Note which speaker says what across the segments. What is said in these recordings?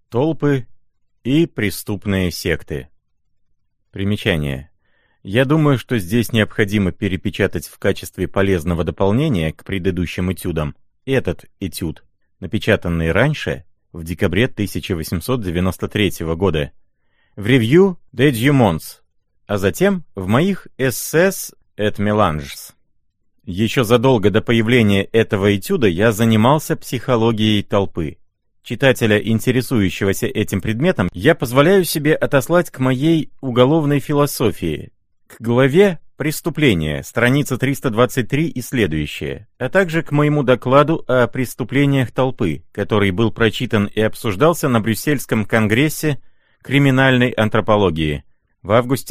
Speaker 1: Толпы и преступные секты. Примечание. Я думаю, что здесь необходимо перепечатать в качестве полезного дополнения к предыдущим этюдам этот этюд, напечатанный раньше, в декабре 1893 года, в Revue des Jumons, а затем в моих Essais et Mélanges. Еще задолго до появления этого этюда я занимался психологией толпы. Читателя, интересующегося этим предметом, я позволяю себе отослать к моей уголовной философии, к главе «Преступления», страница 323 и следующее, а также к моему докладу о преступлениях толпы, который был прочитан и обсуждался на Брюссельском конгрессе криминальной антропологии в августе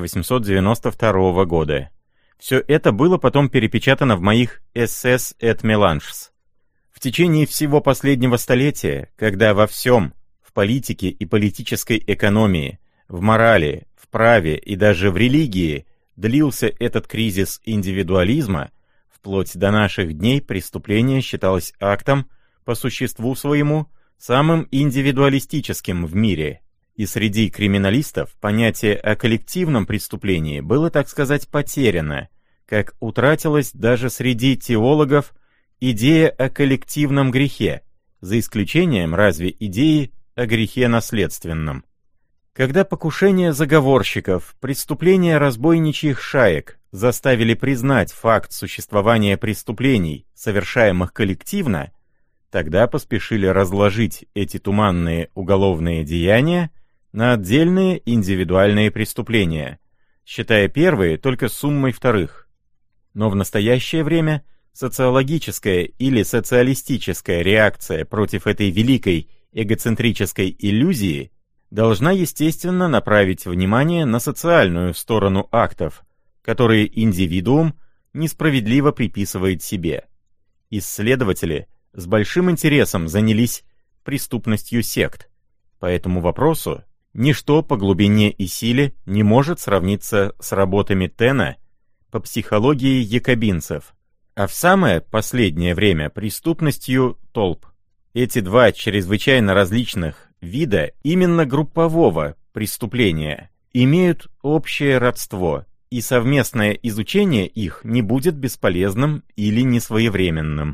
Speaker 1: 1892 года. Все это было потом перепечатано в моих «Essais et Mélanges». В течение всего последнего столетия, когда во всем, в политике и политической экономии, в морали, в праве и даже в религии длился этот кризис индивидуализма, вплоть до наших дней преступление считалось актом, по существу своему, самым индивидуалистическим в мире. И среди криминалистов понятие о коллективном преступлении было, так сказать, потеряно, как утратилось даже среди теологов идея о коллективном грехе, за исключением разве идеи о грехе наследственном. Когда покушения заговорщиков, преступления разбойничьих шаек заставили признать факт существования преступлений, совершаемых коллективно, тогда поспешили разложить эти туманные уголовные деяния на отдельные индивидуальные преступления, считая первые только суммой вторых. Но в настоящее время социологическая или социалистическая реакция против этой великой эгоцентрической иллюзии должна, естественно, направить внимание на социальную сторону актов, которые индивидуум несправедливо приписывает себе. Исследователи с большим интересом занялись преступностью сект. По этому вопросу ничто по глубине и силе не может сравниться с работами Тена по психологии якобинцев, а в самое последнее время преступностью толп. Эти два чрезвычайно различных вида именно группового преступления имеют общее родство, и совместное изучение их не будет бесполезным или несвоевременным.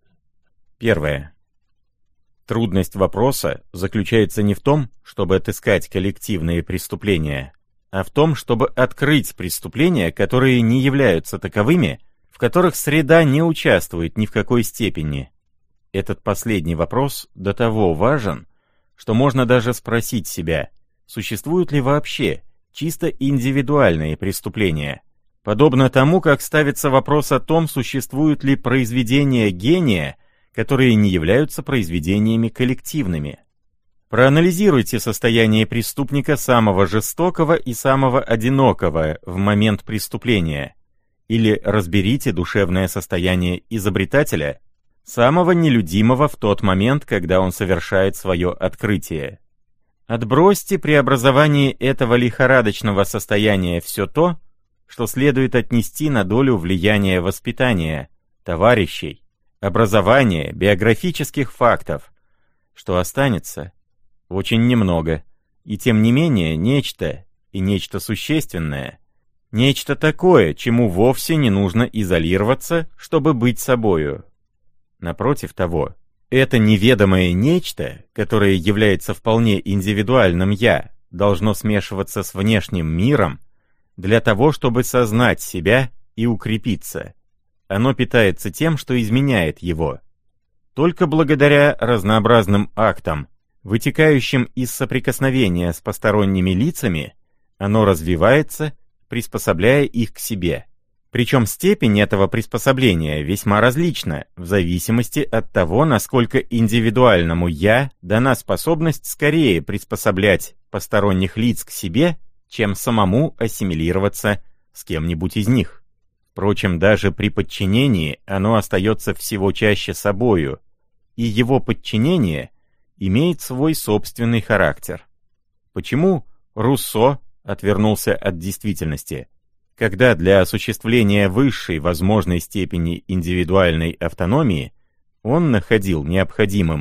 Speaker 1: Первое. Трудность вопроса заключается не в том, чтобы отыскать коллективные преступления, а в том, чтобы открыть преступления, которые не являются таковыми, в которых среда не участвует ни в какой степени. Этот последний вопрос до того важен, что можно даже спросить себя, существуют ли вообще чисто индивидуальные преступления, подобно тому, как ставится вопрос о том, существуют ли произведения гения, которые не являются произведениями коллективными. Проанализируйте состояние преступника самого жестокого и самого одинокого в момент преступления, или разберите душевное состояние изобретателя, самого нелюдимого в тот момент, когда он совершает свое открытие. Отбросьте при образовании этого лихорадочного состояния все то, что следует отнести на долю влияния воспитания, товарищей, образования, биографических фактов. Что останется? Очень немного. И тем не менее нечто, и нечто существенное. Нечто такое, чему вовсе не нужно изолироваться, чтобы быть собою. Напротив того, это неведомое нечто, которое является вполне индивидуальным «я», должно смешиваться с внешним миром для того, чтобы сознать себя и укрепиться. Оно питается тем, что изменяет его. Только благодаря разнообразным актам, вытекающим из соприкосновения с посторонними лицами, оно развивается, приспособляя их к себе. Причем степень этого приспособления весьма различна, в зависимости от того, насколько индивидуальному «я» дана способность скорее приспособлять посторонних лиц к себе, чем самому ассимилироваться с кем-нибудь из них. Впрочем, даже при подчинении оно остается всего чаще собою, и его подчинение имеет свой собственный характер. Почему Руссо отвернулся от действительности, когда для осуществления высшей возможной степени индивидуальной автономии он находил необходимым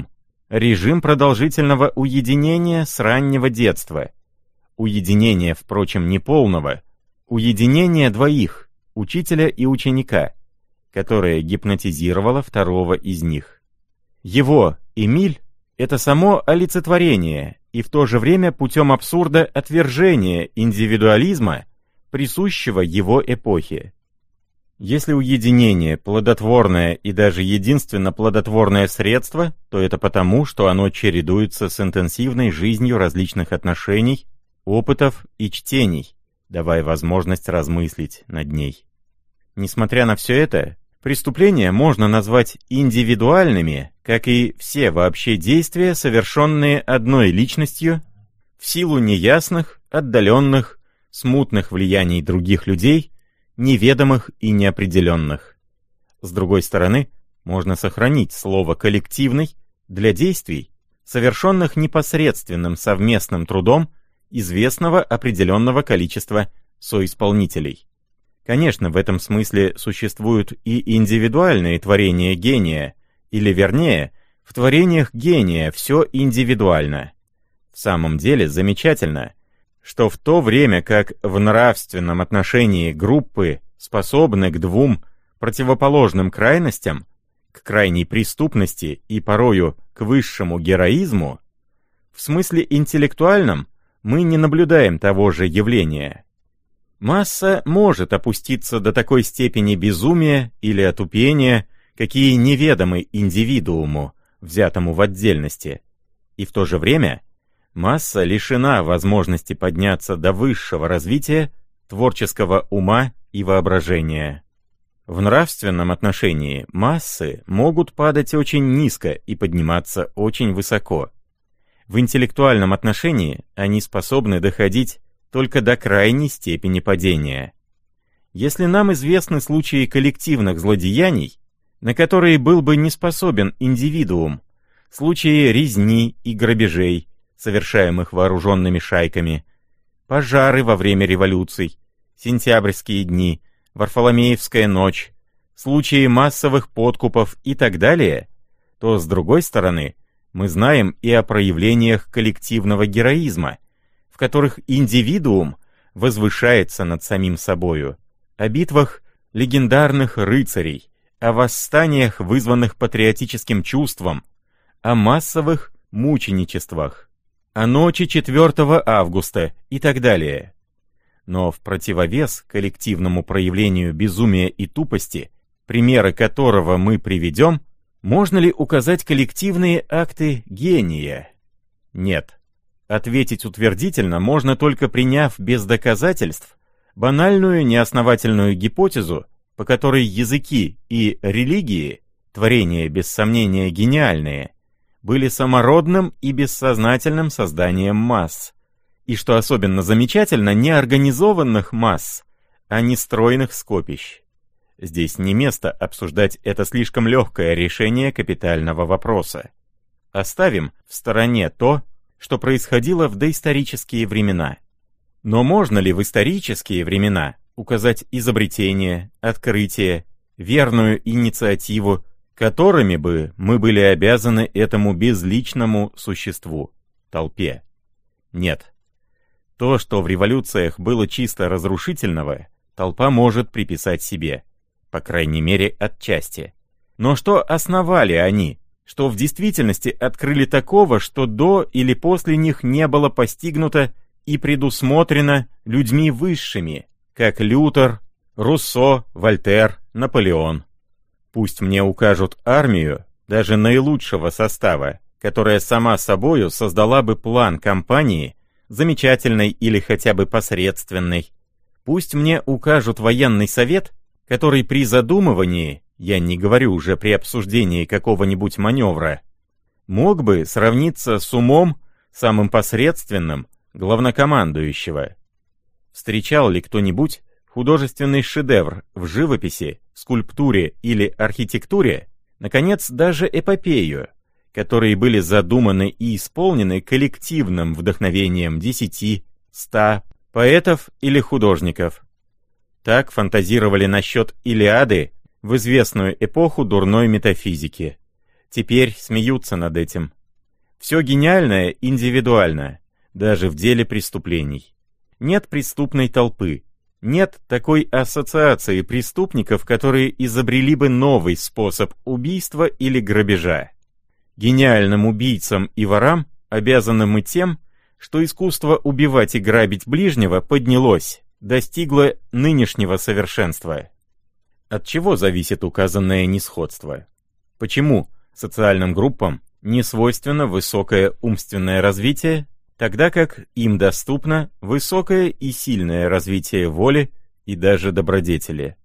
Speaker 1: режим продолжительного уединения с раннего детства. Уединения, впрочем, неполного, уединение двоих, учителя и ученика, которое гипнотизировало второго из них. Его, Эмиль, это само олицетворение и в то же время путем абсурда отвержение индивидуализма, присущего его эпохе. Если уединение – плодотворное и даже единственно плодотворное средство, то это потому, что оно чередуется с интенсивной жизнью различных отношений, опытов и чтений, давая возможность размыслить над ней. Несмотря на все это, преступления можно назвать индивидуальными, как и все вообще действия, совершенные одной личностью, в силу неясных, отдаленных, смутных влияний других людей, неведомых и неопределенных. С другой стороны, можно сохранить слово «коллективный» для действий, совершенных непосредственным совместным трудом известного определенного количества соисполнителей. Конечно, в этом смысле существуют и индивидуальные творения гения, или вернее, в творениях гения все индивидуально. В самом деле замечательно, что в то время как в нравственном отношении группы способны к двум противоположным крайностям, к крайней преступности и порою к высшему героизму, в смысле интеллектуальном мы не наблюдаем того же явления. Масса может опуститься до такой степени безумия или отупения, какие неведомы индивидууму, взятому в отдельности, и в то же время масса лишена возможности подняться до высшего развития творческого ума и воображения. В нравственном отношении массы могут падать очень низко и подниматься очень высоко. В интеллектуальном отношении они способны доходить только до крайней степени падения. Если нам известны случаи коллективных злодеяний, на которые был бы не способен индивидуум, случаи резни и грабежей, совершаемых вооруженными шайками, пожары во время революций, сентябрьские дни, Варфоломеевская ночь, случаи массовых подкупов и так далее, то, с другой стороны, мы знаем и о проявлениях коллективного героизма, в которых индивидуум возвышается над самим собою, о битвах легендарных рыцарей, о восстаниях, вызванных патриотическим чувством, о массовых мученичествах, о ночи 4 августа и так далее. Но в противовес коллективному проявлению безумия и тупости, примеры которого мы приведем, можно ли указать коллективные акты гения? Нет. Ответить утвердительно можно только приняв без доказательств банальную неосновательную гипотезу, по которой языки и религии, творения без сомнения гениальные, были самородным и бессознательным созданием масс, и, что особенно замечательно, не организованных масс, а не стройных скопищ. Здесь не место обсуждать это слишком легкое решение капитального вопроса. Оставим в стороне то, что происходило в доисторические времена. Но можно ли в исторические времена указать изобретение, открытие, верную инициативу, которыми бы мы были обязаны этому безличному существу, толпе? Нет. То, что в революциях было чисто разрушительного, толпа может приписать себе, по крайней мере, отчасти. Но что основали они, что в действительности открыли такого, что до или после них не было постигнуто и предусмотрено людьми высшими, как Лютер, Руссо, Вольтер, Наполеон? Пусть мне укажут армию, даже наилучшего состава, которая сама собою создала бы план кампании, замечательной или хотя бы посредственной. Пусть мне укажут военный совет, который при задумывании, я не говорю уже при обсуждении какого-нибудь маневра, мог бы сравниться с умом, самым посредственным, главнокомандующего. Встречал ли кто-нибудь художественный шедевр в живописи, скульптуре или архитектуре, наконец, даже эпопею, которые были задуманы и исполнены коллективным вдохновением 10-100 поэтов или художников? Так фантазировали насчет Илиады в известную эпоху дурной метафизики. Теперь смеются над этим. Все гениальное индивидуально, даже в деле преступлений. Нет преступной толпы, нет такой ассоциации преступников, которые изобрели бы новый способ убийства или грабежа. Гениальным убийцам и ворам обязаны мы тем, что искусство убивать и грабить ближнего поднялось, достигло нынешнего совершенства. От чего зависит указанное несходство? Почему социальным группам не свойственно высокое умственное развитие, тогда как им доступно высокое и сильное развитие воли и даже добродетели?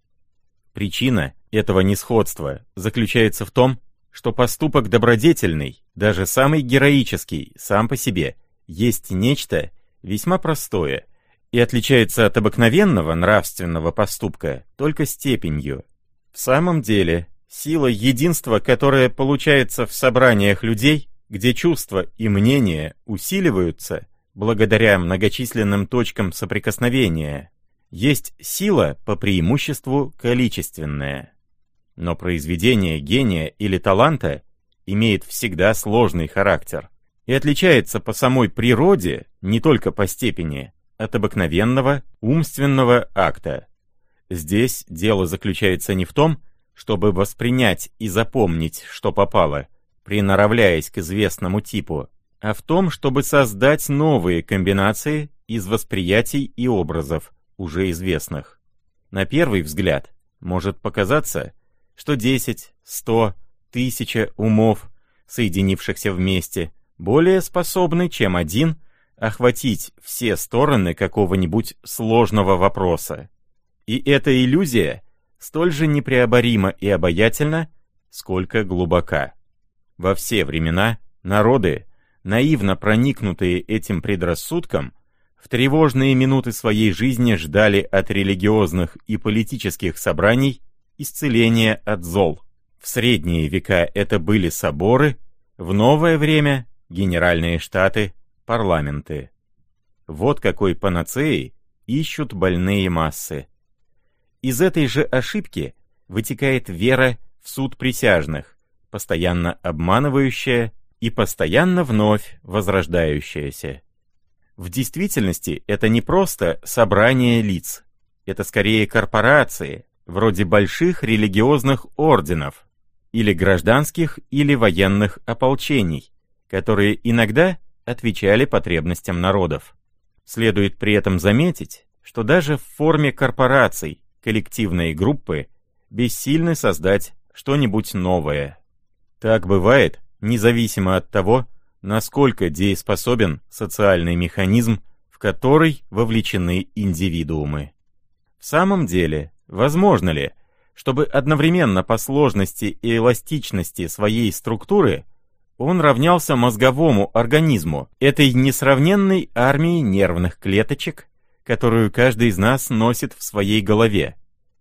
Speaker 1: Причина этого несходства заключается в том, что поступок добродетельный, даже самый героический, сам по себе, есть нечто весьма простое и отличается от обыкновенного нравственного поступка только степенью. В самом деле, сила единства, которая получается в собраниях людей, где чувства и мнения усиливаются благодаря многочисленным точкам соприкосновения, есть сила по преимуществу количественная. Но произведение гения или таланта имеет всегда сложный характер и отличается по самой природе, не только по степени, от обыкновенного умственного акта. Здесь дело заключается не в том, чтобы воспринять и запомнить, что попало, приноравливаясь к известному типу, а в том, чтобы создать новые комбинации из восприятий и образов, уже известных. На первый взгляд может показаться, что 10, 100, 1000 умов, соединившихся вместе, более способны, чем один, охватить все стороны какого-нибудь сложного вопроса. И эта иллюзия столь же непреоборима и обаятельна, сколько глубока. Во все времена народы, наивно проникнутые этим предрассудком, в тревожные минуты своей жизни ждали от религиозных и политических собраний исцеления от зол. В средние века это были соборы, в новое время — генеральные штаты, парламенты. Вот какой панацеи ищут больные массы. Из этой же ошибки вытекает вера в суд присяжных, постоянно обманывающая и постоянно вновь возрождающаяся. В действительности это не просто собрание лиц, это скорее корпорации, вроде больших религиозных орденов, или гражданских или военных ополчений, которые иногда отвечали потребностям народов. Следует при этом заметить, что даже в форме корпораций коллективные группы бессильны создать что-нибудь новое. Так бывает, независимо от того, насколько дееспособен социальный механизм, в который вовлечены индивидуумы. В самом деле, возможно ли, чтобы одновременно по сложности и эластичности своей структуры он равнялся мозговому организму, этой несравненной армии нервных клеточек, которую каждый из нас носит в своей голове?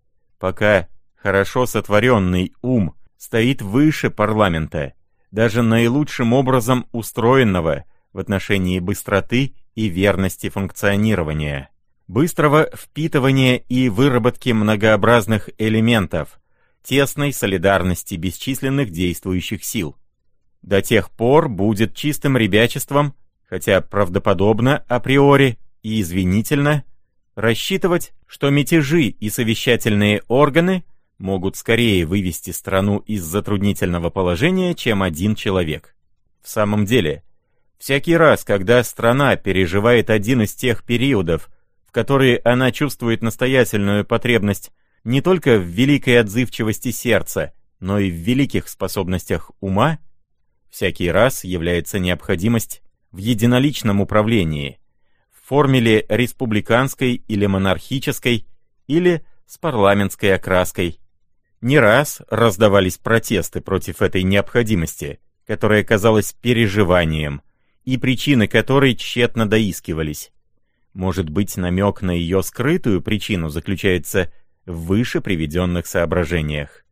Speaker 1: Пока хорошо сотворенный ум стоит выше парламента, даже наилучшим образом устроенного в отношении быстроты и верности функционирования, быстрого впитывания и выработки многообразных элементов, тесной солидарности бесчисленных действующих сил. До тех пор будет чистым ребячеством, хотя правдоподобно априори и извинительно, рассчитывать, что мятежи и совещательные органы могут скорее вывести страну из затруднительного положения, чем один человек. В самом деле, всякий раз, когда страна переживает один из тех периодов, в которые она чувствует настоятельную потребность не только в великой отзывчивости сердца, но и в великих способностях ума, всякий раз является необходимость в единоличном управлении, в формуле республиканской или монархической, или с парламентской окраской. Не раз раздавались протесты против этой необходимости, которая казалась переживанием, и причины которой тщетно доискивались. Может быть, намек на ее скрытую причину заключается в выше приведенных соображениях.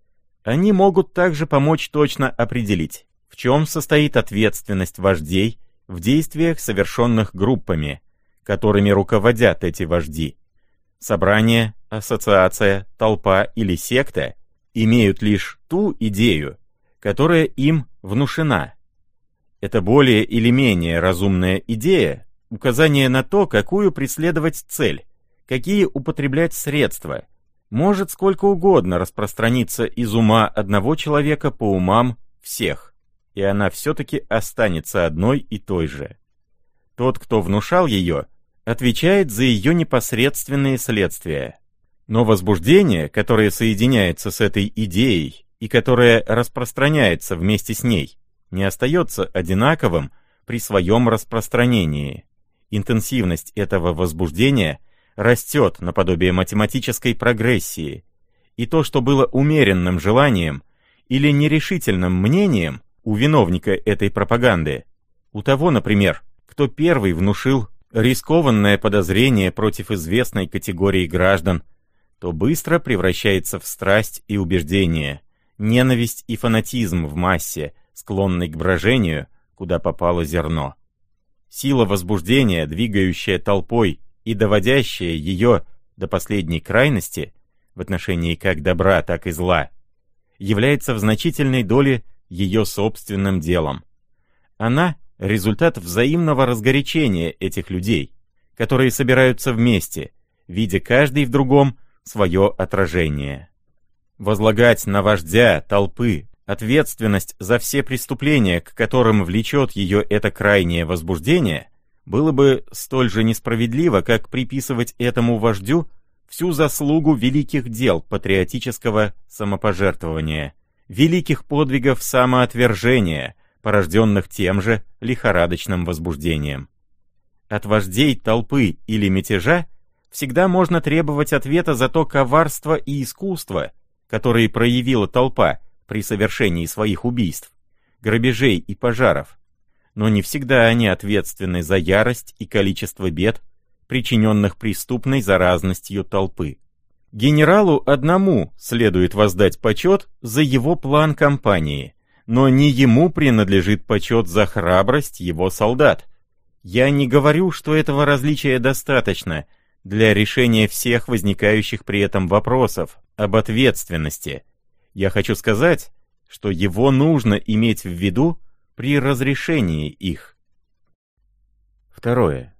Speaker 1: Они могут также помочь точно определить, в чем состоит ответственность вождей в действиях, совершенных группами, которыми руководят эти вожди. Собрание, ассоциация, толпа или секта имеют лишь ту идею, которая им внушена. Это более или менее разумная идея, указание на то, какую преследовать цель, какие употреблять средства, может сколько угодно распространиться из ума одного человека по умам всех, и она все-таки останется одной и той же. Тот, кто внушал ее, отвечает за ее непосредственные следствия. Но возбуждение, которое соединяется с этой идеей и которое распространяется вместе с ней, не остается одинаковым при своем распространении. Интенсивность этого возбуждения растет наподобие математической прогрессии, и то, что было умеренным желанием или нерешительным мнением у виновника этой пропаганды, у того, например, кто первый внушил рискованное подозрение против известной категории граждан, то быстро превращается в страсть и убеждение, ненависть и фанатизм в массе, склонный к брожению, куда попало зерно. Сила возбуждения, двигающая толпой и доводящая ее до последней крайности, в отношении как добра, так и зла, является в значительной доле ее собственным делом. Она — результат взаимного разгорячения этих людей, которые собираются вместе, видя каждый в другом свое отражение. Возлагать на вождя толпы ответственность за все преступления, к которым влечет ее это крайнее возбуждение, было бы столь же несправедливо, как приписывать этому вождю всю заслугу великих дел патриотического самопожертвования, великих подвигов самоотвержения, порожденных тем же лихорадочным возбуждением. От вождей толпы или мятежа всегда можно требовать ответа за то коварство и искусство, которые проявила толпа при совершении своих убийств, грабежей и пожаров, но не всегда они ответственны за ярость и количество бед, причиненных преступной заразностью толпы. Генералу одному следует воздать почет за его план кампании, но не ему принадлежит почет за храбрость его солдат. Я не говорю, что этого различия достаточно для решения всех возникающих при этом вопросов об ответственности. Я хочу сказать, что его нужно иметь в виду при разрешении их. Второе.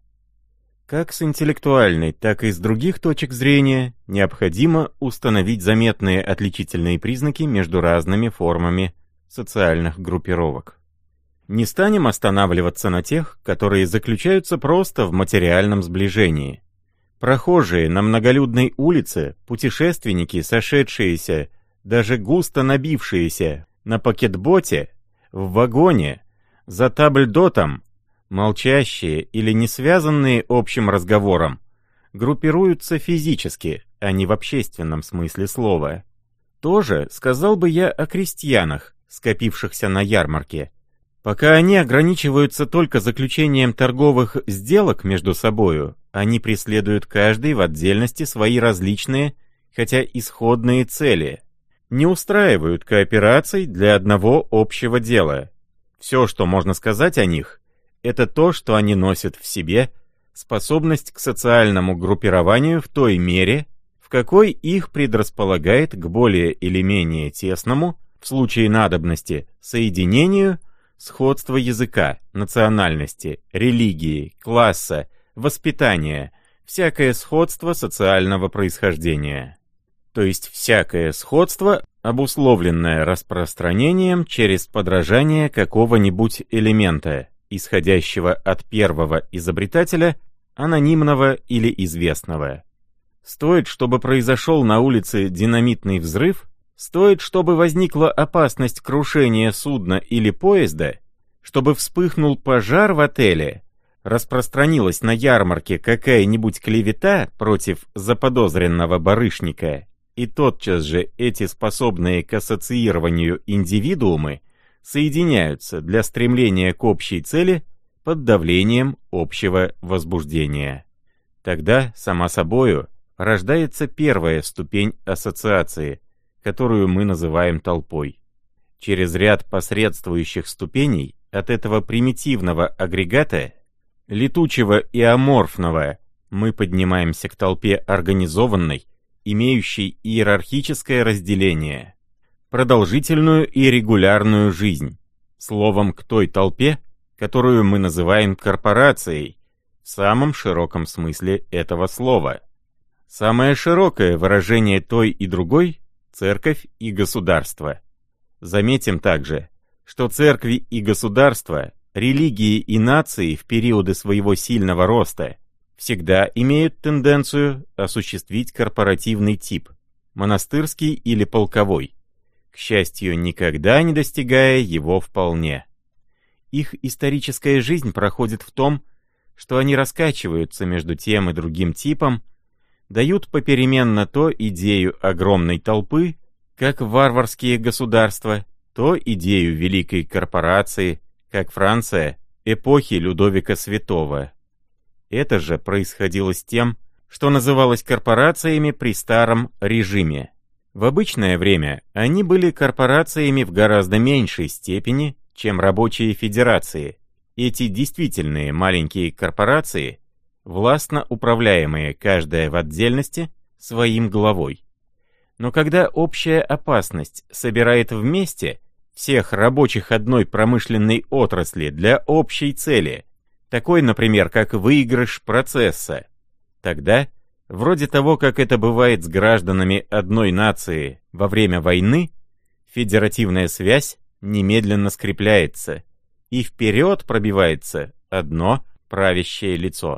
Speaker 1: Как с интеллектуальной, так и с других точек зрения необходимо установить заметные отличительные признаки между разными формами социальных группировок. Не станем останавливаться на тех, которые заключаются просто в материальном сближении. Прохожие на многолюдной улице, путешественники, сошедшиеся, даже густо набившиеся на пакетботе, в вагоне, за табльдотом, молчащие или не связанные общим разговором, группируются физически, а не в общественном смысле слова. Тоже сказал бы я о крестьянах, скопившихся на ярмарке. Пока они ограничиваются только заключением торговых сделок между собою, они преследуют каждый в отдельности свои различные, хотя исходные цели, не устраивают коопераций для одного общего дела. Все, что можно сказать о них, это то, что они носят в себе способность к социальному группированию в той мере, в какой их предрасполагает к более или менее тесному, в случае надобности, соединению, сходство языка, национальности, религии, класса, воспитания, всякое сходство социального происхождения. То есть всякое сходство, обусловленное распространением через подражание какого-нибудь элемента, исходящего от первого изобретателя, анонимного или известного. Стоит, чтобы произошел на улице динамитный взрыв, стоит, чтобы возникла опасность крушения судна или поезда, чтобы вспыхнул пожар в отеле, распространилась на ярмарке какая-нибудь клевета против заподозренного барышника, и тотчас же эти способные к ассоциированию индивидуумы соединяются для стремления к общей цели под давлением общего возбуждения. Тогда, само собою, рождается первая ступень ассоциации, которую мы называем толпой. Через ряд посредствующих ступеней от этого примитивного агрегата, летучего и аморфного, мы поднимаемся к толпе организованной, имеющей иерархическое разделение, продолжительную и регулярную жизнь, словом, к той толпе, которую мы называем корпорацией в самом широком смысле этого слова. Самое широкое выражение той и другой — церковь и государство. Заметим также, что церкви и государства, религии и нации в периоды своего сильного роста всегда имеют тенденцию осуществить корпоративный тип, монастырский или полковой, к счастью, никогда не достигая его вполне. Их историческая жизнь проходит в том, что они раскачиваются между тем и другим типом, дают попеременно то идею огромной толпы, как варварские государства, то идею великой корпорации, как Франция эпохи Людовика Святого. Это же происходило с тем, что называлось корпорациями при старом режиме. В обычное время они были корпорациями в гораздо меньшей степени, чем рабочие федерации. Эти действительные маленькие корпорации, властно управляемые каждая в отдельности своим главой. Но когда общая опасность собирает вместе всех рабочих одной промышленной отрасли для общей цели, такой, например, как выигрыш процесса, тогда, вроде того, как это бывает с гражданами одной нации во время войны, федеративная связь немедленно скрепляется, и вперед пробивается одно правящее лицо.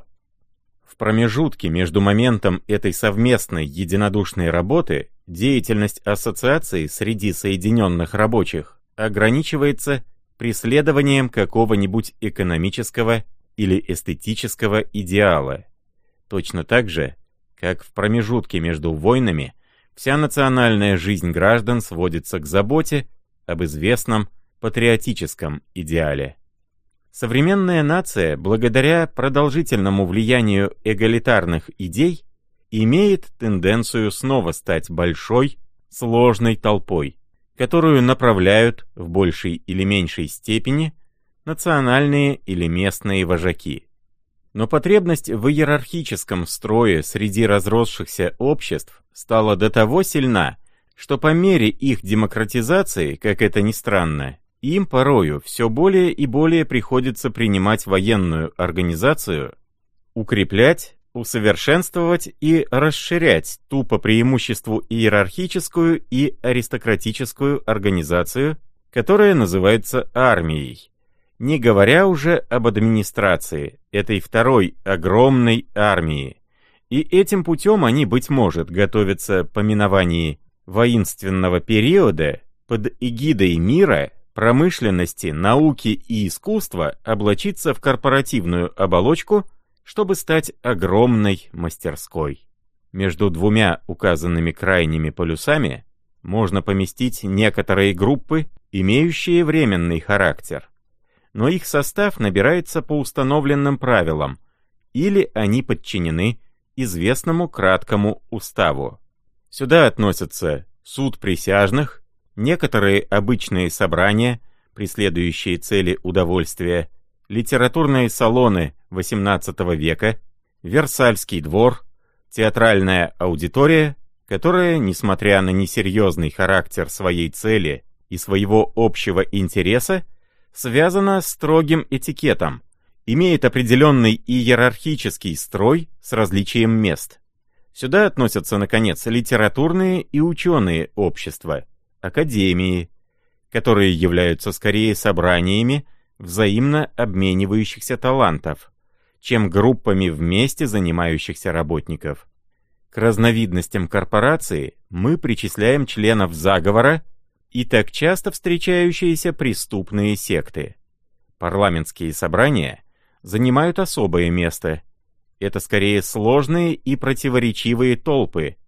Speaker 1: В промежутке между моментом этой совместной единодушной работы деятельность ассоциации среди соединенных рабочих ограничивается преследованием какого-нибудь экономического или эстетического идеала. Точно так же, как в промежутке между войнами вся национальная жизнь граждан сводится к заботе об известном патриотическом идеале. Современная нация, благодаря продолжительному влиянию эгалитарных идей, имеет тенденцию снова стать большой, сложной толпой, которую направляют в большей или меньшей степени национальные или местные вожаки. Но потребность в иерархическом строе среди разросшихся обществ стала до того сильна, что по мере их демократизации, как это ни странно, им порою все более и более приходится принимать военную организацию, укреплять, усовершенствовать и расширять ту по преимуществу иерархическую и аристократическую организацию, которая называется армией, не говоря уже об администрации этой второй огромной армии. И этим путем они, быть может, готовятся по миновании воинственного периода под эгидой мира, промышленности, науки и искусства облачиться в корпоративную оболочку, чтобы стать огромной мастерской. Между двумя указанными крайними полюсами можно поместить некоторые группы, имеющие временный характер, но их состав набирается по установленным правилам, или они подчинены известному краткому уставу. Сюда относятся суд присяжных, некоторые обычные собрания, преследующие цели удовольствия, литературные салоны XVIII века, Версальский двор, театральная аудитория, которая, несмотря на несерьезный характер своей цели и своего общего интереса, связана с строгим этикетом, имеет определенный иерархический строй с различием мест. Сюда относятся, наконец, литературные и ученые общества, академии, которые являются скорее собраниями взаимно обменивающихся талантов, чем группами вместе занимающихся работников. К разновидностям корпорации мы причисляем членов заговора и так часто встречающиеся преступные секты. Парламентские собрания занимают особое место. Это скорее сложные и противоречивые толпы,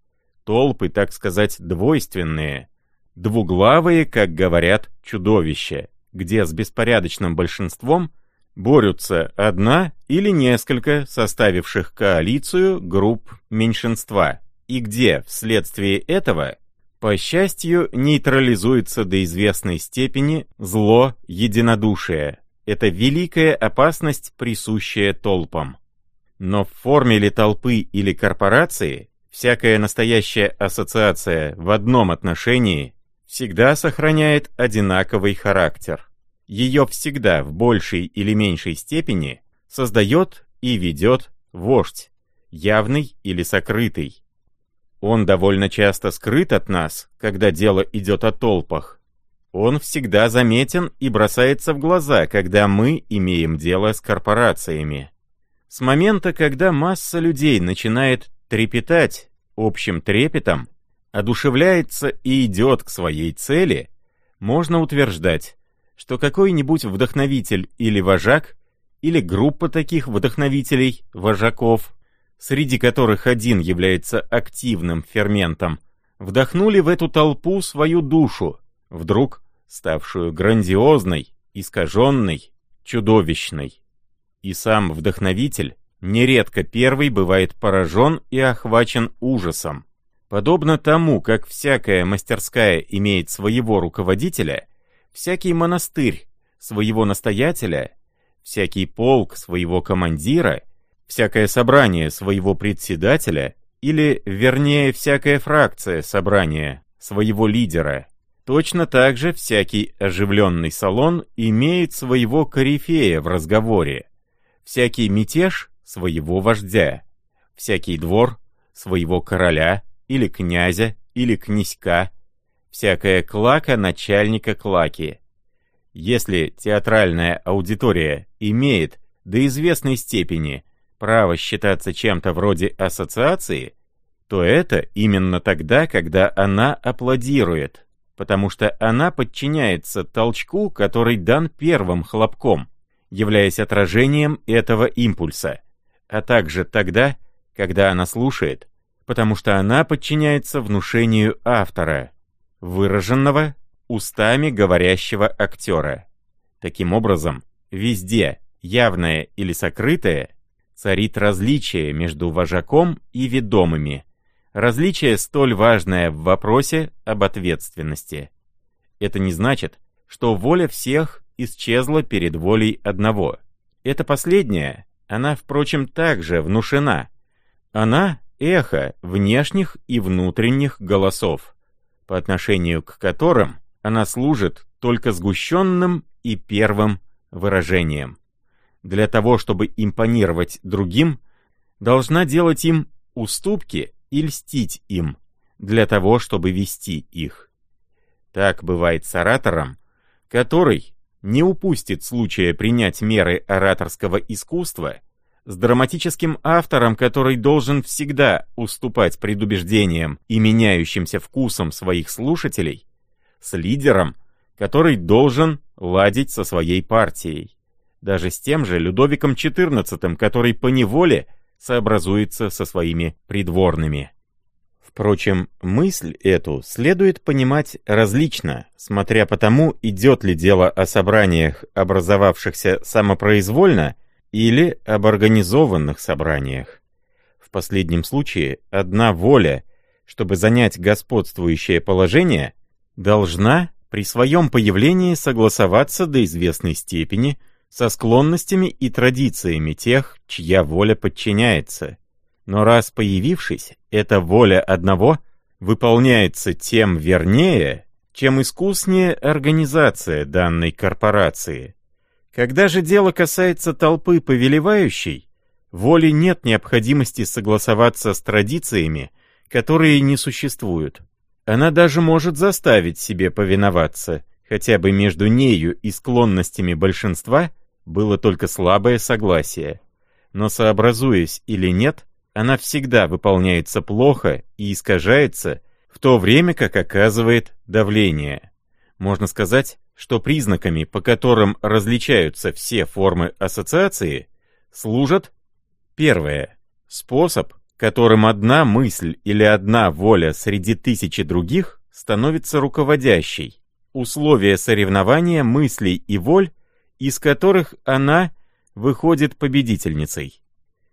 Speaker 1: так сказать, двойственные, двуглавые, как говорят, чудовища, где с беспорядочным большинством борются одна или несколько составивших коалицию групп меньшинства, и где вследствие этого, по счастью, нейтрализуется до известной степени зло единодушия. Это великая опасность, присущая толпам. Но в форме ли толпы или корпорации, всякая настоящая ассоциация в одном отношении всегда сохраняет одинаковый характер. Ее всегда в большей или меньшей степени создает и ведет вождь, явный или сокрытый. Он довольно часто скрыт от нас, когда дело идет о толпах. Он всегда заметен и бросается в глаза, когда мы имеем дело с корпорациями. С момента, когда масса людей начинает трепетать общим трепетом, одушевляется и идет к своей цели, можно утверждать, что какой-нибудь вдохновитель или вожак, или группа таких вдохновителей, вожаков, среди которых один является активным ферментом, вдохнули в эту толпу свою душу, вдруг ставшую грандиозной, искаженной, чудовищной. И сам вдохновитель нередко первый бывает поражен и охвачен ужасом. Подобно тому, как всякая мастерская имеет своего руководителя, всякий монастырь своего настоятеля, всякий полк своего командира, всякое собрание своего председателя, или, вернее, всякая фракция собрания своего лидера, точно так же всякий оживленный салон имеет своего корифея в разговоре, всякий мятеж — своего вождя, всякий двор — своего короля или князя или князька, всякая клака — начальника клаки. Если театральная аудитория имеет до известной степени право считаться чем-то вроде ассоциации, то это именно тогда, когда она аплодирует, потому что она подчиняется толчку, который дан первым хлопком, являясь отражением этого импульса, а также тогда, когда она слушает, потому что она подчиняется внушению автора, выраженного устами говорящего актера. Таким образом, везде, явное или сокрытое, царит различие между вожаком и ведомыми, различие столь важное в вопросе об ответственности. Это не значит, что воля всех исчезла перед волей одного. Это последнее, она, впрочем, также внушена. Она — эхо внешних и внутренних голосов, по отношению к которым она служит только сгущенным и первым выражением. Для того, чтобы импонировать другим, должна делать им уступки и льстить им, для того, чтобы вести их. Так бывает с оратором, который не упустит случая принять меры ораторского искусства, с драматическим автором, который должен всегда уступать предубеждениям и меняющимся вкусам своих слушателей, с лидером, который должен ладить со своей партией, даже с тем же Людовиком XIV, который поневоле сообразуется со своими придворными. Впрочем, мысль эту следует понимать различно, смотря по тому, идет ли дело о собраниях, образовавшихся самопроизвольно, или об организованных собраниях. В последнем случае одна воля, чтобы занять господствующее положение, должна при своем появлении согласоваться до известной степени со склонностями и традициями тех, чья воля подчиняется. Но раз появившись, эта воля одного выполняется тем вернее, чем искуснее организация данной корпорации. Когда же дело касается толпы повелевающей, воли нет необходимости согласоваться с традициями, которые не существуют. Она даже может заставить себе повиноваться, хотя бы между нею и склонностями большинства было только слабое согласие. Но сообразуясь или нет, она всегда выполняется плохо и искажается, в то время как оказывает давление. Можно сказать, что признаками, по которым различаются все формы ассоциации, служат: первое — способ, которым одна мысль или одна воля среди тысячи других становится руководящей, условия соревнования мыслей и воль, из которых она выходит победительницей.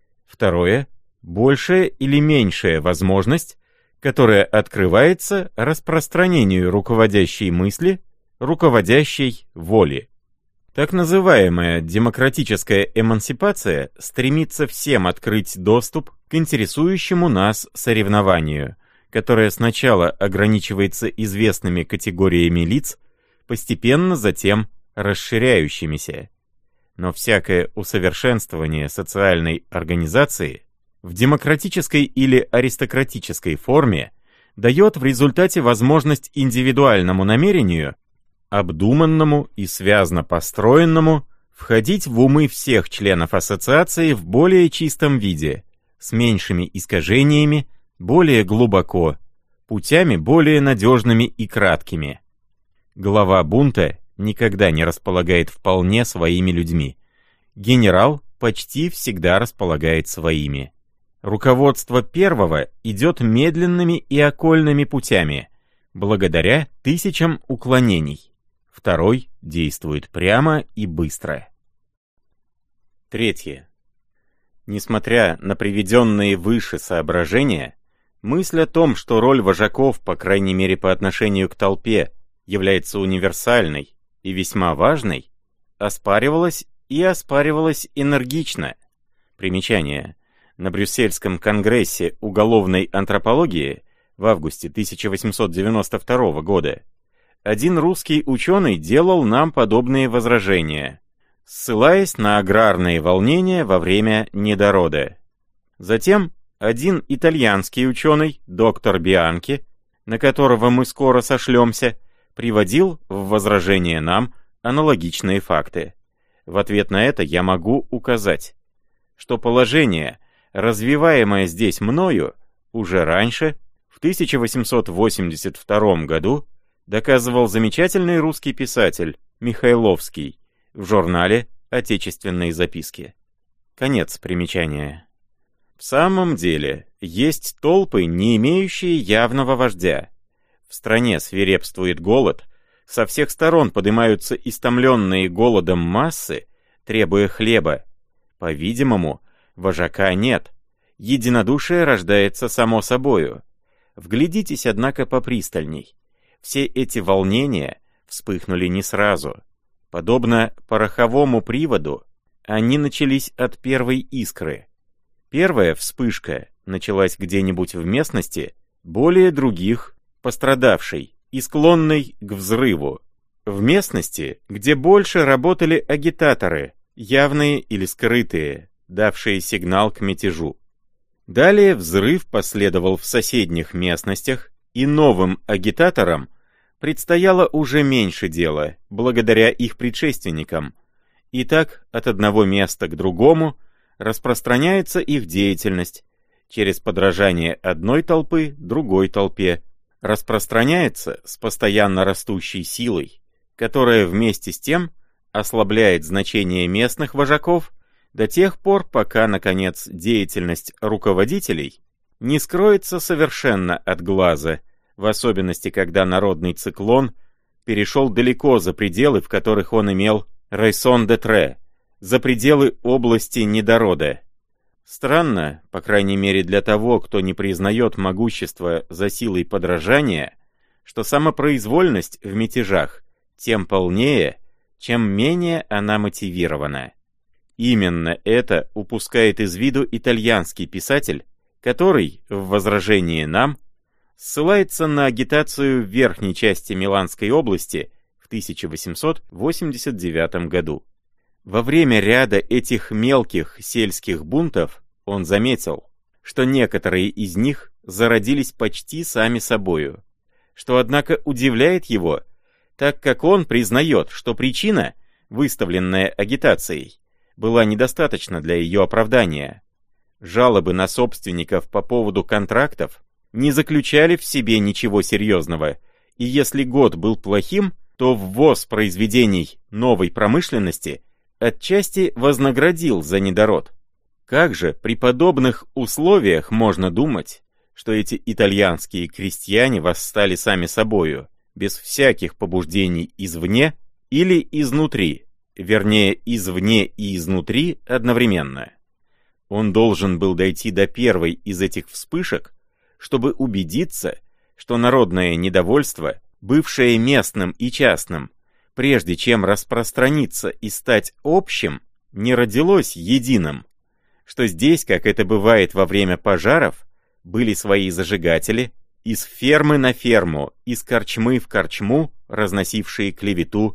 Speaker 1: Второе — большая или меньшая возможность, которая открывается распространению руководящей мысли, руководящей воли. Так называемая демократическая эмансипация стремится всем открыть доступ к интересующему нас соревнованию, которое сначала ограничивается известными категориями лиц, постепенно затем расширяющимися. Но всякое усовершенствование социальной организации в демократической или аристократической форме дает в результате возможность индивидуальному намерению, обдуманному и связно построенному, входить в умы всех членов ассоциации в более чистом виде, с меньшими искажениями, более глубоко, путями более надежными и краткими. Глава бунта никогда не располагает вполне своими людьми. Генерал почти всегда располагает своими. Руководство первого идет медленными и окольными путями, благодаря тысячам уклонений. Второй действует прямо и быстро. Третье. Несмотря на приведенные выше соображения, мысль о том, что роль вожаков, по крайней мере по отношению к толпе, является универсальной и весьма важной, оспаривалась и оспаривалась энергично. Примечание. На Брюссельском конгрессе уголовной антропологии в августе 1892 года один русский ученый делал нам подобные возражения, ссылаясь на аграрные волнения во время недорода. Затем один итальянский ученый, доктор Бианки, на которого мы скоро сошлемся, приводил в возражение нам аналогичные факты. В ответ на это я могу указать, что положение, развиваемое здесь мною, уже раньше, в 1882 году, доказывал замечательный русский писатель Михайловский в журнале «Отечественные записки». Конец примечания. В самом деле, есть толпы, не имеющие явного вождя. В стране свирепствует голод, со всех сторон поднимаются истомленные голодом массы, требуя хлеба. По-видимому, вожака нет. Единодушие рождается само собою. Вглядитесь, однако, попристальней. Все эти волнения вспыхнули не сразу. Подобно пороховому приводу, они начались от первой искры. Первая вспышка началась где-нибудь в местности, более других пострадавшей и склонной к взрыву. В местности, где больше работали агитаторы, явные или скрытые, давшие сигнал к мятежу. Далее взрыв последовал в соседних местностях, и новым агитаторам предстояло уже меньше дела, благодаря их предшественникам. И так от одного места к другому распространяется их деятельность, через подражание одной толпы другой толпе, распространяется с постоянно растущей силой, которая вместе с тем ослабляет значение местных вожаков до тех пор, пока, наконец, деятельность руководителей не скроется совершенно от глаза, в особенности, когда народный циклон перешел далеко за пределы, в которых он имел raison d'être, за пределы области недорода. Странно, по крайней мере для того, кто не признает могущество за силой подражания, что самопроизвольность в мятежах тем полнее, чем менее она мотивирована. Именно это упускает из виду итальянский писатель, который, в возражении нам, ссылается на агитацию в верхней части Миланской области в 1889 году. Во время ряда этих мелких сельских бунтов он заметил, что некоторые из них зародились почти сами собою, что, однако, удивляет его, так как он признает, что причина, выставленная агитацией, была недостаточна для ее оправдания. Жалобы на собственников по поводу контрактов не заключали в себе ничего серьезного, и если год был плохим, то ввоз произведений новой промышленности отчасти вознаградил за недород. Как же при подобных условиях можно думать, что эти итальянские крестьяне восстали сами собою, без всяких побуждений извне или изнутри, вернее, извне и изнутри одновременно? Он должен был дойти до первой из этих вспышек, чтобы убедиться, что народное недовольство, бывшее местным и частным, прежде чем распространиться и стать общим, не родилось единым, что здесь, как это бывает во время пожаров, были свои зажигатели, из фермы на ферму, из корчмы в корчму, разносившие клевету,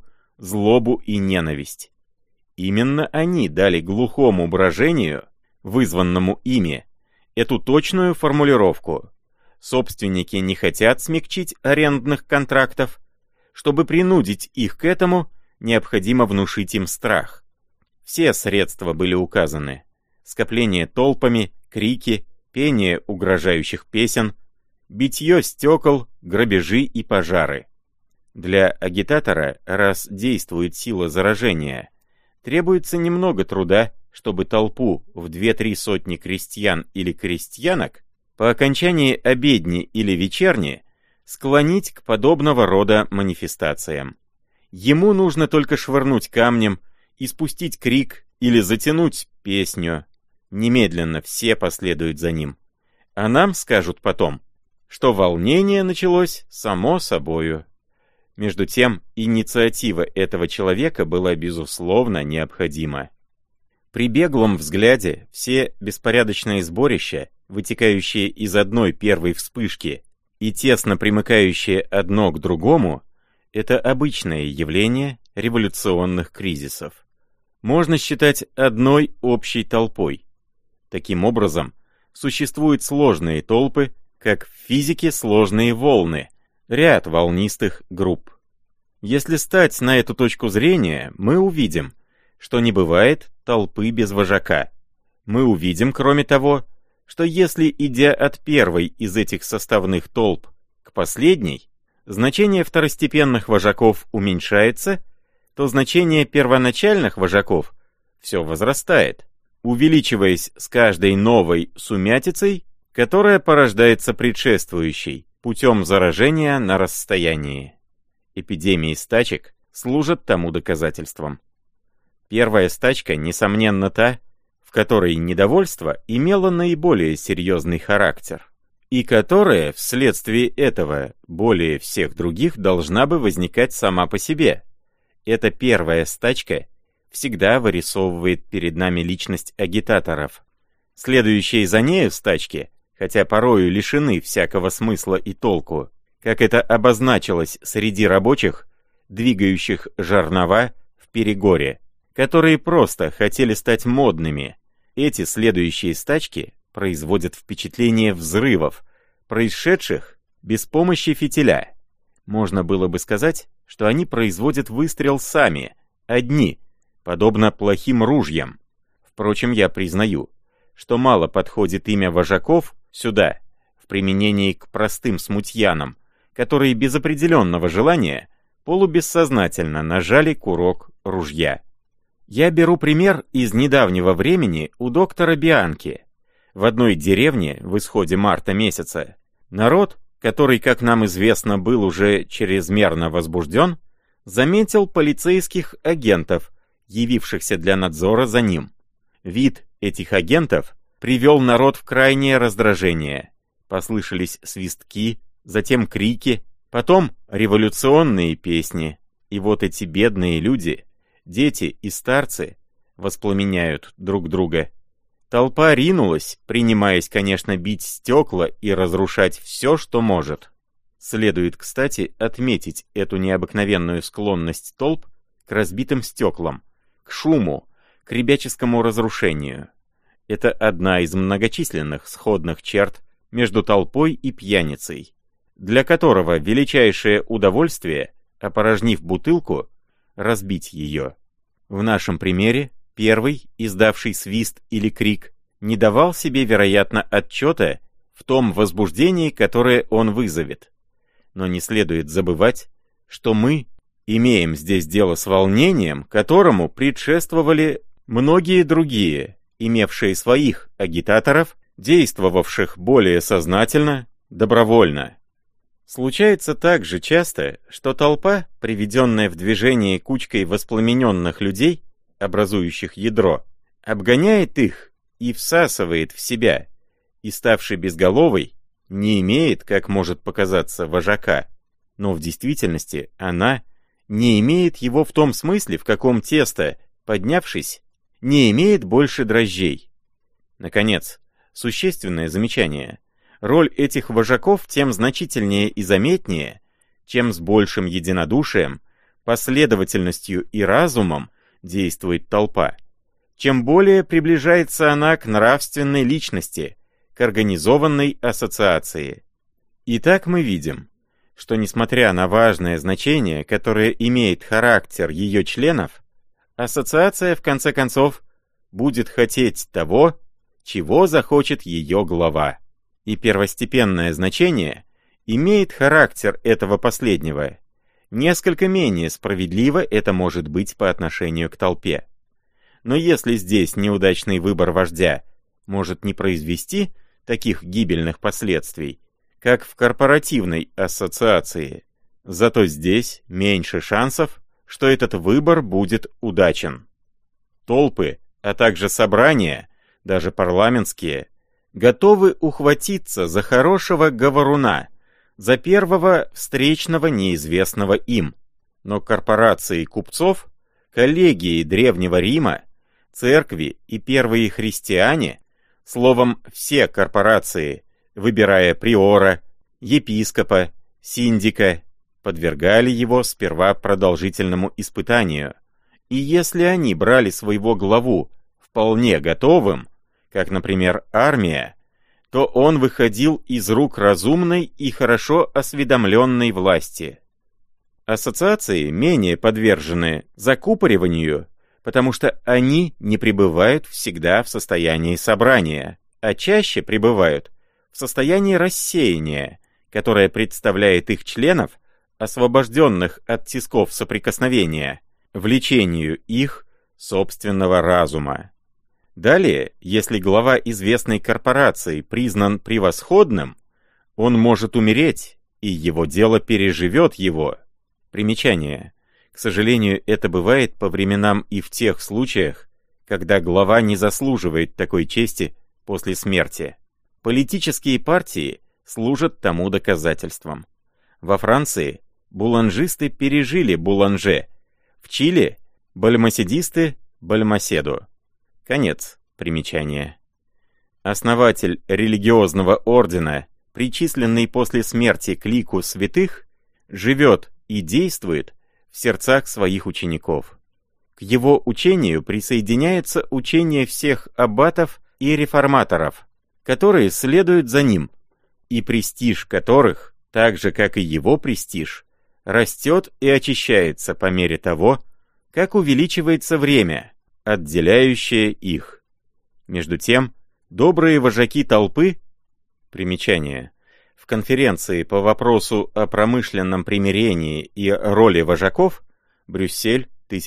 Speaker 1: злобу и ненависть. Именно они дали глухому брожению, вызванному ими, эту точную формулировку. Собственники не хотят смягчить арендных контрактов. Чтобы принудить их к этому, необходимо внушить им страх. Все средства были указаны. Скопление толпами, крики, пение угрожающих песен, битье стекол, грабежи и пожары. Для агитатора, раз действует сила заражения, требуется немного труда, чтобы толпу в 2-3 сотни крестьян или крестьянок по окончании обедни или вечерни склонить к подобного рода манифестациям. Ему нужно только швырнуть камнем, испустить крик или затянуть песню. Немедленно все последуют за ним. А нам скажут потом, что волнение началось само собою. Между тем, инициатива этого человека была безусловно необходима. При беглом взгляде все беспорядочные сборища, вытекающие из одной первой вспышки и тесно примыкающие одно к другому, это обычное явление революционных кризисов. Можно считать одной общей толпой. Таким образом, существуют сложные толпы, как в физике сложные волны, ряд волнистых групп. Если стать на эту точку зрения, мы увидим, что не бывает толпы без вожака. Мы увидим, кроме того, что если, идя от первой из этих составных толп к последней, значение второстепенных вожаков уменьшается, то значение первоначальных вожаков все возрастает, увеличиваясь с каждой новой сумятицей, которая порождается предшествующей, путем заражения на расстоянии. Эпидемии стачек служат тому доказательством. Первая стачка, несомненно, та, в которой недовольство имело наиболее серьезный характер, и которая, вследствие этого, более всех других, должна бы возникать сама по себе. Эта первая стачка всегда вырисовывает перед нами личность агитаторов. Следующие за нею стачки, хотя порою лишены всякого смысла и толку, как это обозначилось среди рабочих, двигающих жернова в Перегоре, которые просто хотели стать модными. Эти следующие стачки производят впечатление взрывов, происшедших без помощи фитиля. Можно было бы сказать, что они производят выстрел сами, одни, подобно плохим ружьям. Впрочем, я признаю, что мало подходит имя вожаков сюда, в применении к простым смутьянам, которые без определенного желания полубессознательно нажали курок ружья. Я беру пример из недавнего времени у доктора Бианки. В одной деревне в исходе марта месяца народ, который, как нам известно, был уже чрезмерно возбужден, заметил полицейских агентов, явившихся для надзора за ним. Вид этих агентов привел народ в крайнее раздражение. Послышались свистки, затем крики, потом революционные песни. И вот эти бедные люди, дети и старцы, воспламеняют друг друга. Толпа ринулась, принимаясь, конечно, бить стекла и разрушать все, что может. Следует, кстати, отметить эту необыкновенную склонность толп к разбитым стеклам, к шуму, к ребяческому разрушению. Это одна из многочисленных сходных черт между толпой и пьяницей, для которого величайшее удовольствие, опорожнив бутылку, разбить ее. В нашем примере первый, издавший свист или крик, не давал себе, вероятно, отчета в том возбуждении, которое он вызовет. Но не следует забывать, что мы имеем здесь дело с волнением, которому предшествовали многие другие, имевшие своих агитаторов, действовавших более сознательно, добровольно. Случается также часто, что толпа, приведенная в движение кучкой воспламененных людей, образующих ядро, обгоняет их и всасывает в себя, и, ставший безголовой, не имеет, как может показаться, вожака, но в действительности она не имеет его в том смысле, в каком тесто, поднявшись, не имеет больше дрожжей. Наконец, существенное замечание. Роль этих вожаков тем значительнее и заметнее, чем с большим единодушием последовательностью и разумом действует толпа, чем более приближается она к нравственной личности, к организованной ассоциации. Итак, мы видим, что несмотря на важное значение, которое имеет характер ее членов, ассоциация, в конце концов, будет хотеть того, чего захочет ее глава. И первостепенное значение имеет характер этого последнего. Несколько менее справедливо это может быть по отношению к толпе. Но если здесь неудачный выбор вождя может не произвести таких гибельных последствий, как в корпоративной ассоциации, зато здесь меньше шансов, что этот выбор будет удачен. Толпы, а также собрания, даже парламентские, готовы ухватиться за хорошего говоруна, за первого встречного неизвестного им. Но корпорации купцов, коллегии Древнего Рима, церкви и первые христиане, словом, все корпорации, выбирая приора, епископа, синдика, подвергали его сперва продолжительному испытанию. И если они брали своего главу вполне готовым, как, например, армия, то он выходил из рук разумной и хорошо осведомленной власти. Ассоциации менее подвержены закупориванию, потому что они не пребывают всегда в состоянии собрания, а чаще пребывают в состоянии рассеяния, которое представляет их членов, освобожденных от тисков соприкосновения, влечению их собственного разума. Далее, если глава известной корпорации признан превосходным, он может умереть, и его дело переживет его. Примечание. К сожалению, это бывает по временам и в тех случаях, когда глава не заслуживает такой чести после смерти. Политические партии служат тому доказательством. Во Франции буланжисты пережили Буланже, в Чили бальмаседисты Бальмаседу. Конец примечания. Основатель религиозного ордена, причисленный после смерти к лику святых, живет и действует в сердцах своих учеников. К его учению присоединяется учение всех аббатов и реформаторов, которые следуют за ним, и престиж которых, так же как и его престиж, растет и очищается по мере того, как увеличивается время, отделяющее их. Между тем, добрые вожаки толпы, примечание, в конференции по вопросу о промышленном примирении и роли вожаков, Брюссель,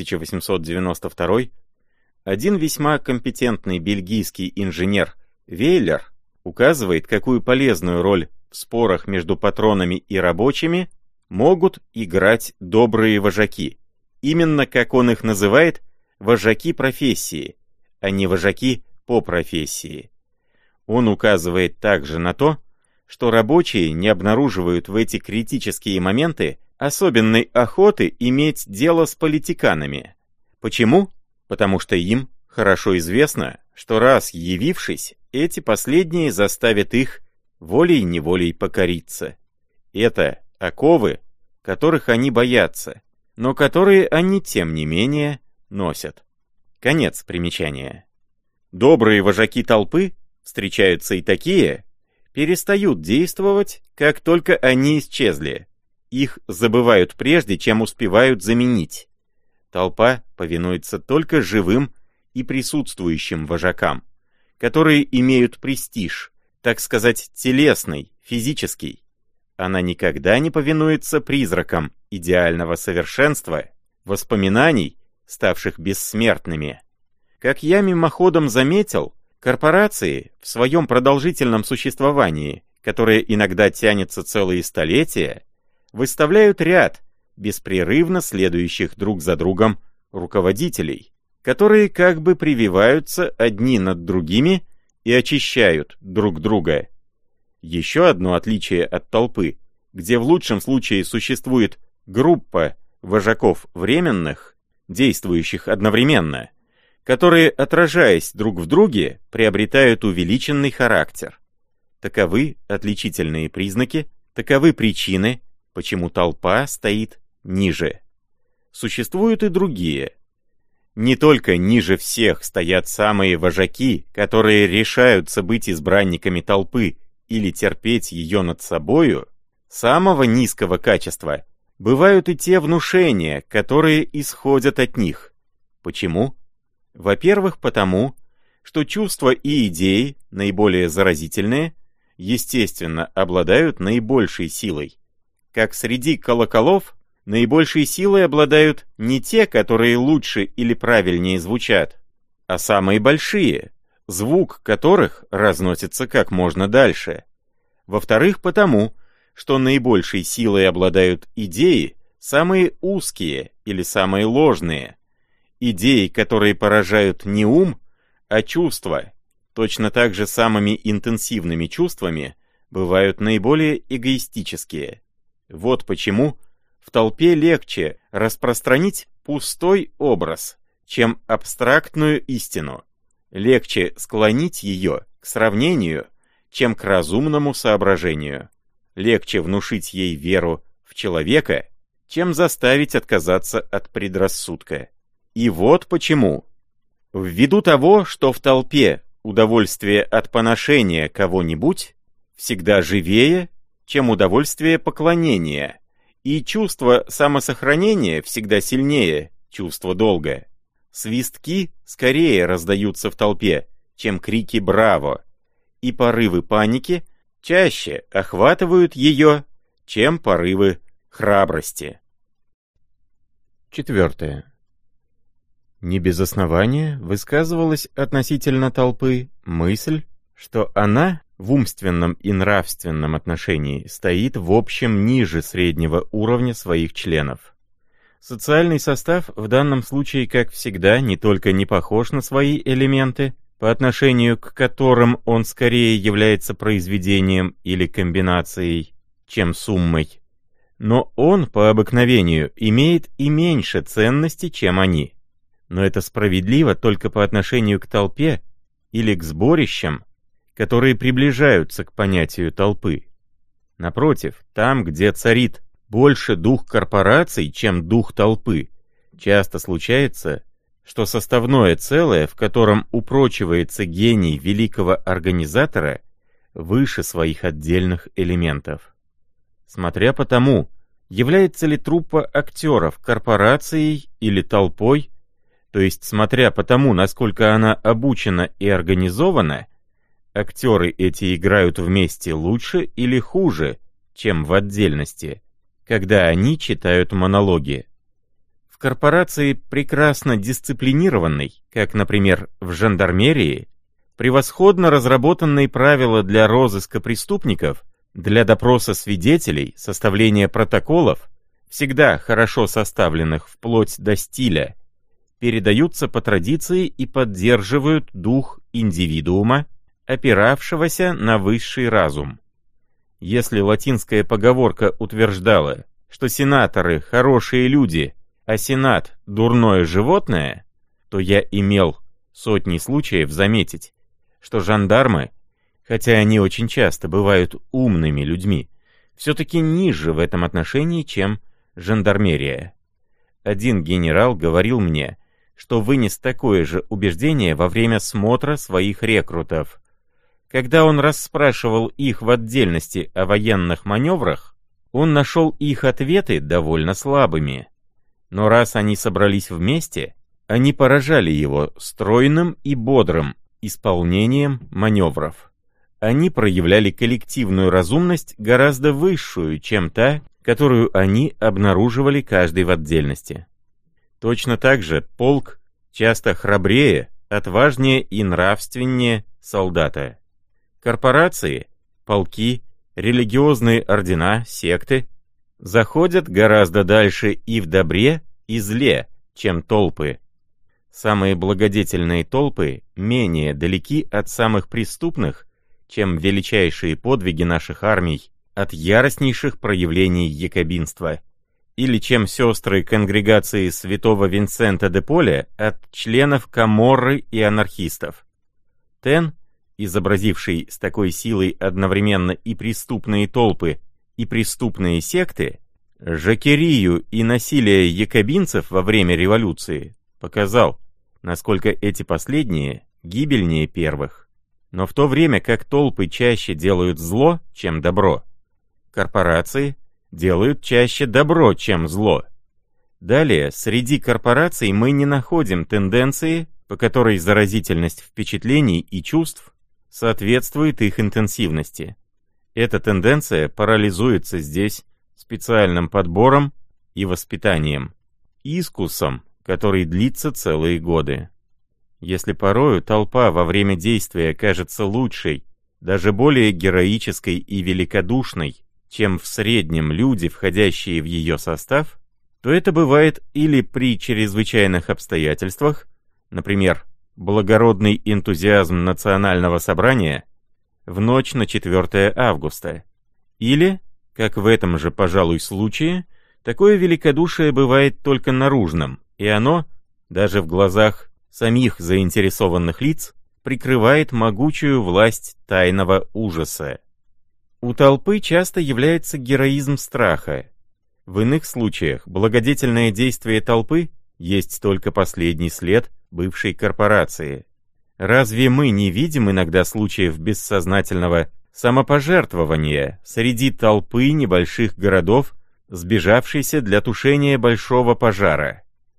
Speaker 1: 1892, один весьма компетентный бельгийский инженер Вейлер указывает, какую полезную роль в спорах между патронами и рабочими могут играть добрые вожаки, именно как он их называет, вожаки профессии, а не вожаки по профессии. Он указывает также на то, что рабочие не обнаруживают в эти критические моменты особенной охоты иметь дело с политиканами. Почему? Потому что им хорошо известно, что раз явившись, эти последние заставят их волей-неволей покориться. Это оковы, которых они боятся, но которые они, тем не менее, носят. Конец примечания. Добрые вожаки толпы, встречаются и такие, перестают действовать, как только они исчезли. Их забывают прежде, чем успевают заменить. Толпа повинуется только живым и присутствующим вожакам, которые имеют престиж, так сказать, телесный, физический. Она никогда не повинуется призракам идеального совершенства, воспоминаний, ставших бессмертными. Как я мимоходом заметил, корпорации в своем продолжительном существовании, которое иногда тянется целые столетия, выставляют ряд беспрерывно следующих друг за другом руководителей, которые как бы прививаются одни над другими и очищают друг друга. Еще одно отличие от толпы, где в лучшем случае существует группа вожаков временных, действующих одновременно, которые, отражаясь друг в друге, приобретают увеличенный характер. Таковы отличительные признаки, таковы причины, почему толпа стоит ниже. существуют и другие. Не только ниже всех стоят самые вожаки, которые решаются быть избранниками толпы или терпеть ее над собою, самого низкого качества бывают и те внушения, которые исходят от них. Почему? Во-первых, потому, что чувства и идеи, наиболее заразительные, естественно, обладают наибольшей силой. Как среди колоколов, наибольшей силой обладают не те, которые лучше или правильнее звучат, а самые большие, звук которых разносится как можно дальше. Во-вторых, потому, что наибольшей силой обладают идеи, самые узкие или самые ложные, идеи, которые поражают не ум, а чувства. Точно так же самыми интенсивными чувствами бывают наиболее эгоистические. Вот почему в толпе легче распространить пустой образ, чем абстрактную истину. Легче склонить ее к сравнению, чем к разумному соображению. Легче внушить ей веру в человека, чем заставить отказаться от предрассудка. И вот почему. Ввиду того, что в толпе удовольствие от поношения кого-нибудь всегда живее, чем удовольствие поклонения, и чувство самосохранения всегда сильнее чувства долга. Свистки скорее раздаются в толпе, чем крики «Браво!», и порывы паники чаще охватывают ее, чем порывы храбрости. 4. Не без основания высказывалась относительно толпы мысль, что она в умственном и нравственном отношении стоит в общем ниже среднего уровня своих членов. Социальный состав в данном случае, как всегда, не только не похож на свои элементы, по отношению к которым он скорее является произведением или комбинацией, чем суммой, но он по обыкновению имеет и меньше ценности, чем они. Но это справедливо только по отношению к толпе или к сборищам, которые приближаются к понятию толпы. Напротив, там, где царит больше дух корпораций, чем дух толпы, часто случается, что составное целое, в котором упрочивается гений великого организатора, выше своих отдельных элементов. Смотря по тому, является ли труппа актеров корпорацией или толпой, то есть смотря по тому, насколько она обучена и организована, актеры эти играют вместе лучше или хуже, чем в отдельности, когда они читают монологи. В корпорации прекрасно дисциплинированной, как, например, в жандармерии, превосходно разработанные правила для розыска преступников, для допроса свидетелей, составления протоколов, всегда хорошо составленных вплоть до стиля, передаются по традиции и поддерживают дух индивидуума, опиравшегося на высший разум. Если латинская поговорка утверждала, что сенаторы — хорошие люди, а сенат — дурное животное, то я имел сотни случаев заметить, что жандармы, хотя они очень часто бывают умными людьми, все-таки ниже в этом отношении, чем жандармерия. Один генерал говорил мне, что вынес такое же убеждение во время смотра своих рекрутов. Когда он расспрашивал их в отдельности о военных маневрах, он нашел их ответы довольно слабыми. Но раз они собрались вместе, они поражали его стройным и бодрым исполнением маневров. Они проявляли коллективную разумность гораздо высшую, чем та, которую они обнаруживали каждый в отдельности. Точно так же полк часто храбрее, отважнее и нравственнее солдата. Корпорации, полки, религиозные ордена, секты заходят гораздо дальше и в добре, и зле, чем толпы. Самые благодетельные толпы менее далеки от самых преступных, чем величайшие подвиги наших армий от яростнейших проявлений якобинства, или чем сестры конгрегации святого Винсента де Поля от членов Каморры и анархистов. Тен, изобразивший с такой силой одновременно и преступные толпы, и преступные секты, Жакерию и насилие якобинцев во время революции показал, насколько эти последние гибельнее первых. Но в то время как толпы чаще делают зло, чем добро, корпорации делают чаще добро, чем зло. Далее, среди корпораций мы не находим тенденции, по которой заразительность впечатлений и чувств соответствует их интенсивности. Эта тенденция парализуется здесь специальным подбором и воспитанием, искусом, который длится целые годы. Если порою толпа во время действия кажется лучшей, даже более героической и великодушной, чем в среднем люди, входящие в ее состав, то это бывает или при чрезвычайных обстоятельствах, например, благородный энтузиазм национального собрания в ночь на 4 августа, или, как в этом же, пожалуй, случае, такое великодушие бывает только наружным, и оно, даже в глазах самих заинтересованных лиц, прикрывает могучую власть тайного ужаса. У толпы часто является героизм страха. В иных случаях благодетельное действие толпы есть только последний след бывшей корпорации. Разве мы не видим иногда случаев бессознательного самопожертвования среди толпы небольших городов, сбежавшейся для тушения большого пожара?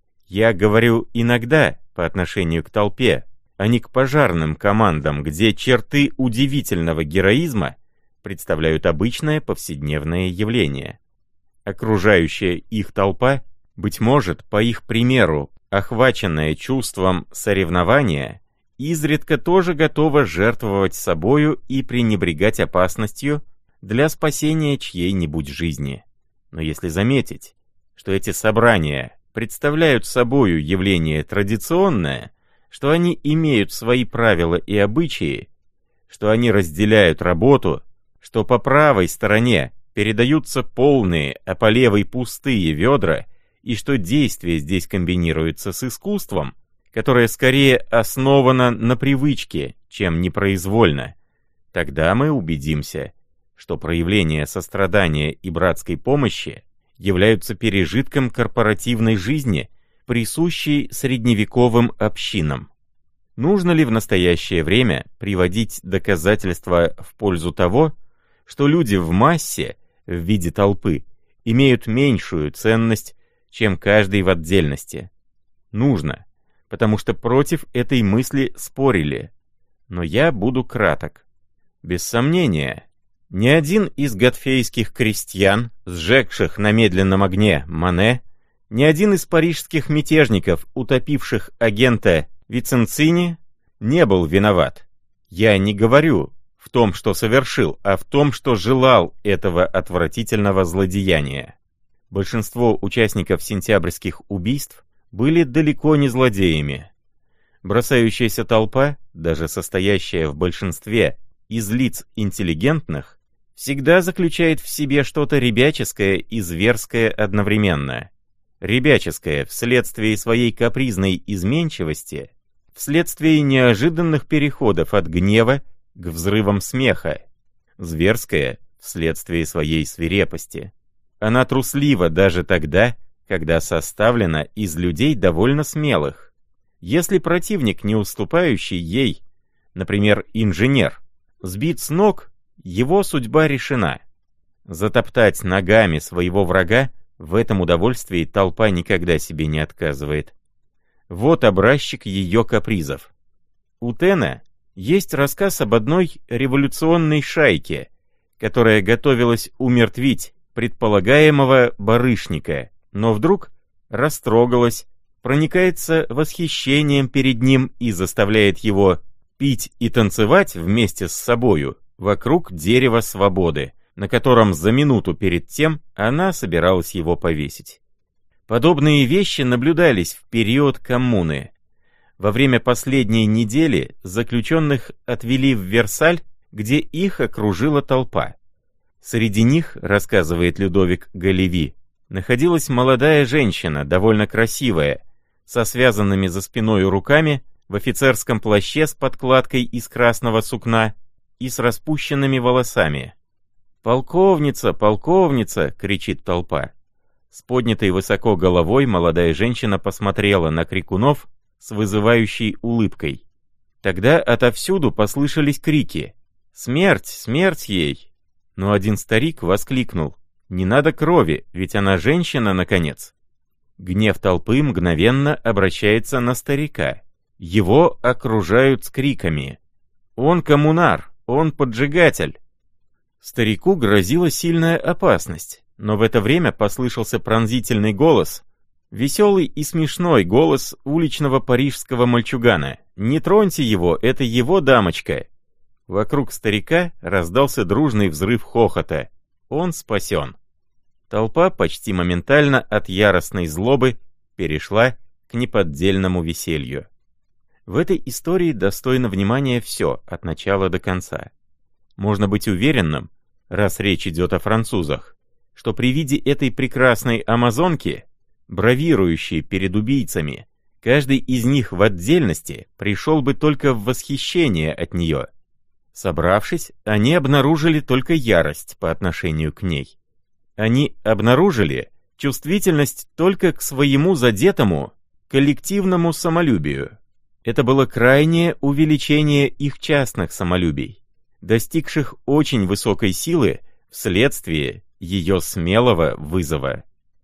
Speaker 1: Я говорю «иногда» по отношению к толпе, а не к пожарным командам, где черты удивительного героизма представляют обычное повседневное явление. Окружающая их толпа, быть может, по их примеру, охваченная чувством соревнования, изредка тоже готова жертвовать собою и пренебрегать опасностью для спасения чьей-нибудь жизни. Но если заметить, что эти собрания представляют собою явление традиционное, что они имеют свои правила и обычаи, что они разделяют работу, что по правой стороне передаются полные, а по левой пустые ведра, и что действие здесь комбинируется с искусством, которое скорее основано на привычке, чем непроизвольно, тогда мы убедимся, что проявления сострадания и братской помощи являются пережитком корпоративной жизни, присущей средневековым общинам. Нужно ли в настоящее время приводить доказательства в пользу того, что люди в массе, в виде толпы, имеют меньшую ценность, чем каждый в отдельности? Нужно, потому что против этой мысли спорили. Но я буду краток. Без сомнения, ни один из готфейских крестьян, сжегших на медленном огне Мане, ни один из парижских мятежников, утопивших агента Виценцини, не был виноват. Я не говорю в том, что совершил, а в том, что желал этого отвратительного злодеяния. Большинство участников сентябрьских убийств были далеко не злодеями. Бросающаяся толпа, даже состоящая в большинстве из лиц интеллигентных, всегда заключает в себе что-то ребяческое и зверское одновременно. Ребяческое вследствие своей капризной изменчивости, вследствие неожиданных переходов от гнева к взрывам смеха, зверское вследствие своей свирепости. Она труслива даже тогда, когда составлена из людей довольно смелых. Если противник, не уступающий ей, например, инженер, сбит с ног, его судьба решена. Затоптать ногами своего врага в этом удовольствии толпа никогда себе не отказывает. Вот образчик ее капризов. У Тена есть рассказ об одной революционной шайке, которая готовилась умертвить предполагаемого барышника, но вдруг растрогалась, проникается восхищением перед ним и заставляет его пить и танцевать вместе с собою вокруг дерева свободы, на котором за минуту перед тем она собиралась его повесить. Подобные вещи наблюдались в период коммуны. Во время последней недели заключенных отвели в Версаль, где их окружила толпа. Среди них, рассказывает Людовик Галеви, находилась молодая женщина, довольно красивая, со связанными за спиной руками, в офицерском плаще с подкладкой из красного сукна и с распущенными волосами. «Полковница, полковница!» — кричит толпа. С поднятой высоко головой молодая женщина посмотрела на крикунов с вызывающей улыбкой. Тогда отовсюду послышались крики: «Смерть! Смерть ей!» Но один старик воскликнул: «Не надо крови, ведь она женщина, наконец!» Гнев толпы мгновенно обращается на старика. Его окружают с криками: «Он коммунар! Он поджигатель!» Старику грозила сильная опасность, но в это время послышался пронзительный голос, веселый и смешной голос уличного парижского мальчугана: «Не троньте его, это его дамочка!» Вокруг старика раздался дружный взрыв хохота. Он спасен. Толпа почти моментально от яростной злобы перешла к неподдельному веселью. В этой истории достойно внимания все, от начала до конца. Можно быть уверенным, раз речь идет о французах, что при виде этой прекрасной амазонки, бравирующей перед убийцами, каждый из них в отдельности пришел бы только в восхищение от нее. Собравшись, они обнаружили только ярость по отношению к ней. Они обнаружили чувствительность только к своему задетому коллективному самолюбию. Это было крайнее увеличение их частных самолюбий, достигших очень высокой силы вследствие ее смелого вызова.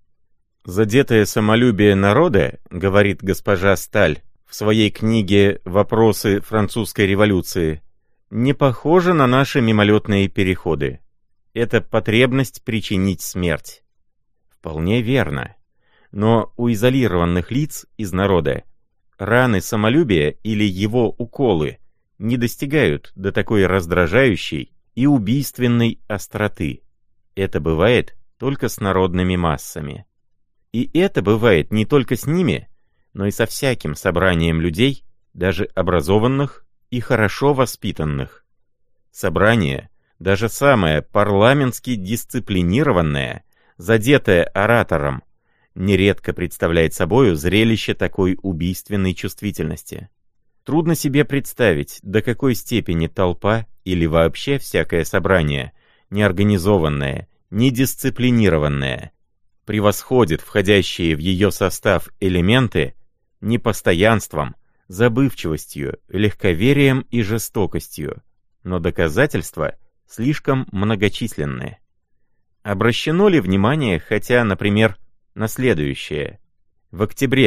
Speaker 1: «Задетое самолюбие народа, — говорит госпожа Сталь в своей книге «Вопросы французской революции», — не похоже на наши мимолетные переходы. Это потребность причинить смерть». Вполне верно. Но у изолированных лиц из народа раны самолюбия или его уколы не достигают до такой раздражающей и убийственной остроты. Это бывает только с народными массами. И это бывает не только с ними, но и со всяким собранием людей, даже образованных и хорошо воспитанных. Собрание, даже самое парламентски дисциплинированное, задетое оратором, нередко представляет собою зрелище такой убийственной чувствительности. Трудно себе представить, до какой степени толпа или вообще всякое собрание, неорганизованное, недисциплинированное, превосходит входящие в ее состав элементы непостоянством, забывчивостью, легковерием и жестокостью, но доказательства слишком многочисленны. Обращено ли внимание хотя, например, на следующее? В октябре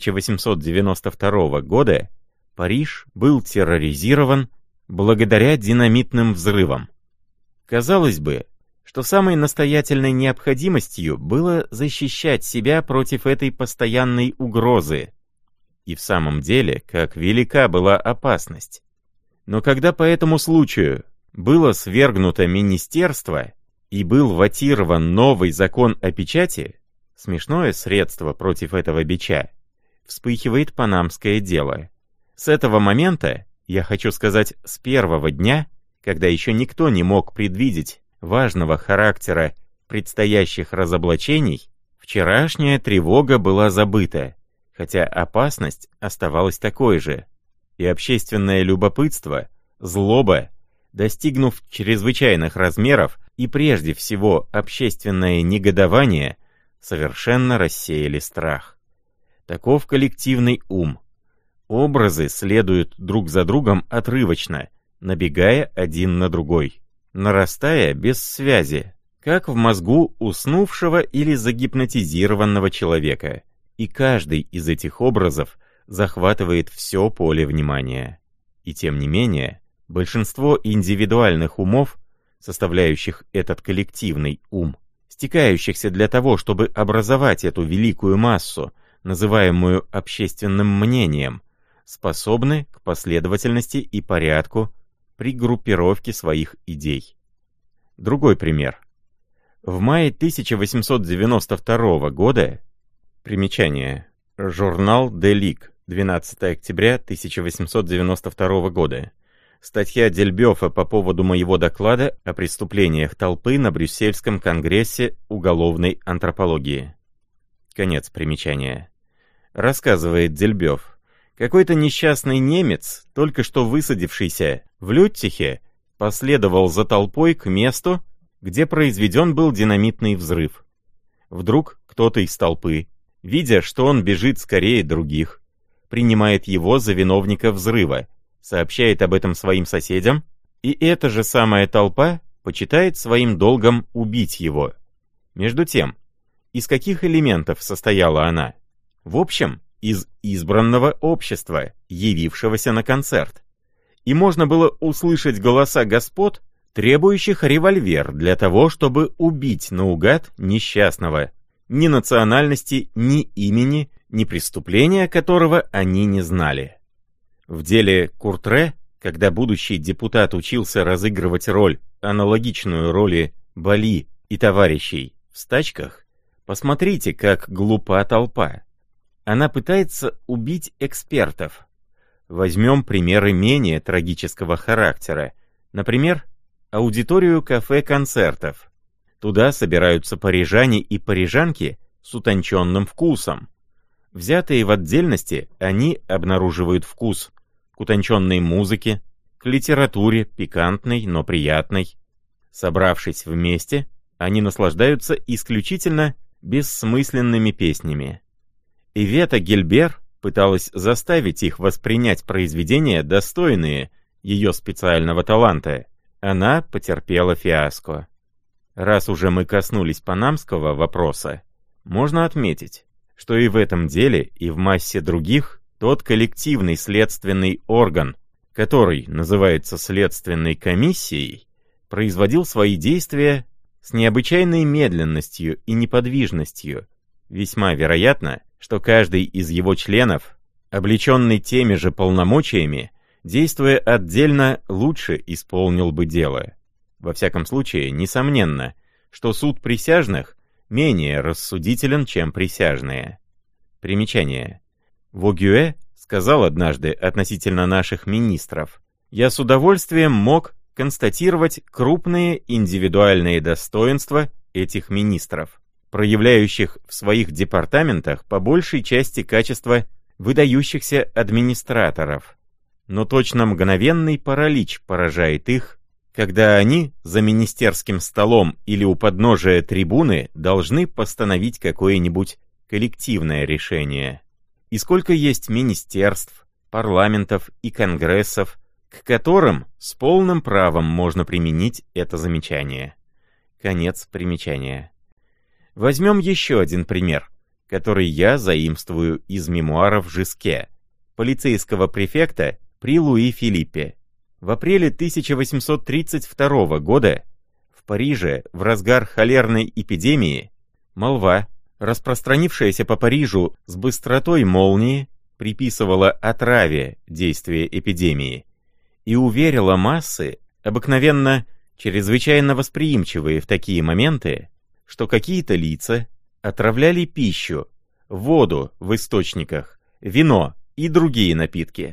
Speaker 1: 1892 года Париж был терроризирован благодаря динамитным взрывам. Казалось бы, что самой настоятельной необходимостью было защищать себя против этой постоянной угрозы. И в самом деле, как велика была опасность. Но когда по этому случаю было свергнуто министерство и был вотирован новый закон о печати, смешное средство против этого бича, вспыхивает панамское дело. С этого момента, я хочу сказать, с первого дня, когда еще никто не мог предвидеть важного характера предстоящих разоблачений, вчерашняя тревога была забыта, хотя опасность оставалась такой же, и общественное любопытство, злоба, достигнув чрезвычайных размеров, и прежде всего общественное негодование, совершенно рассеяли страх. Таков коллективный ум. Образы следуют друг за другом отрывочно, набегая один на другой, нарастая без связи, как в мозгу уснувшего или загипнотизированного человека, и каждый из этих образов захватывает все поле внимания. И тем не менее, большинство индивидуальных умов, составляющих этот коллективный ум, стекающихся для того, чтобы образовать эту великую массу, называемую общественным мнением, способны к последовательности и порядку при группировке своих идей. Другой пример. В мае 1892 года, примечание, журнал «Де Лиг», 12 октября 1892 года, статья Дельбёфа по поводу моего доклада о преступлениях толпы на Брюссельском конгрессе уголовной антропологии. Конец примечания. Рассказывает Дельбёв. Какой-то несчастный немец, только что высадившийся в Люттихе, последовал за толпой к месту, где произведен был динамитный взрыв. Вдруг кто-то из толпы, видя, что он бежит скорее других, принимает его за виновника взрыва, сообщает об этом своим соседям, и эта же самая толпа почитает своим долгом убить его. Между тем, из каких элементов состояла она? В общем, из избранного общества, явившегося на концерт. И можно было услышать голоса господ, требующих револьвер для того, чтобы убить наугад несчастного, ни национальности, ни имени, ни преступления которого они не знали. В деле Куртре, когда будущий депутат учился разыгрывать роль, аналогичную роли Бали и товарищей в стачках, посмотрите, как глупа толпа. Она пытается убить экспертов. Возьмем примеры менее трагического характера. Например, аудиторию кафе-концертов. Туда собираются парижане и парижанки с утонченным вкусом. Взятые в отдельности, они обнаруживают вкус к утонченной музыке, к литературе, пикантной, но приятной. Собравшись вместе, они наслаждаются исключительно бессмысленными песнями. Ивета Гильбер пыталась заставить их воспринять произведения, достойные ее специального таланта. Она потерпела фиаско. Раз уже мы коснулись панамского вопроса, можно отметить, что и в этом деле, и в массе других, тот коллективный следственный орган, который называется следственной комиссией, производил свои действия с необычайной медленностью и неподвижностью. Весьма вероятно, что каждый из его членов, облеченный теми же полномочиями, действуя отдельно, лучше исполнил бы дело. Во всяком случае, несомненно, что суд присяжных менее рассудителен, чем присяжные. Примечание. Вогюэ сказал однажды относительно наших министров: «Я с удовольствием мог констатировать крупные индивидуальные достоинства этих министров, проявляющих в своих департаментах по большей части качества выдающихся администраторов. Но точно мгновенный паралич поражает их, когда они за министерским столом или у подножия трибуны должны постановить какое-нибудь коллективное решение. И сколько есть министерств, парламентов и конгрессов, к которым с полным правом можно применить это замечание». Конец примечания. Возьмем еще один пример, который я заимствую из мемуаров Жиске, полицейского префекта при Луи Филиппе. В апреле 1832 года в Париже в разгар холерной эпидемии молва, распространившаяся по Парижу с быстротой молнии, приписывала отраве действия эпидемии и уверила массы, обыкновенно чрезвычайно восприимчивые в такие моменты, что какие-то лица отравляли пищу, воду в источниках, вино и другие напитки.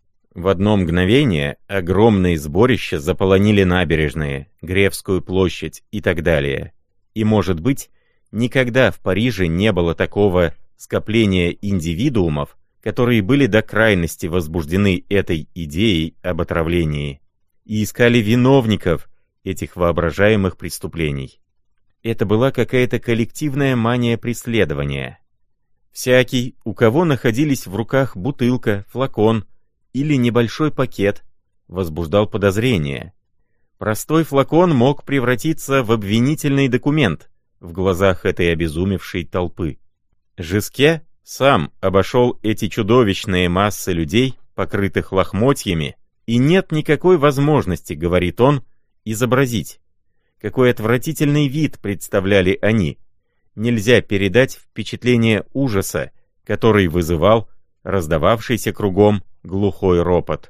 Speaker 1: В одно мгновение огромные сборища заполонили набережные, Гревскую площадь и так далее. И, может быть, никогда в Париже не было такого скопления индивидуумов, которые были до крайности возбуждены этой идеей об отравлении и искали виновников этих воображаемых преступлений. Это была какая-то коллективная мания преследования. Всякий, у кого находились в руках бутылка, флакон или небольшой пакет, возбуждал подозрение. Простой флакон мог превратиться в обвинительный документ в глазах этой обезумевшей толпы. Жиске сам обошел эти чудовищные массы людей, покрытых лохмотьями, и нет никакой возможности, говорит он, изобразить, какой отвратительный вид представляли они. Нельзя передать впечатление ужаса, который вызывал раздававшийся кругом глухой ропот.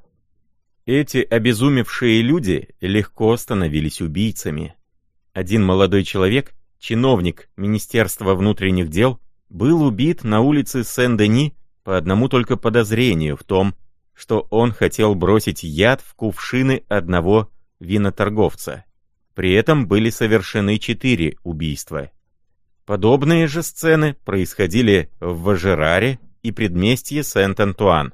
Speaker 1: Эти обезумевшие люди легко становились убийцами. Один молодой человек, чиновник Министерства внутренних дел, был убит на улице Сен-Дени по одному только подозрению в том, что он хотел бросить яд в кувшины одного виноторговца. При этом были совершены 4 убийства. Подобные же сцены происходили в Важераре и предместье Сент-Антуан.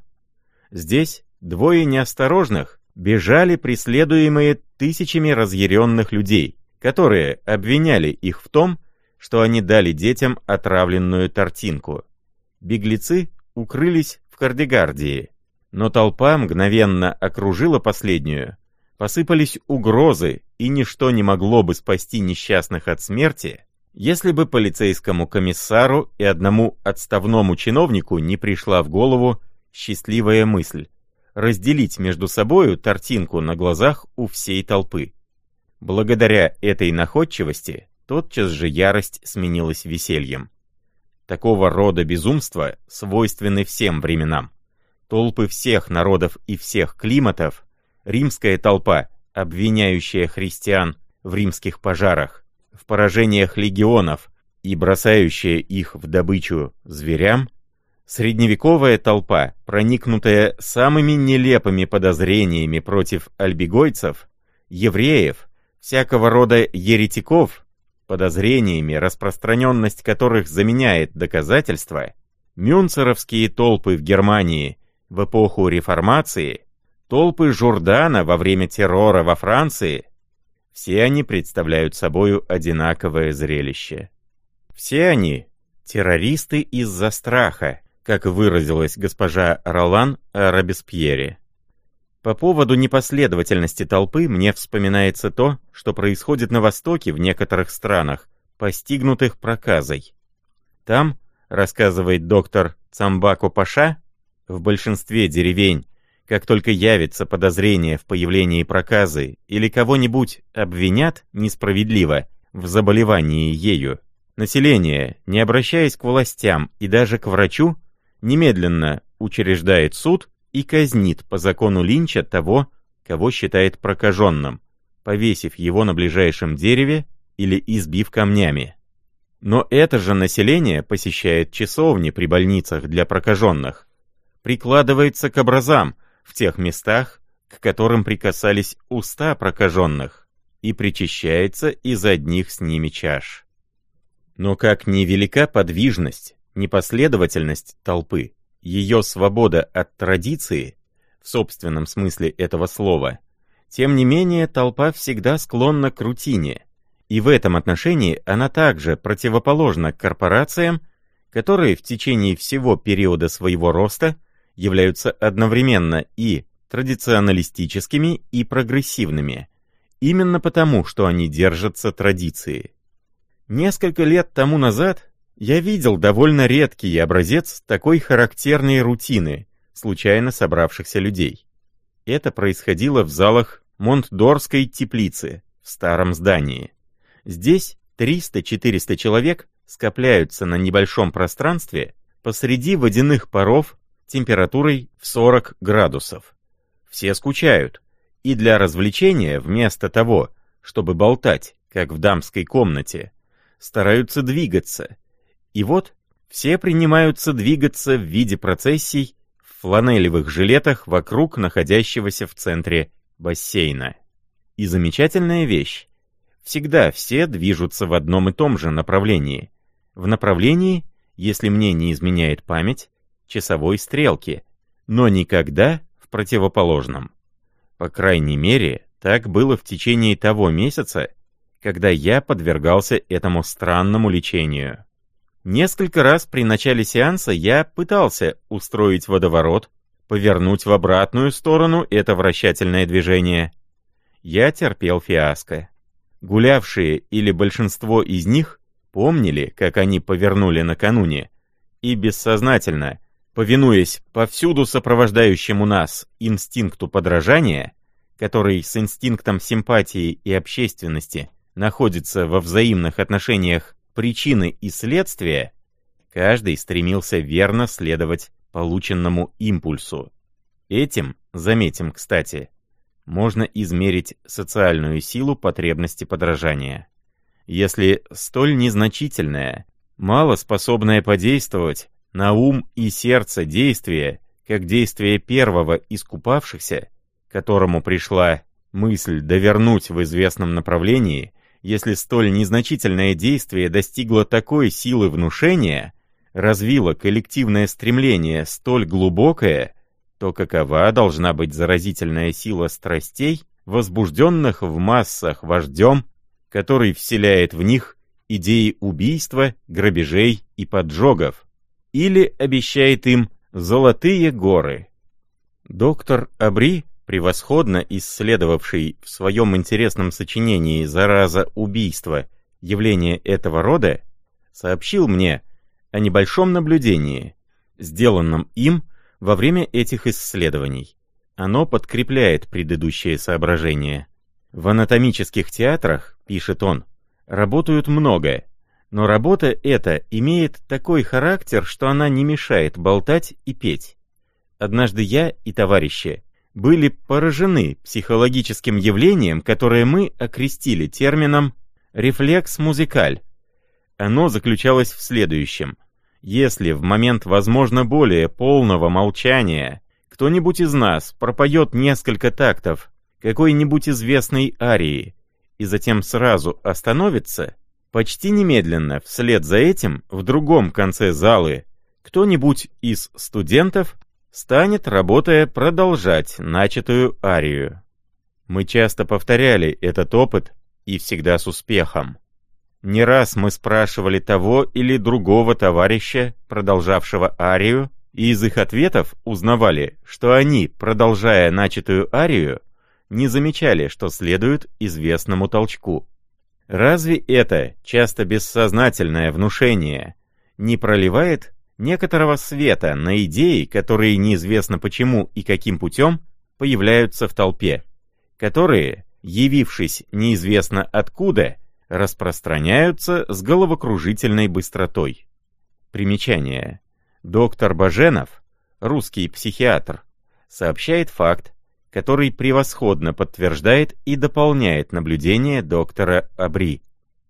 Speaker 1: Здесь 2 неосторожных бежали, преследуемые тысячами разъяренных людей, которые обвиняли их в том, что они дали детям отравленную тортинку. Беглецы укрылись в Кардегардии, но толпа мгновенно окружила последнюю, посыпались угрозы, и ничто не могло бы спасти несчастных от смерти, если бы полицейскому комиссару и одному отставному чиновнику не пришла в голову счастливая мысль разделить между собою тортинку на глазах у всей толпы. Благодаря этой находчивости тотчас же ярость сменилась весельем. Такого рода безумства свойственны всем временам. Толпы всех народов и всех климатов, римская толпа, обвиняющая христиан в римских пожарах, в поражениях легионов и бросающая их в добычу зверям, средневековая толпа, проникнутая самыми нелепыми подозрениями против альбигойцев, евреев, всякого рода еретиков, подозрениями, распространенность которых заменяет доказательства, мюнцеровские толпы в Германии в эпоху Реформации, толпы Журдана во время террора во Франции, все они представляют собою одинаковое зрелище. Все они — террористы из-за страха, как выразилась госпожа Ролан о Робеспьере. По поводу непоследовательности толпы мне вспоминается то, что происходит на Востоке в некоторых странах, постигнутых проказой. Там, рассказывает доктор Цамбако-Паша, в большинстве деревень, как только явится подозрение в появлении проказы или кого-нибудь обвинят несправедливо в заболевании ею, население, не обращаясь к властям и даже к врачу, немедленно учреждает суд и казнит по закону Линча того, кого считает прокаженным, повесив его на ближайшем дереве или избив камнями. Но это же население посещает часовни при больницах для прокаженных, прикладывается к образам в тех местах, к которым прикасались уста прокаженных, и причащается из одних с ними чаш. Но как ни велика подвижность, непоследовательность толпы, ее свобода от традиции, в собственном смысле этого слова, тем не менее толпа всегда склонна к рутине, и в этом отношении она также противоположна корпорациям, которые в течение всего периода своего роста являются одновременно и традиционалистическими, и прогрессивными, именно потому, что они держатся традиции. Несколько лет тому назад я видел довольно редкий образец такой характерной рутины случайно собравшихся людей. Это происходило в залах Монтдорской теплицы в старом здании. Здесь 300-400 человек скопляются на небольшом пространстве посреди водяных паров температурой в 40 градусов. Все скучают, и для развлечения, вместо того, чтобы болтать, как в дамской комнате, стараются двигаться. И вот все принимаются двигаться в виде процессий в фланелевых жилетах вокруг находящегося в центре бассейна. И замечательная вещь. Всегда все движутся в одном и том же направлении. В направлении, если мне не изменяет память, часовой стрелки, но никогда в противоположном. По крайней мере, так было в течение того месяца, когда я подвергался этому странному лечению. Несколько раз при начале сеанса я пытался устроить водоворот, повернуть в обратную сторону это вращательное движение. Я терпел фиаско. Гулявшие или большинство из них помнили, как они повернули накануне, и бессознательно, повинуясь повсюду сопровождающему нас инстинкту подражания, который с инстинктом симпатии и общественности находится во взаимных отношениях причины и следствия, каждый стремился верно следовать полученному импульсу. Этим, заметим, кстати, можно измерить социальную силу потребности подражания. Если столь незначительное, мало способное подействовать на ум и сердце действие, как действие первого из купавшихся, которому пришла мысль довернуть в известном направлении, если столь незначительное действие достигло такой силы внушения, развило коллективное стремление столь глубокое, то какова должна быть заразительная сила страстей, возбужденных в массах вождем, который вселяет в них идеи убийства, грабежей и поджогов, или обещает им золотые горы. Доктор Абри, превосходно исследовавший в своем интересном сочинении «Зараза убийства» явление этого рода, сообщил мне о небольшом наблюдении, сделанном им во время этих исследований. Оно подкрепляет предыдущие соображения. В анатомических театрах, пишет он, работают много, но работа эта имеет такой характер, что она не мешает болтать и петь. Однажды я и товарищи были поражены психологическим явлением, которое мы окрестили термином «рефлекс музикаль». Оно заключалось в следующем. Если в момент, возможно, более полного молчания кто-нибудь из нас пропоет несколько тактов какой-нибудь известной арии и затем сразу остановится, почти немедленно вслед за этим в другом конце залы кто-нибудь из студентов станет, работая, продолжать начатую арию. Мы часто повторяли этот опыт и всегда с успехом. Не раз мы спрашивали того или другого товарища, продолжавшего арию, и из их ответов узнавали, что они, продолжая начатую арию, не замечали, что следует известному толчку. Разве это часто бессознательное внушение не проливает некоторого света на идеи, которые неизвестно почему и каким путем появляются в толпе, которые, явившись неизвестно откуда, распространяются с головокружительной быстротой? Примечание. Доктор Баженов, русский психиатр, сообщает факт, который превосходно подтверждает и дополняет наблюдения доктора Абри.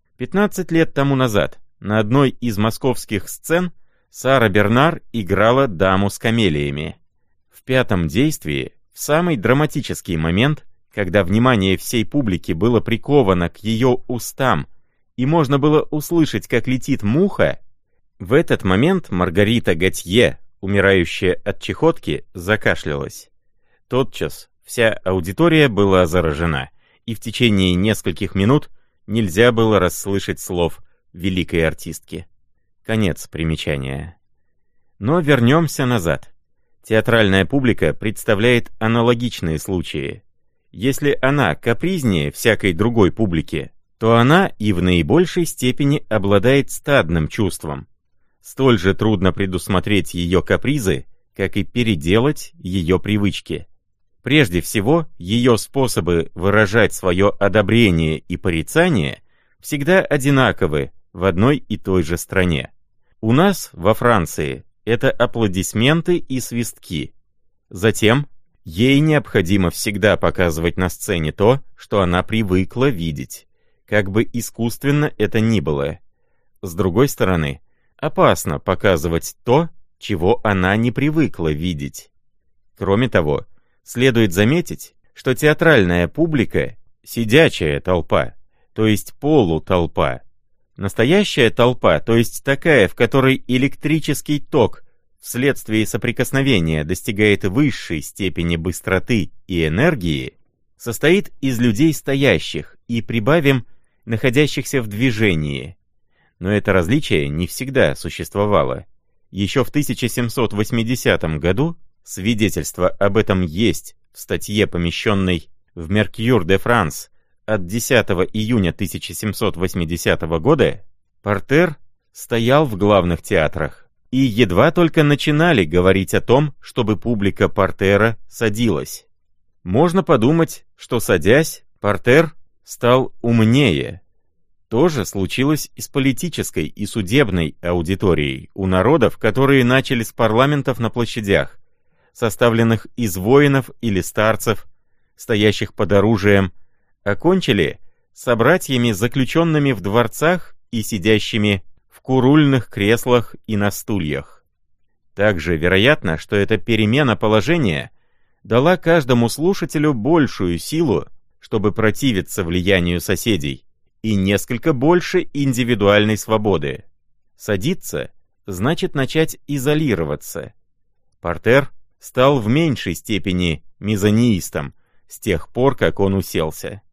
Speaker 1: 15 лет тому назад на одной из московских сцен Сара Бернар играла даму с камелиями. В пятом действии, в самый драматический момент, когда внимание всей публики было приковано к ее устам и можно было услышать, как летит муха, в этот момент Маргарита Готье, умирающая от чехотки, закашлялась. Тотчас вся аудитория была заражена, и в течение нескольких минут нельзя было расслышать слов великой артистки. Конец примечания. Но вернемся назад. Театральная публика представляет аналогичные случаи. Если она капризнее всякой другой публики, то она и в наибольшей степени обладает стадным чувством. Столь же трудно предусмотреть ее капризы, как и переделать ее привычки. Прежде всего, ее способы выражать свое одобрение и порицание всегда одинаковы в одной и той же стране. У нас, во Франции, это аплодисменты и свистки. Затем, ей необходимо всегда показывать на сцене то, что она привыкла видеть, как бы искусственно это ни было. С другой стороны, опасно показывать то, чего она не привыкла видеть. Кроме того, следует заметить, что театральная публика — сидячая толпа, то есть полутолпа. Настоящая толпа, то есть такая, в которой электрический ток вследствие соприкосновения достигает высшей степени быстроты и энергии, состоит из людей стоящих и, прибавим, находящихся в движении. Но это различие не всегда существовало. Еще в 1780 году свидетельство об этом есть в статье, помещенной в «Меркьюр де Франс» от 10 июня 1780 года. Партер стоял в главных театрах, и едва только начинали говорить о том, чтобы публика партера садилась. Можно подумать, что, садясь, партер стал умнее. То же случилось и с политической и судебной аудиторией у народов, которые начали с парламентов на площадях, составленных из воинов или старцев, стоящих под оружием, окончили собратьями, заключенными в дворцах и сидящими в курульных креслах и на стульях. Также вероятно, что эта перемена положения дала каждому слушателю большую силу, чтобы противиться влиянию соседей, и несколько больше индивидуальной свободы. Садиться значит начать изолироваться. Партер стал в меньшей степени мезониистом с тех пор, как он уселся.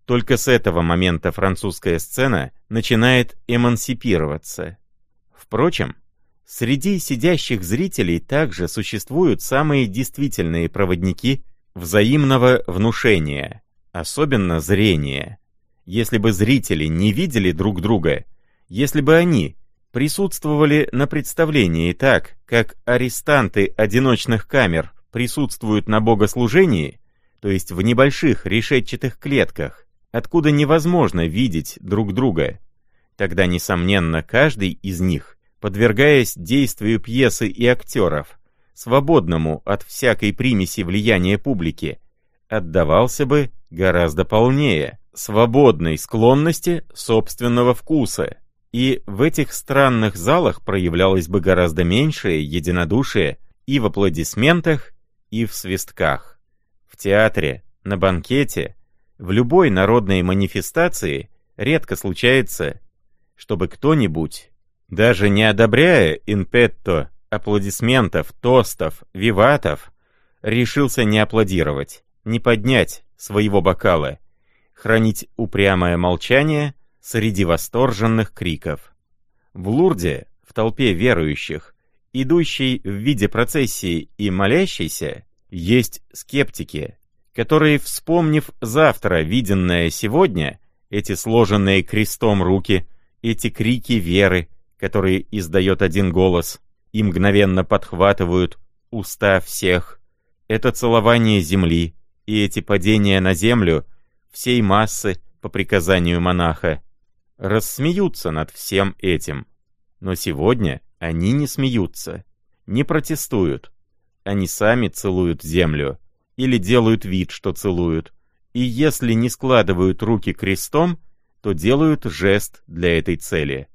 Speaker 1: Только с этого момента французская сцена начинает эмансипироваться. Впрочем, среди сидящих зрителей также существуют самые действительные проводники взаимного внушения, особенно зрения. Если бы зрители не видели друг друга, если бы они присутствовали на представлении так, как арестанты одиночных камер присутствуют на богослужении, то есть в небольших решетчатых клетках, откуда невозможно видеть друг друга, тогда, несомненно, каждый из них, подвергаясь действию пьесы и актеров, свободному от всякой примеси влияния публики, отдавался бы гораздо полнее свободной склонности собственного вкуса, и в этих странных залах проявлялось бы гораздо меньшее единодушие и в аплодисментах, и в свистках. В театре, на банкете, в любой народной манифестации редко случается, чтобы кто-нибудь, даже не одобряя in petto аплодисментов, тостов, виватов, решился не аплодировать, не поднять своего бокала, хранить упрямое молчание среди восторженных криков. В Лурде, в толпе верующих, идущей в виде процессии и молящейся, есть скептики, которые, вспомнив завтра виденное сегодня, эти сложенные крестом руки, эти крики веры, которые издает один голос, и мгновенно подхватывают уста всех, это целование земли и эти падения на землю всей массы по приказанию монаха, рассмеются над всем этим. Но сегодня они не смеются, не протестуют. Они сами целуют землю или делают вид, что целуют. И если не складывают руки крестом, то делают жест для этой цели.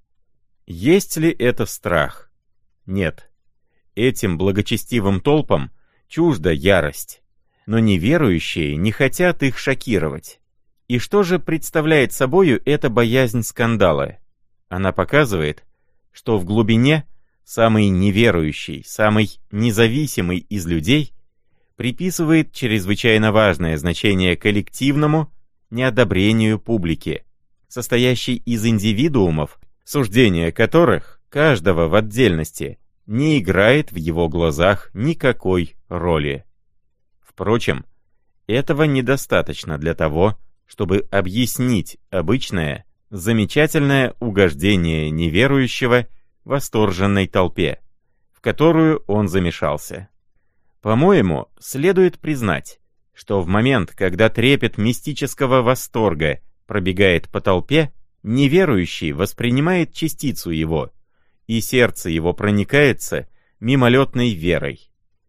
Speaker 1: Есть ли это страх? Нет. Этим благочестивым толпам чужда ярость. Но неверующие не хотят их шокировать. И что же представляет собою эта боязнь скандала? Она показывает, что в глубине самый неверующий, самый независимый из людей приписывает чрезвычайно важное значение коллективному неодобрению публики, состоящей из индивидуумов, суждение которых, каждого в отдельности, не играет в его глазах никакой роли. Впрочем, этого недостаточно для того, чтобы объяснить обычное, замечательное угождение неверующего восторженной толпе, в которую он замешался. По-моему, следует признать, что в момент, когда трепет мистического восторга пробегает по толпе, неверующий воспринимает частицу его, и сердце его проникается мимолетной верой.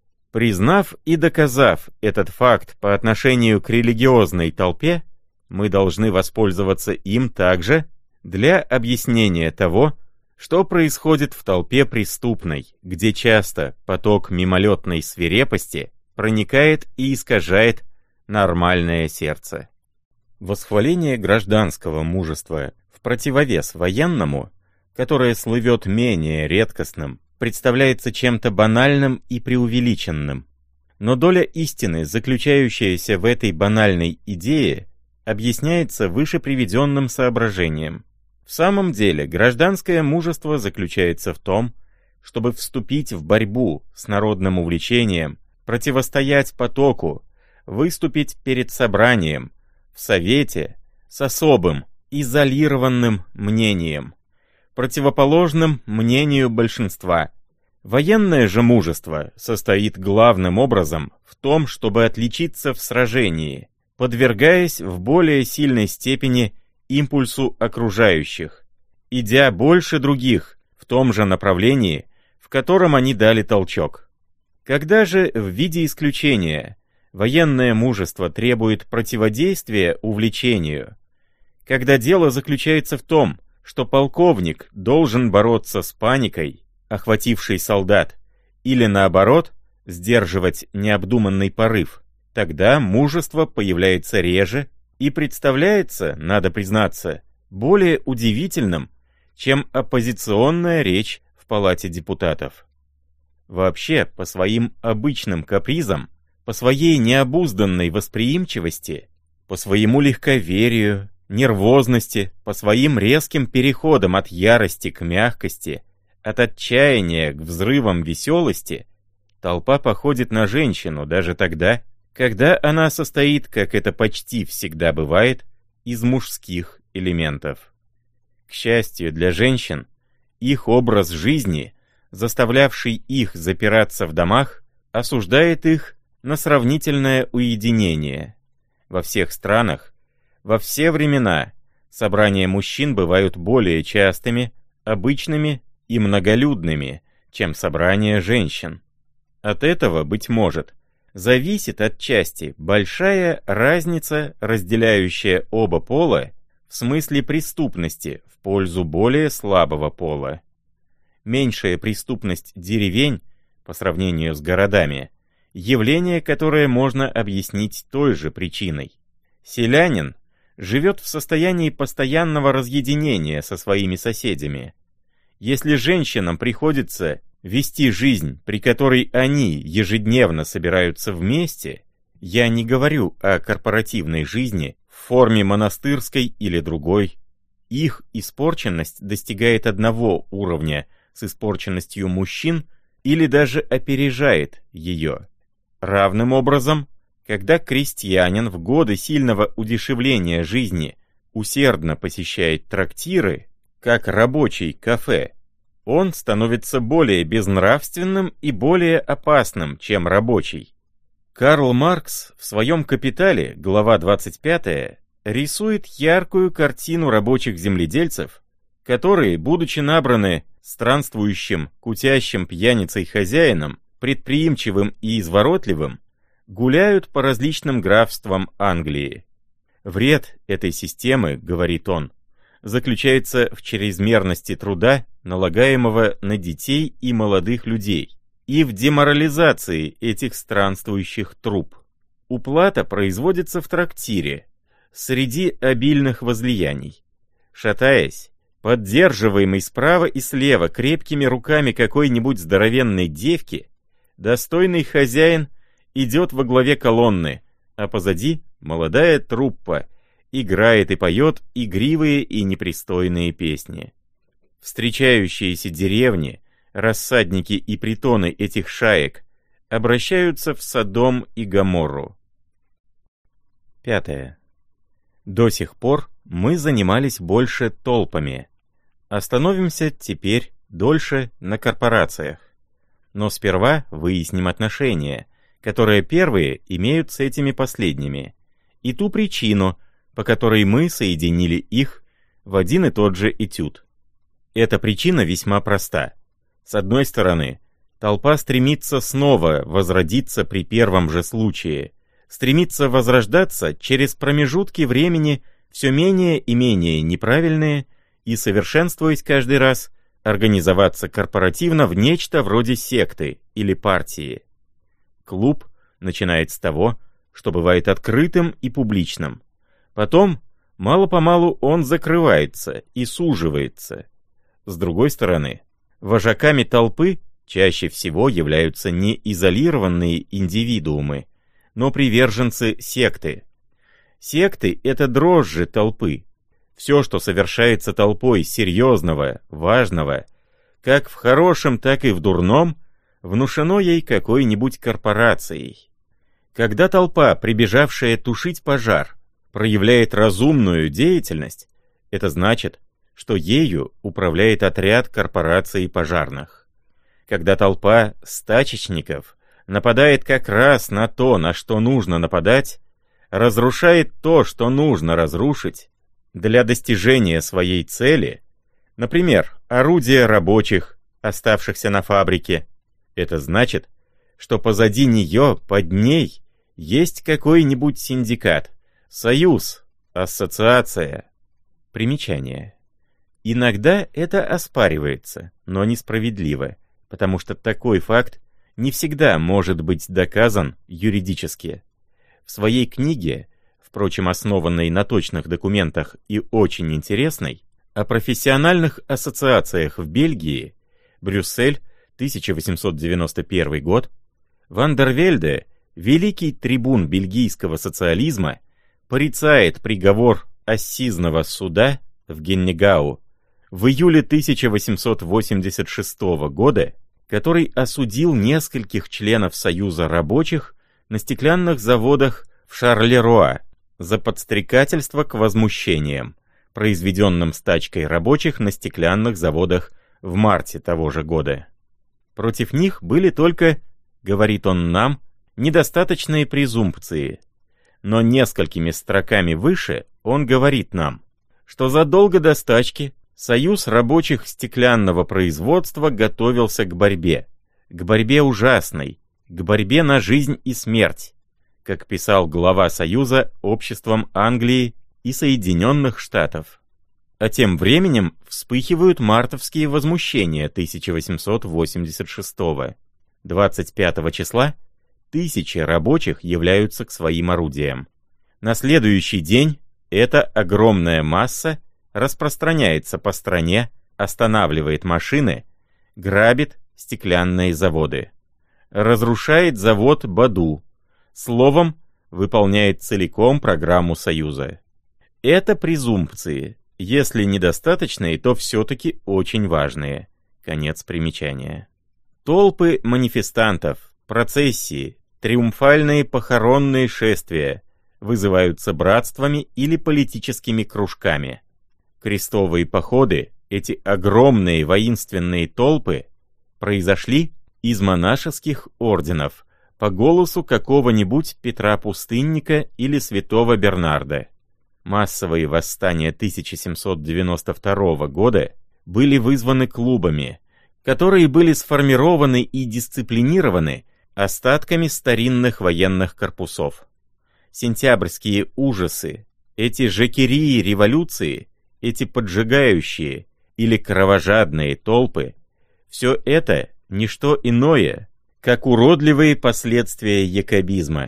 Speaker 1: Признав и доказав этот факт по отношению к религиозной толпе, мы должны воспользоваться им также для объяснения того, что происходит в толпе преступной, где часто поток мимолетной свирепости проникает и искажает нормальное сердце. Восхваление гражданского мужества в противовес военному, которое слывет менее редкостным, представляется чем-то банальным и преувеличенным. Но доля истины, заключающаяся в этой банальной идее, объясняется выше приведенным соображением. В самом деле, гражданское мужество заключается в том, чтобы вступить в борьбу с народным увлечением, противостоять потоку, выступить перед собранием, в совете, с особым, изолированным мнением, противоположным мнению большинства. Военное же мужество состоит главным образом в том, чтобы отличиться в сражении, подвергаясь в более сильной степени импульсу окружающих, идя больше других в том же направлении, в котором они дали толчок. Когда же в виде исключения военное мужество требует противодействия увлечению, когда дело заключается в том, что полковник должен бороться с паникой, охватившей солдат, или наоборот, сдерживать необдуманный порыв, тогда мужество появляется реже и представляется, надо признаться, более удивительным, чем оппозиционная речь в Палате депутатов. Вообще, по своим обычным капризам, по своей необузданной восприимчивости, по своему легковерию, нервозности, по своим резким переходам от ярости к мягкости, от отчаяния к взрывам веселости, толпа походит на женщину даже тогда, когда она состоит, как это почти всегда бывает, из мужских элементов. К счастью для женщин, их образ жизни, заставлявший их запираться в домах, осуждает их на сравнительное уединение. Во всех странах, во все времена, собрания мужчин бывают более частыми, обычными и многолюдными, чем собрания женщин. От этого, быть может, зависит отчасти большая разница, разделяющая оба пола в смысле преступности в пользу более слабого пола. Меньшая преступность деревень по сравнению с городами – явление, которое можно объяснить той же причиной. Селянин живет в состоянии постоянного разъединения со своими соседями. Если женщинам приходится вести жизнь, при которой они ежедневно собираются вместе, я не говорю о корпоративной жизни в форме монастырской или другой, их испорченность достигает одного уровня с испорченностью мужчин или даже опережает ее. Равным образом, когда крестьянин в годы сильного удешевления жизни усердно посещает трактиры, как рабочий кафе, он становится более безнравственным и более опасным, чем рабочий. Карл Маркс в своем «Капитале», глава 25, рисует яркую картину рабочих земледельцев, которые, будучи набраны странствующим, кутящим пьяницей-хозяином, предприимчивым и изворотливым, гуляют по различным графствам Англии. Вред этой системы, говорит он, заключается в чрезмерности труда, налагаемого на детей и молодых людей, и в деморализации этих странствующих труп. Уплата производится в трактире, среди обильных возлияний. Шатаясь, поддерживаемый справа и слева крепкими руками какой-нибудь здоровенной девки, достойный хозяин идет во главе колонны, а позади молодая труппа играет и поет игривые и непристойные песни. Встречающиеся деревни, рассадники и притоны этих шаек обращаются в Содом и Гоморру. 5. До сих пор мы занимались больше толпами. Остановимся теперь дольше на корпорациях. Но сперва выясним отношения, которые первые имеют с этими последними, и ту причину, по которой мы соединили их в один и тот же этюд. Эта причина весьма проста. С одной стороны, толпа стремится снова возродиться при первом же случае, стремится возрождаться через промежутки времени все менее и менее неправильные и, совершенствуясь каждый раз, организоваться корпоративно в нечто вроде секты или партии. Клуб начинает с того, что бывает открытым и публичным. Потом, мало-помалу, он закрывается и суживается. С другой стороны, вожаками толпы чаще всего являются не изолированные индивидуумы, но приверженцы секты. Секты — это дрожжи толпы. Все, что совершается толпой серьезного, важного, как в хорошем, так и в дурном, внушено ей какой-нибудь корпорацией. Когда толпа, прибежавшая тушить пожар, проявляет разумную деятельность, это значит, что ею управляет отряд корпораций пожарных. Когда толпа стачечников нападает как раз на то, на что нужно нападать, разрушает то, что нужно разрушить, для достижения своей цели, например, орудия рабочих, оставшихся на фабрике, это значит, что позади нее, под ней, есть какой-нибудь синдикат, союз, ассоциация. Примечание. Иногда это оспаривается, но несправедливо, потому что такой факт не всегда может быть доказан юридически. В своей книге, впрочем, основанной на точных документах и очень интересной, о профессиональных ассоциациях в Бельгии, Брюссель, 1891 год, Ван дер Вельде, великий трибун бельгийского социализма, порицает приговор Ассизного суда в Геннегау в июле 1886 года, который осудил нескольких членов Союза рабочих на стеклянных заводах в Шарлеруа за подстрекательство к возмущениям, произведенным стачкой рабочих на стеклянных заводах в марте того же года. Против них были только, говорит он нам, недостаточные презумпции, но несколькими строками выше он говорит нам, что задолго до стачки Союз рабочих стеклянного производства готовился к борьбе ужасной, к борьбе на жизнь и смерть, как писал глава Союза обществом Англии и Соединенных Штатов. А тем временем вспыхивают мартовские возмущения 1886-го. 25 числа тысячи рабочих являются к своим орудиям. На следующий день эта огромная масса распространяется по стране, останавливает машины, грабит стеклянные заводы, разрушает завод Баду, словом, выполняет целиком программу Союза. Это презумпции, если недостаточные, то все-таки очень важные. Конец примечания. Толпы манифестантов, процессии, триумфальные похоронные шествия вызываются братствами или политическими кружками. Крестовые походы, эти огромные воинственные толпы, произошли из монашеских орденов по голосу какого-нибудь Петра Пустынника или святого Бернарда. Массовые восстания 1792 года были вызваны клубами, которые были сформированы и дисциплинированы остатками старинных военных корпусов. Сентябрьские ужасы, эти жакерии революции, эти поджигающие или кровожадные толпы, все это не что иное, как уродливые последствия якобизма.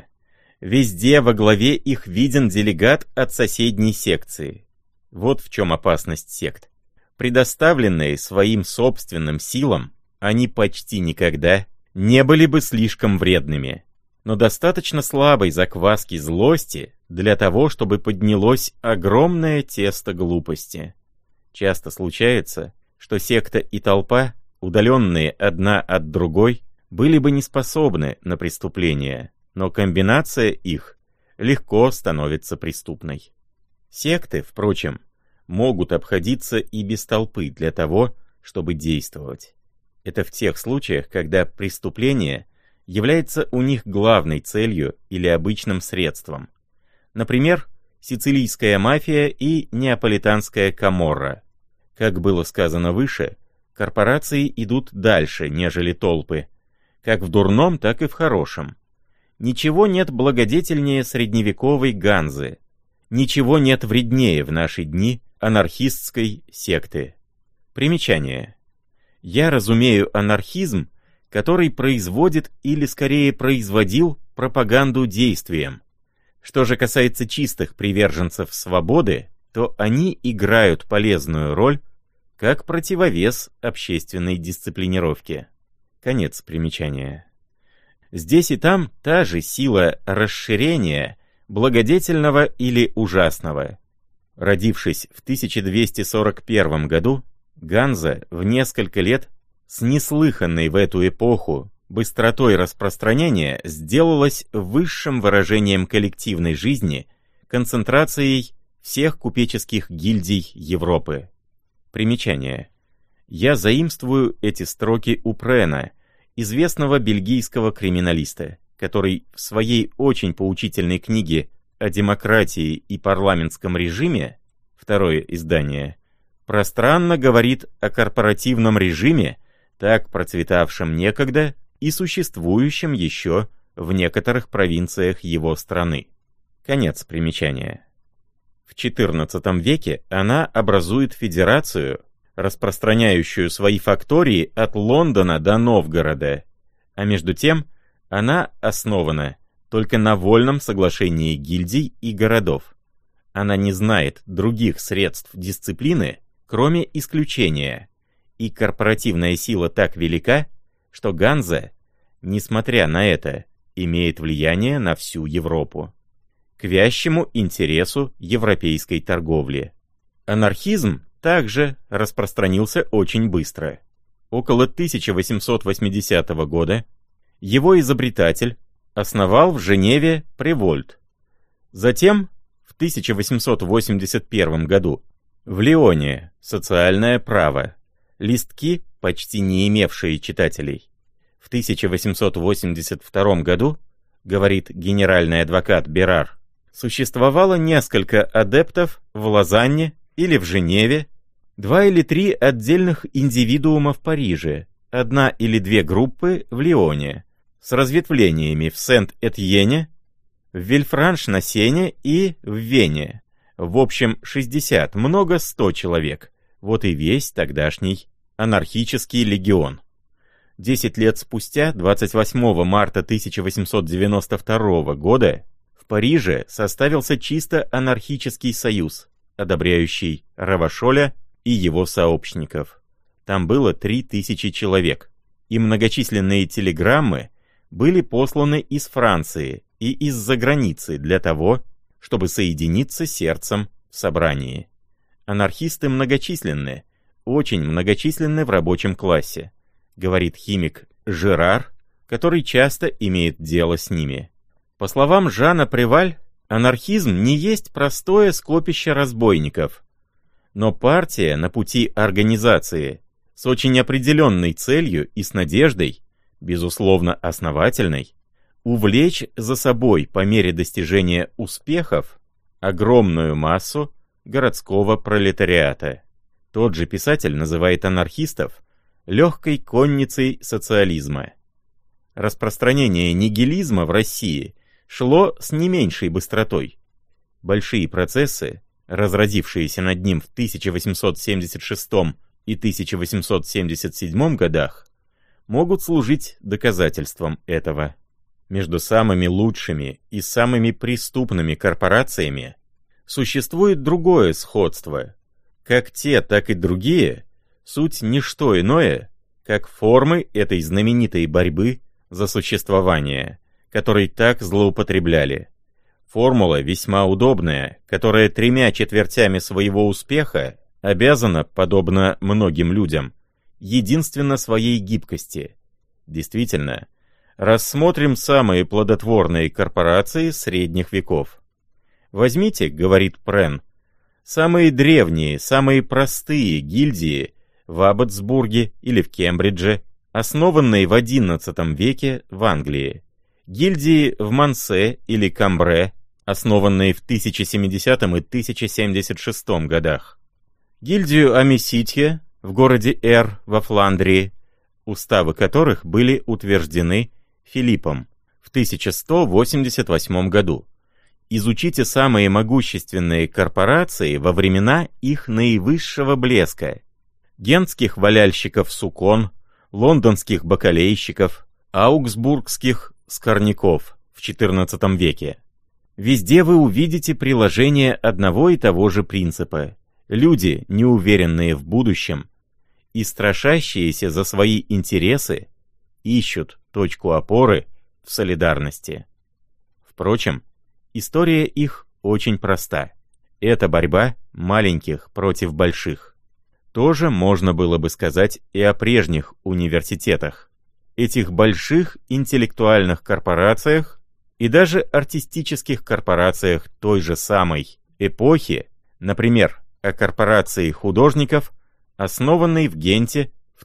Speaker 1: Везде во главе их виден делегат от соседней секции. Вот в чем опасность сект. Предоставленные своим собственным силам, они почти никогда не были бы слишком вредными, но достаточно слабой закваски злости для того, чтобы поднялось огромное тесто глупости. Часто случается, что секта и толпа, удаленные одна от другой, были бы не способны на преступление, но комбинация их легко становится преступной. Секты, впрочем, могут обходиться и без толпы для того, чтобы действовать. Это в тех случаях, когда преступление является у них главной целью или обычным средством. Например, сицилийская мафия и неаполитанская каморра. Как было сказано выше, корпорации идут дальше, нежели толпы, как в дурном, так и в хорошем. Ничего нет благодетельнее средневековой ганзы. Ничего нет вреднее в наши дни анархистской секты. Примечание. Я разумею анархизм, который производит или скорее производил пропаганду действием. Что же касается чистых приверженцев свободы, то они играют полезную роль как противовес общественной дисциплинировке. Конец примечания. Здесь и там та же сила расширения, благодетельного или ужасного. Родившись в 1241 году, ганза в несколько лет с неслыханной в эту эпоху быстротой распространения сделалась высшим выражением коллективной жизни, концентрацией всех купеческих гильдий Европы. Примечание. Я заимствую эти строки у Прена, известного бельгийского криминалиста, который в своей очень поучительной книге о демократии и парламентском режиме, второе издание, пространно говорит о корпоративном режиме, так процветавшем некогда и существующем еще в некоторых провинциях его страны. Конец примечания. В XIV веке она образует федерацию, распространяющую свои фактории от Лондона до Новгорода, а между тем она основана только на вольном соглашении гильдий и городов. Она не знает других средств дисциплины, кроме исключения, и корпоративная сила так велика, что ганза, несмотря на это, имеет влияние на всю Европу. к вящему интересу европейской торговли. Анархизм также распространился очень быстро. Около 1880 года его изобретатель основал в Женеве Превольт. Затем, в 1881 году, в Лионе «Социальное право», листки, почти не имевшие читателей. В 1882 году, говорит генеральный адвокат Берар, существовало несколько адептов в Лозанне или в Женеве, 2 или 3 отдельных индивидуума в Париже, 1 или 2 группы в Лионе, с разветвлениями в Сент-Этьене, в Вильфранш-на-Сене и в Вене. В общем, 60, много 100 человек. Вот и весь тогдашний анархический легион. 10 лет спустя, 28 марта 1892 года, в Париже составился чисто анархический союз, одобряющий Равашоля и его сообщников. Там было 3000 человек, и многочисленные телеграммы были посланы из Франции и из-за границы для того, чтобы соединиться сердцем в собрании. Анархисты многочисленны, очень многочисленны в рабочем классе, говорит химик Жерар, который часто имеет дело с ними. По словам Жана Преваль, анархизм не есть простое скопище разбойников, но партия на пути организации с очень определенной целью и с надеждой, безусловно основательной, увлечь за собой по мере достижения успехов огромную массу городского пролетариата. Тот же писатель называет анархистов легкой конницей социализма. Распространение нигилизма в России шло с не меньшей быстротой. Большие процессы, разразившиеся над ним в 1876 и 1877 годах, могут служить доказательством этого. Между самыми лучшими и самыми преступными корпорациями существует другое сходство. Как те, так и другие — суть не что иное, как формы этой знаменитой борьбы за существование, которой так злоупотребляли. Формула весьма удобная, которая 3/4 своего успеха обязана, подобно многим людям, единственно своей гибкости. Действительно, рассмотрим самые плодотворные корпорации средних веков. Возьмите, говорит Прен, самые древние, самые простые гильдии в Абботсбурге или в Кембридже, основанные в XI веке в Англии, гильдии в Мансе или Камбре, основанные в 1070 и 1076 годах, гильдию Амиситье в городе Эр во Фландрии, уставы которых были утверждены Филиппом в 1188 году. Изучите самые могущественные корпорации во времена их наивысшего блеска. Гентских валяльщиков сукон, лондонских бакалейщиков, аугсбургских скорняков в XIV веке. Везде вы увидите приложение одного и того же принципа. Люди, неуверенные в будущем и страшащиеся за свои интересы, ищут точку опоры в солидарности. Впрочем, история их очень проста. Это борьба маленьких против больших. Тоже можно было бы сказать и о прежних университетах, этих больших интеллектуальных корпорациях и даже артистических корпорациях той же самой эпохи, например, о корпорации художников, основанной в Генте в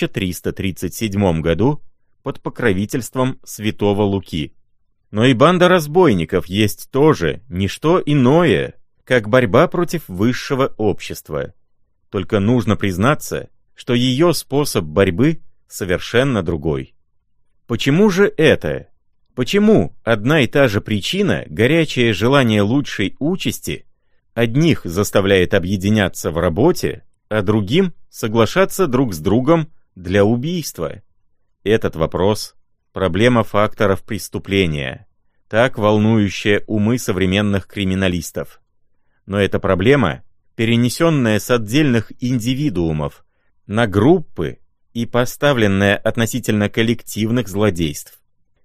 Speaker 1: 1337 году под покровительством святого Луки. Но и банда разбойников есть тоже не что иное, как борьба против высшего общества. Только нужно признаться, что ее способ борьбы совершенно другой. Почему же это? Почему одна и та же причина, горячее желание лучшей участи, одних заставляет объединяться в работе, а другим соглашаться друг с другом для убийства? Этот вопрос – проблема факторов преступления, так волнующая умы современных криминалистов. Но эта проблема, перенесенная с отдельных индивидуумов на группы и поставленная относительно коллективных злодейств.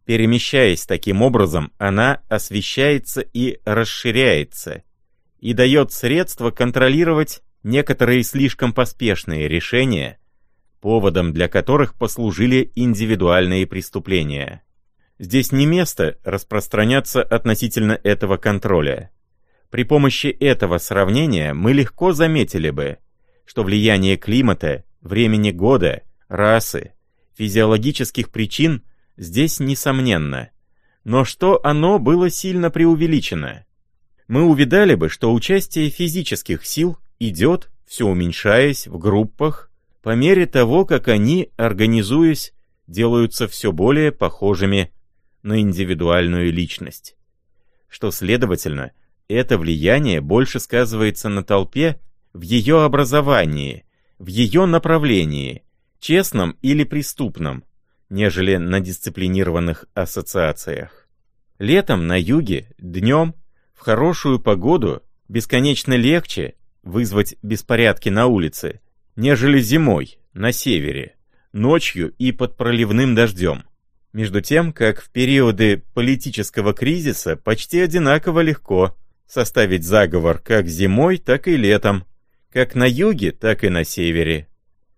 Speaker 1: Перемещаясь таким образом, она освещается и расширяется, и дает средства контролировать некоторые слишком поспешные решения, поводом для которых послужили индивидуальные преступления. Здесь не место распространяться относительно этого контроля. При помощи этого сравнения мы легко заметили бы, что влияние климата, времени года, расы, физиологических причин здесь несомненно, но что оно было сильно преувеличено. Мы увидали бы, что участие физических сил идет, все уменьшаясь в группах, по мере того, как они, организуясь, делаются все более похожими на индивидуальную личность. Что, следовательно, это влияние больше сказывается на толпе в ее образовании, в ее направлении, честном или преступном, нежели на дисциплинированных ассоциациях. Летом на юге, днем, в хорошую погоду, бесконечно легче вызвать беспорядки на улице, нежели зимой, на севере, ночью и под проливным дождем. Между тем, как в периоды политического кризиса почти одинаково легко составить заговор как зимой, так и летом, как на юге, так и на севере,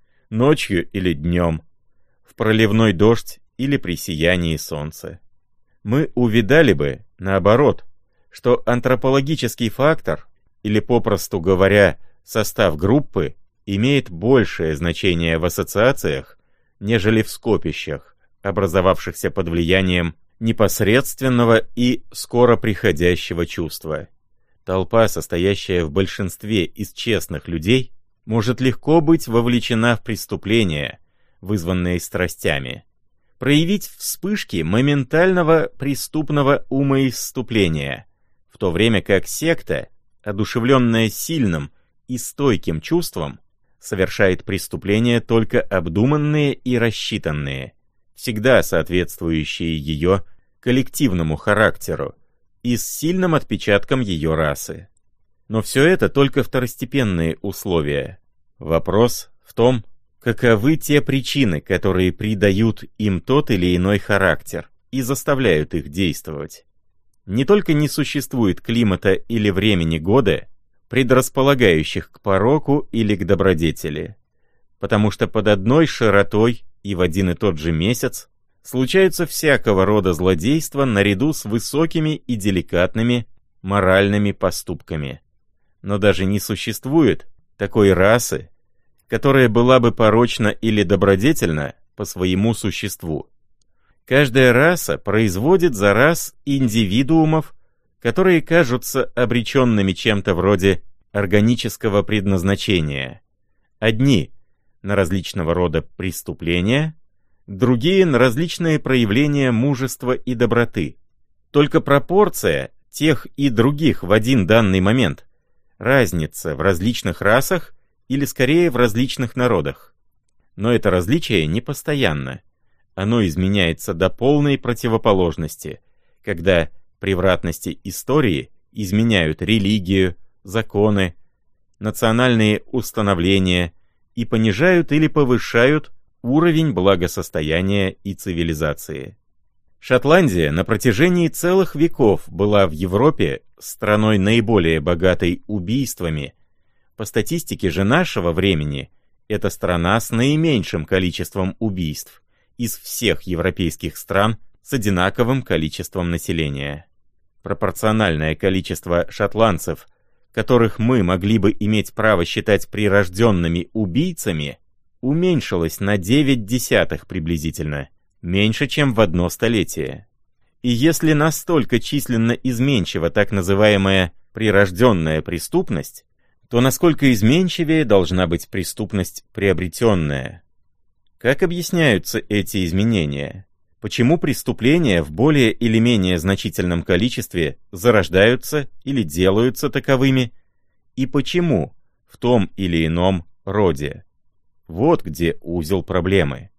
Speaker 1: ночью или днем, в проливной дождь или при сиянии солнца. Мы увидали бы, наоборот, что антропологический фактор, или, попросту говоря, состав группы, имеет большее значение в ассоциациях, нежели в скопищах, образовавшихся под влиянием непосредственного и скоро приходящего чувства. Толпа, состоящая в большинстве из честных людей, может легко быть вовлечена в преступления, вызванные страстями, проявить вспышки моментального преступного умоисступления, в то время как секта, одушевленная сильным и стойким чувством, совершает преступления только обдуманные и рассчитанные, всегда соответствующие ее коллективному характеру и с сильным отпечатком ее расы. Но все это только второстепенные условия. Вопрос в том, каковы те причины, которые придают им тот или иной характер и заставляют их действовать. Не только не существует климата или времени года, предрасполагающих к пороку или к добродетели, потому что под одной широтой и в один и тот же месяц случаются всякого рода злодейства наряду с высокими и деликатными моральными поступками. Но даже не существует такой расы, которая была бы порочна или добродетельна по своему существу. Каждая раса производит за раз индивидуумов, которые кажутся обреченными чем-то вроде органического предназначения. Одни на различного рода преступления, другие на различные проявления мужества и доброты. Только пропорция тех и других в один данный момент, разница в различных расах или скорее в различных народах. Но это различие не постоянно. Оно изменяется до полной противоположности, когда превратности истории изменяют религию, законы, национальные установления и понижают или повышают уровень благосостояния и цивилизации. Шотландия на протяжении целых веков была в Европе страной наиболее богатой убийствами. По статистике же нашего времени, это страна с наименьшим количеством убийств из всех европейских стран с одинаковым количеством населения. Пропорциональное количество шотландцев, которых мы могли бы иметь право считать прирожденными убийцами, уменьшилось на 0,9 приблизительно, меньше, чем в одно столетие. И если настолько численно изменчива так называемая прирожденная преступность, то насколько изменчивее должна быть преступность приобретенная? Как объясняются эти изменения? Почему преступления в более или менее значительном количестве зарождаются или делаются таковыми? И почему в том или ином роде? Вот где узел проблемы.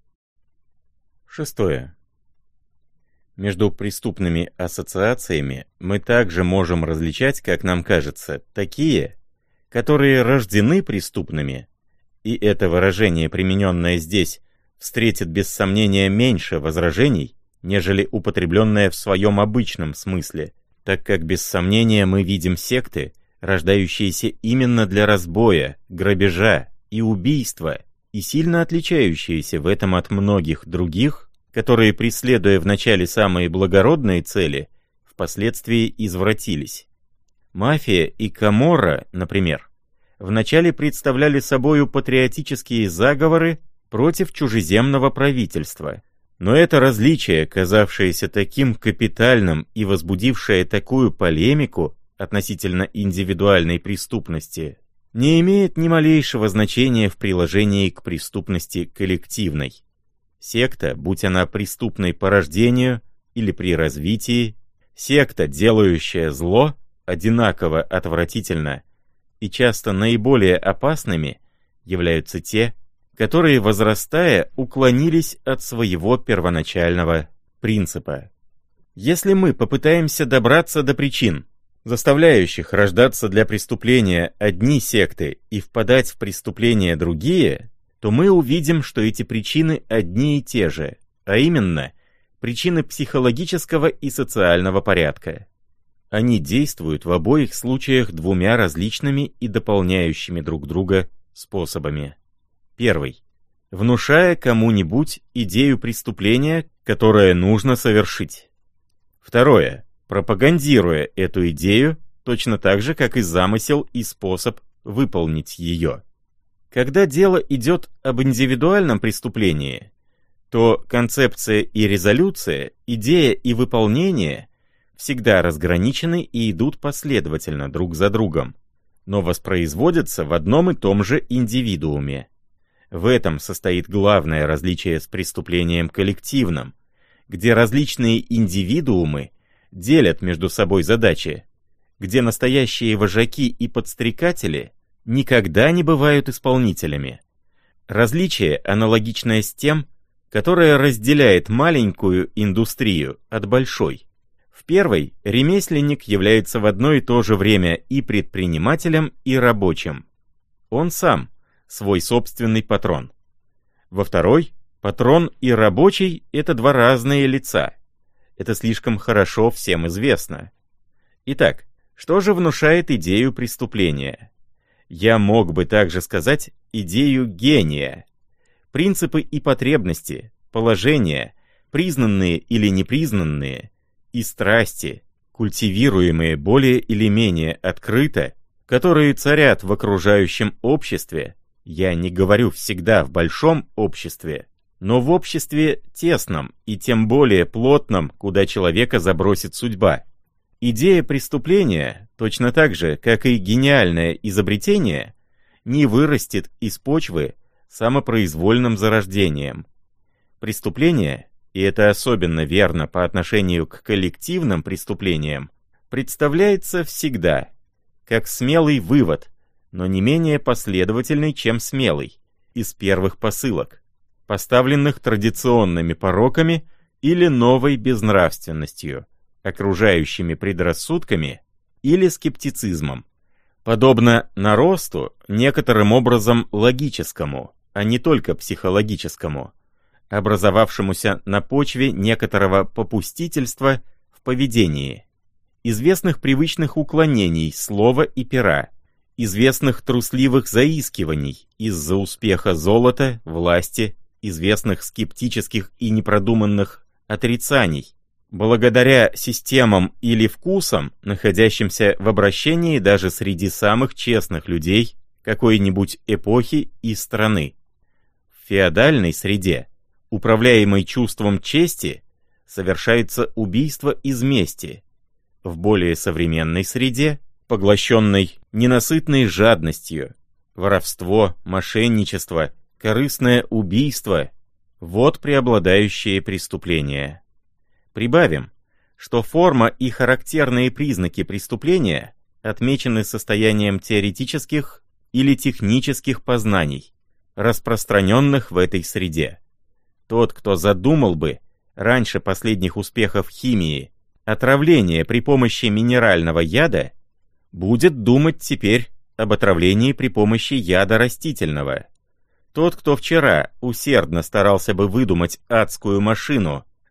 Speaker 1: 6. Между преступными ассоциациями мы также можем различать, как нам кажется, такие, которые рождены преступными, и это выражение, примененное здесь, встретит без сомнения меньше возражений, нежели употребленное в своем обычном смысле, так как без сомнения мы видим секты, рождающиеся именно для разбоя, грабежа и убийства, и сильно отличающиеся в этом от многих других, которые, преследуя вначале самые благородные цели, впоследствии извратились. Мафия и Каморра, например, вначале представляли собою патриотические заговоры против чужеземного правительства, но это различие, казавшееся таким капитальным и возбудившее такую полемику относительно индивидуальной преступности, не имеет ни малейшего значения в приложении к преступности коллективной. Секта, будь она преступной по рождению или при развитии, секта, делающая зло, одинаково отвратительно, и часто наиболее опасными являются те, которые, возрастая, уклонились от своего первоначального принципа. Если мы попытаемся добраться до причин, заставляющих рождаться для преступления одни секты и впадать в преступления другие, то мы увидим, что эти причины одни и те же, а именно причины психологического и социального порядка. Они действуют в обоих случаях двумя различными и дополняющими друг друга способами. Первый. Внушая кому-нибудь идею преступления, которое нужно совершить. Второе. Пропагандируя эту идею, точно так же, как и замысел и способ выполнить ее. Когда дело идет об индивидуальном преступлении, то концепция и резолюция, идея и выполнение всегда разграничены и идут последовательно друг за другом, но воспроизводятся в одном и том же индивидууме. В этом состоит главное различие с преступлением коллективным, где различные индивидуумы делят между собой задачи, где настоящие вожаки и подстрекатели никогда не бывают исполнителями. Различие аналогичное с тем, которое разделяет маленькую индустрию от большой. В первой ремесленник является в одно и то же время и предпринимателем, и рабочим. Он сам свой собственный патрон. Во второй патрон и рабочий — это два разные лица. Это слишком хорошо всем известно. Итак, что же внушает идею преступления? Я мог бы также сказать идею гения. Принципы и потребности, положения, признанные или непризнанные, и страсти, культивируемые более или менее открыто, которые царят в окружающем обществе, я не говорю всегда в большом обществе, но в обществе тесном и тем более плотном, куда человека забросит судьба. Идея преступления, точно так же, как и гениальное изобретение, не вырастет из почвы самопроизвольным зарождением. Преступление, и это особенно верно по отношению к коллективным преступлениям, представляется всегда как смелый вывод, но не менее последовательный, чем смелый, из первых посылок, поставленных традиционными пороками или новой безнравственностью, окружающими предрассудками или скептицизмом, подобно наросту некоторым образом логическому, а не только психологическому, образовавшемуся на почве некоторого попустительства в поведении, известных привычных уклонений слова и пера, известных трусливых заискиваний из-за успеха золота, власти, известных скептических и непродуманных отрицаний, благодаря системам или вкусам, находящимся в обращении даже среди самых честных людей какой-нибудь эпохи и страны. В феодальной среде, управляемой чувством чести, совершается убийство из мести. В более современной среде, поглощенной ненасытной жадностью, воровство, мошенничество, корыстное убийство — вот преобладающие преступления. Прибавим, что форма и характерные признаки преступления отмечены состоянием теоретических или технических познаний, распространенных в этой среде. Тот, кто задумал бы, раньше последних успехов химии, отравление при помощи минерального яда, будет думать теперь об отравлении при помощи яда растительного. Тот, кто вчера усердно старался бы выдумать адскую машину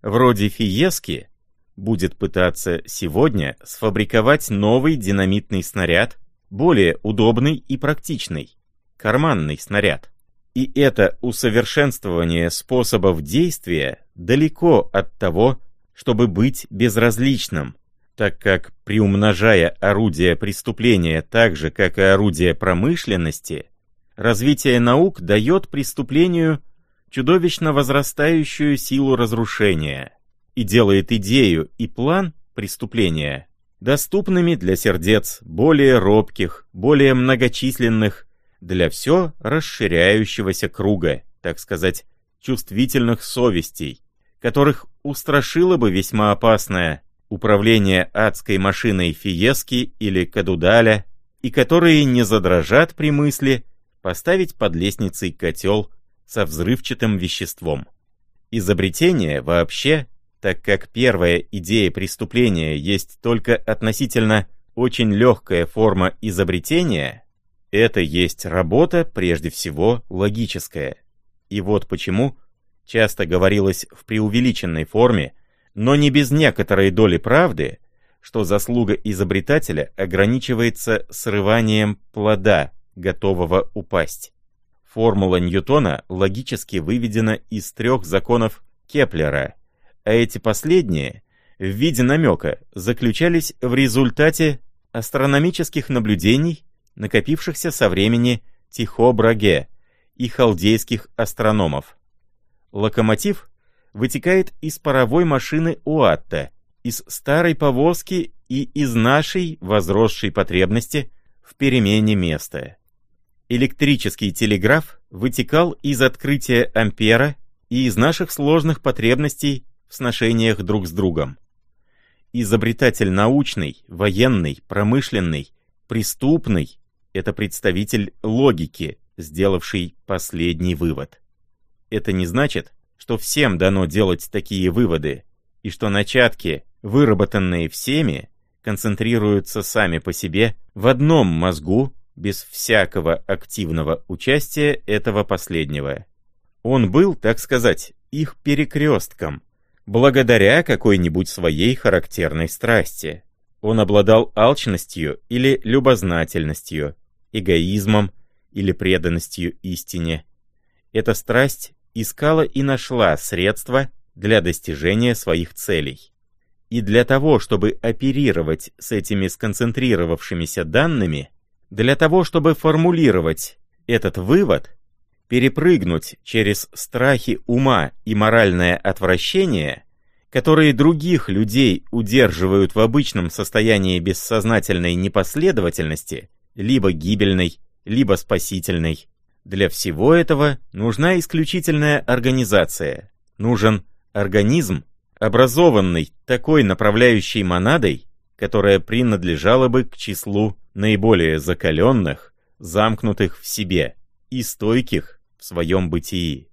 Speaker 1: вроде Фиески, будет пытаться сегодня сфабриковать новый динамитный снаряд, более удобный и практичный, карманный снаряд. И это усовершенствование способов действия далеко от того, чтобы быть безразличным, так как, приумножая орудия преступления так же, как и орудия промышленности, развитие наук дает преступлению чудовищно возрастающую силу разрушения и делает идею и план преступления доступными для сердец более робких, более многочисленных, для все расширяющегося круга, так сказать, чувствительных совестей, которых устрашило бы весьма опасное управление адской машиной Фиески или Кадудаля, и которые не задрожат при мысли поставить под лестницей котел со взрывчатым веществом. Изобретение вообще, так как первая идея преступления есть только относительно очень легкая форма изобретения, это есть работа, прежде всего, логическая. И вот почему часто говорилось в преувеличенной форме, но не без некоторой доли правды, что заслуга изобретателя ограничивается срыванием плода, готового упасть. Формула Ньютона логически выведена из 3 законов Кеплера, а эти последние, в виде намека, заключались в результате астрономических наблюдений, накопившихся со времени Тихо Браге и халдейских астрономов. Локомотив вытекает из паровой машины Уатта, из старой повозки и из нашей возросшей потребности в перемене места. Электрический телеграф вытекал из открытия Ампера и из наших сложных потребностей в сношениях друг с другом. Изобретатель научный, военный, промышленный, преступный — это представитель логики, сделавший последний вывод. Это не значит, что всем дано делать такие выводы, и что начатки, выработанные всеми, концентрируются сами по себе в одном мозгу без всякого активного участия этого последнего. Он был, так сказать, их перекрестком, благодаря какой-нибудь своей характерной страсти. Он обладал алчностью или любознательностью, эгоизмом или преданностью истине. Эта страсть искала и нашла средства для достижения своих целей. И для того, чтобы оперировать с этими сконцентрировавшимися данными, для того, чтобы формулировать этот вывод, перепрыгнуть через страхи ума и моральное отвращение, которые других людей удерживают в обычном состоянии бессознательной непоследовательности, либо гибельной, либо спасительной, для всего этого нужна исключительная организация, нужен организм, образованный такой направляющей монадой, которая принадлежала бы к числу наиболее закаленных, замкнутых в себе и стойких в своем бытии.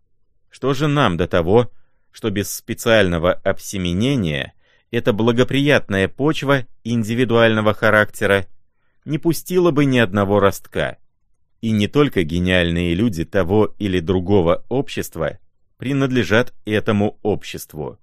Speaker 1: Что же нам до того, что без специального обсеменения эта благоприятная почва индивидуального характера не пустила бы ни одного ростка, и не только гениальные люди того или другого общества принадлежат этому обществу.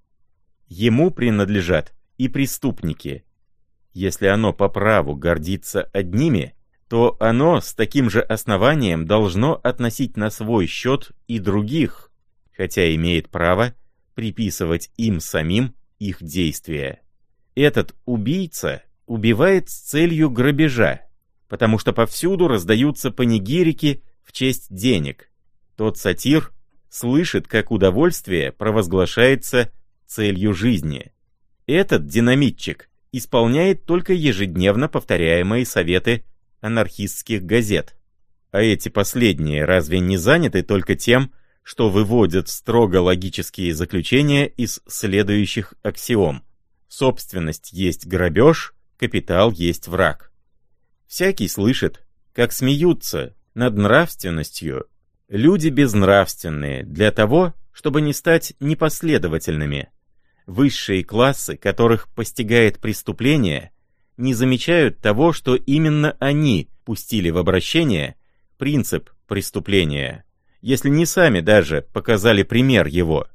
Speaker 1: Ему принадлежат и преступники. Если оно по праву гордится одними, то оно с таким же основанием должно относить на свой счет и других, хотя имеет право приписывать им самим их действия. Этот убийца убивает с целью грабежа, потому что повсюду раздаются панигирики в честь денег. Тот сатир слышит, как удовольствие провозглашается целью жизни. Этот динамитчик исполняет только ежедневно повторяемые советы анархистских газет. А эти последние разве не заняты только тем, что выводят строго логические заключения из следующих аксиом? Собственность есть грабеж, капитал есть враг. Всякий слышит, как смеются над нравственностью люди безнравственные для того, чтобы не стать непоследовательными. Высшие классы, которых постигает преступление, не замечают того, что именно они пустили в обращение принцип преступления, если не сами даже показали пример его.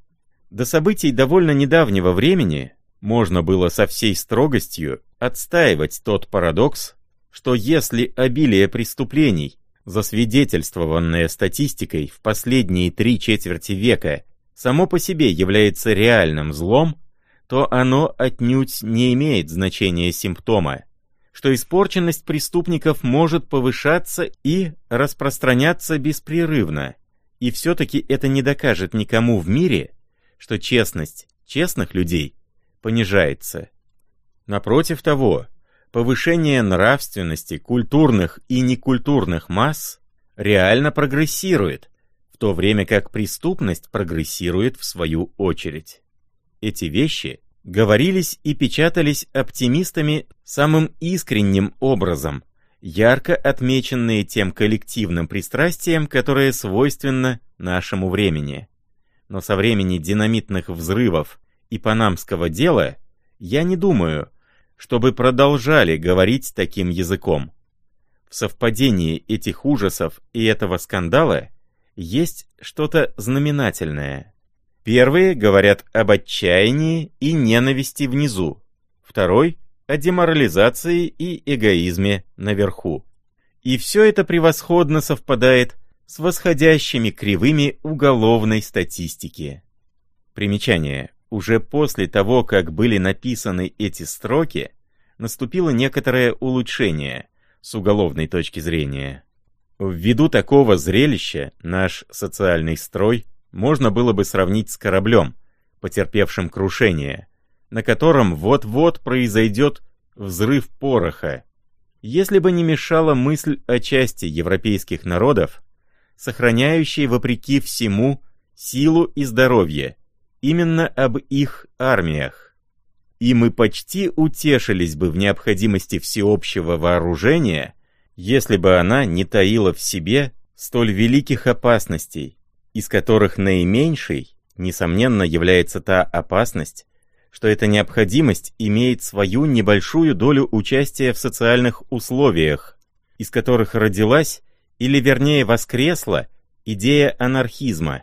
Speaker 1: До событий довольно недавнего времени можно было со всей строгостью отстаивать тот парадокс, что если обилие преступлений, засвидетельствованное статистикой в последние 3/4 века, само по себе является реальным злом, то оно отнюдь не имеет значения симптома, что испорченность преступников может повышаться и распространяться беспрерывно, и все-таки это не докажет никому в мире, что честность честных людей понижается. Напротив того, повышение нравственности культурных и некультурных масс реально прогрессирует, в то время как преступность прогрессирует в свою очередь. Эти вещи говорились и печатались оптимистами самым искренним образом, ярко отмеченные тем коллективным пристрастием, которое свойственно нашему времени. Но со времени динамитных взрывов и панамского дела я не думаю, чтобы продолжали говорить таким языком. В совпадении этих ужасов и этого скандала есть что-то знаменательное. Первые говорят об отчаянии и ненависти внизу, второй — о деморализации и эгоизме наверху. И все это превосходно совпадает с восходящими кривыми уголовной статистики. Примечание. Уже после того, как были написаны эти строки, наступило некоторое улучшение с уголовной точки зрения. Ввиду такого зрелища наш социальный строй можно было бы сравнить с кораблем, потерпевшим крушение, на котором вот-вот произойдет взрыв пороха. Если бы не мешала мысль о части европейских народов, сохраняющей вопреки всему силу и здоровье, именно об их армиях. И мы почти утешились бы в необходимости всеобщего вооружения, если бы она не таила в себе столь великих опасностей, из которых наименьшей, несомненно, является та опасность, что эта необходимость имеет свою небольшую долю участия в социальных условиях, из которых родилась, или вернее воскресла, идея анархизма.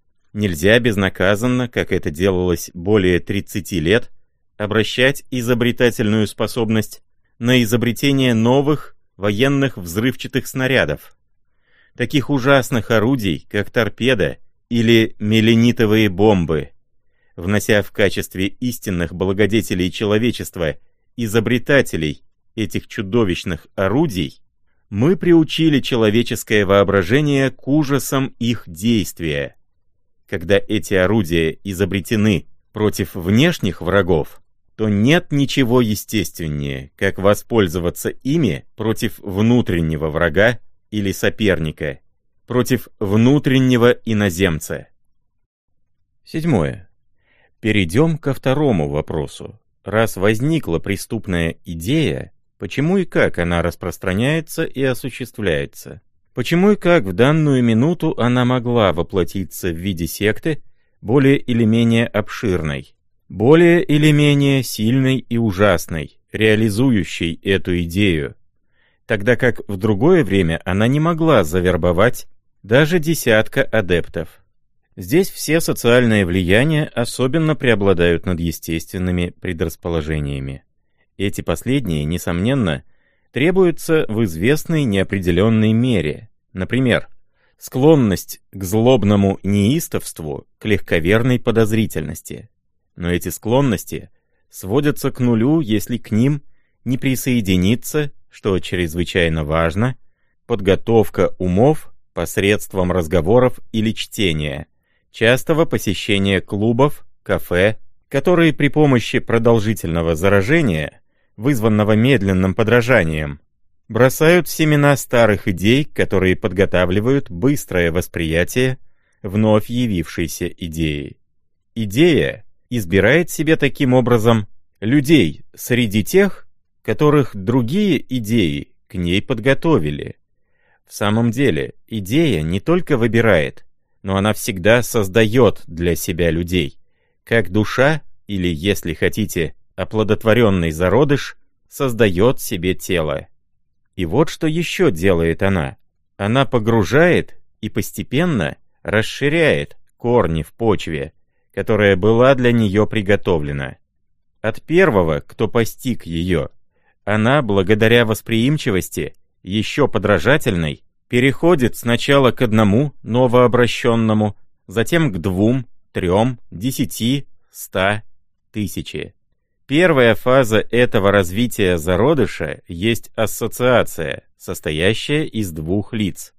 Speaker 1: Нельзя безнаказанно, как это делалось более 30 лет, обращать изобретательную способность на изобретение новых военных взрывчатых снарядов, таких ужасных орудий, как торпеда или меленитовые бомбы, внося в качестве истинных благодетелей человечества изобретателей этих чудовищных орудий, мы приучили человеческое воображение к ужасам их действия. Когда эти орудия изобретены против внешних врагов, то нет ничего естественнее, как воспользоваться ими против внутреннего врага или соперника, против внутреннего иноземца. 7. Перейдем ко второму вопросу. Раз возникла преступная идея, почему и как она распространяется и осуществляется? Почему и как в данную минуту она могла воплотиться в виде секты, более или менее обширной, более или менее сильной и ужасной, реализующей эту идею, тогда как в другое время она не могла завербовать даже десятка адептов? Здесь все социальные влияния особенно преобладают над естественными предрасположениями. Эти последние, несомненно, требуются в известной неопределенной мере. Например, склонность к злобному неистовству, к легковерной подозрительности. Но эти склонности сводятся к нулю, если к ним не присоединится, что чрезвычайно важно, подготовка умов посредством разговоров или чтения, частого посещения клубов, кафе, которые при помощи продолжительного заражения, вызванного медленным подражанием, бросают семена старых идей, которые подготавливают быстрое восприятие вновь явившейся идеи. Идея избирает себе таким образом людей среди тех, которых другие идеи к ней подготовили. В самом деле, идея не только выбирает, но она всегда создает для себя людей, как душа, или, если хотите, оплодотворенный зародыш, создает себе тело. И вот что еще делает она. Она погружает и постепенно расширяет корни в почве, которая была для нее приготовлена. От первого, кто постиг ее, она, благодаря восприимчивости, еще подражательной, переходит сначала к одному новообращенному, затем к 2, 3, 10, 100, 1000. Первая фаза этого развития зародыша есть ассоциация, состоящая из 2 лиц.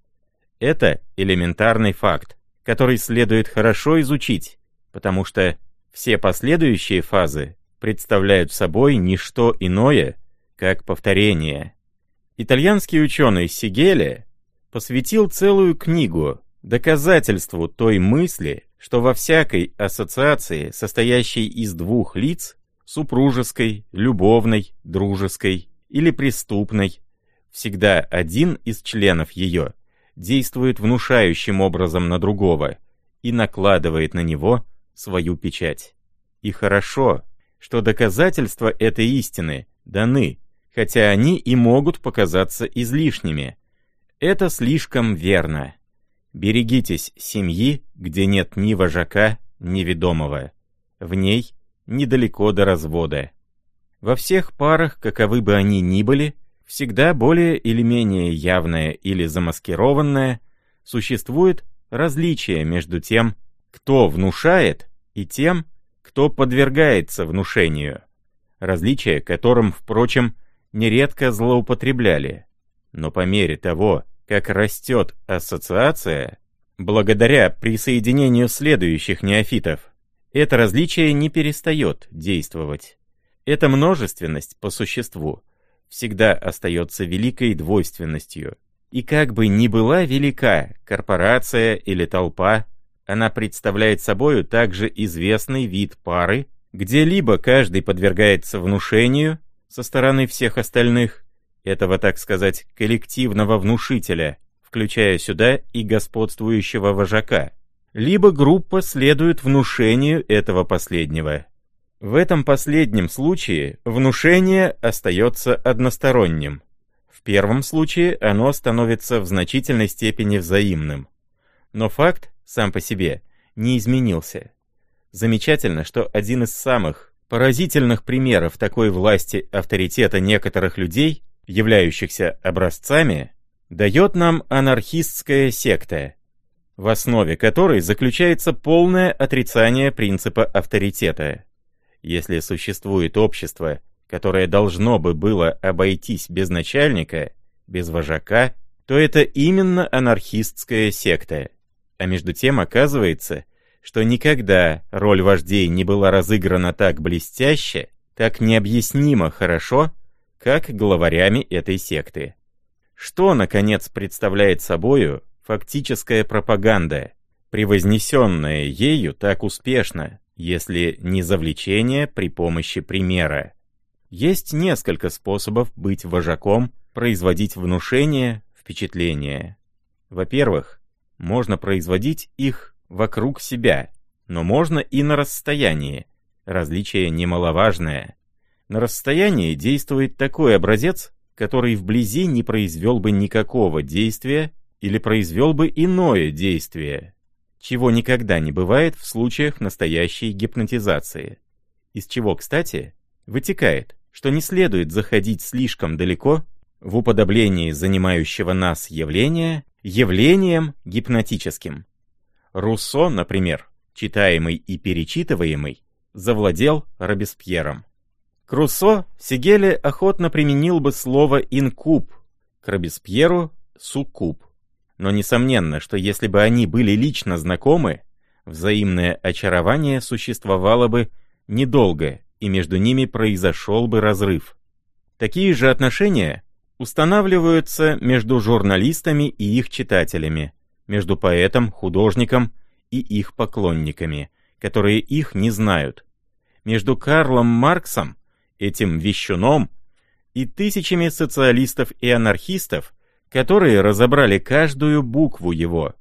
Speaker 1: Это элементарный факт, который следует хорошо изучить, потому что все последующие фазы представляют собой не что иное, как повторение. Итальянский ученый Сигеле посвятил целую книгу доказательству той мысли, что во всякой ассоциации, состоящей из 2 лиц, супружеской, любовной, дружеской или преступной, всегда один из членов ее действует внушающим образом на другого и накладывает на него свою печать. И хорошо, что доказательства этой истины даны, хотя они и могут показаться излишними. Это слишком верно. Берегитесь семьи, где нет ни вожака, ни ведомого. В ней недалеко до развода. Во всех парах, каковы бы они ни были, всегда более или менее явное или замаскированное, существует различие между тем, кто внушает, и тем, кто подвергается внушению. Различие, которым, впрочем, нередко злоупотребляли. Но по мере того, как растет ассоциация, благодаря присоединению следующих неофитов, это различие не перестает действовать. Эта множественность, по существу, всегда остается великой двойственностью. И как бы ни была велика корпорация или толпа, она представляет собою также известный вид пары, где либо каждый подвергается внушению со стороны всех остальных, этого, так сказать, коллективного внушителя, включая сюда и господствующего вожака, либо группа следует внушению этого последнего. В этом последнем случае внушение остается односторонним. В первом случае оно становится в значительной степени взаимным. Но факт сам по себе не изменился. Замечательно, что один из самых поразительных примеров такой власти авторитета некоторых людей, являющихся образцами, дает нам анархистская секта, в основе которой заключается полное отрицание принципа авторитета. Если существует общество, которое должно бы было обойтись без начальника, без вожака, то это именно анархистская секта. А между тем оказывается, что никогда роль вождей не была разыграна так блестяще, так необъяснимо хорошо, как главарями этой секты. Что, наконец, представляет собою фактическая пропаганда, превознесенная ею так успешно, если не завлечение при помощи примера? Есть несколько способов быть вожаком, производить внушение, впечатление. Во-первых, можно производить их вокруг себя, но можно и на расстоянии. Различие немаловажное. На расстоянии действует такой образец, который вблизи не произвел бы никакого действия или произвел бы иное действие, чего никогда не бывает в случаях настоящей гипнотизации. Из чего, кстати, вытекает, что не следует заходить слишком далеко в уподоблении занимающего нас явления явлением гипнотическим. Руссо, например, читаемый и перечитываемый, завладел Робеспьером. К Руссо Сигеле охотно применил бы слово «инкуб», к Робеспьеру «суккуб». Но несомненно, что если бы они были лично знакомы, взаимное очарование существовало бы недолго, и между ними произошел бы разрыв. Такие же отношения устанавливаются между журналистами и их читателями, между поэтом, художником и их поклонниками, которые их не знают, между Карлом Марксом, этим вещуном, и тысячами социалистов и анархистов, которые разобрали каждую букву его.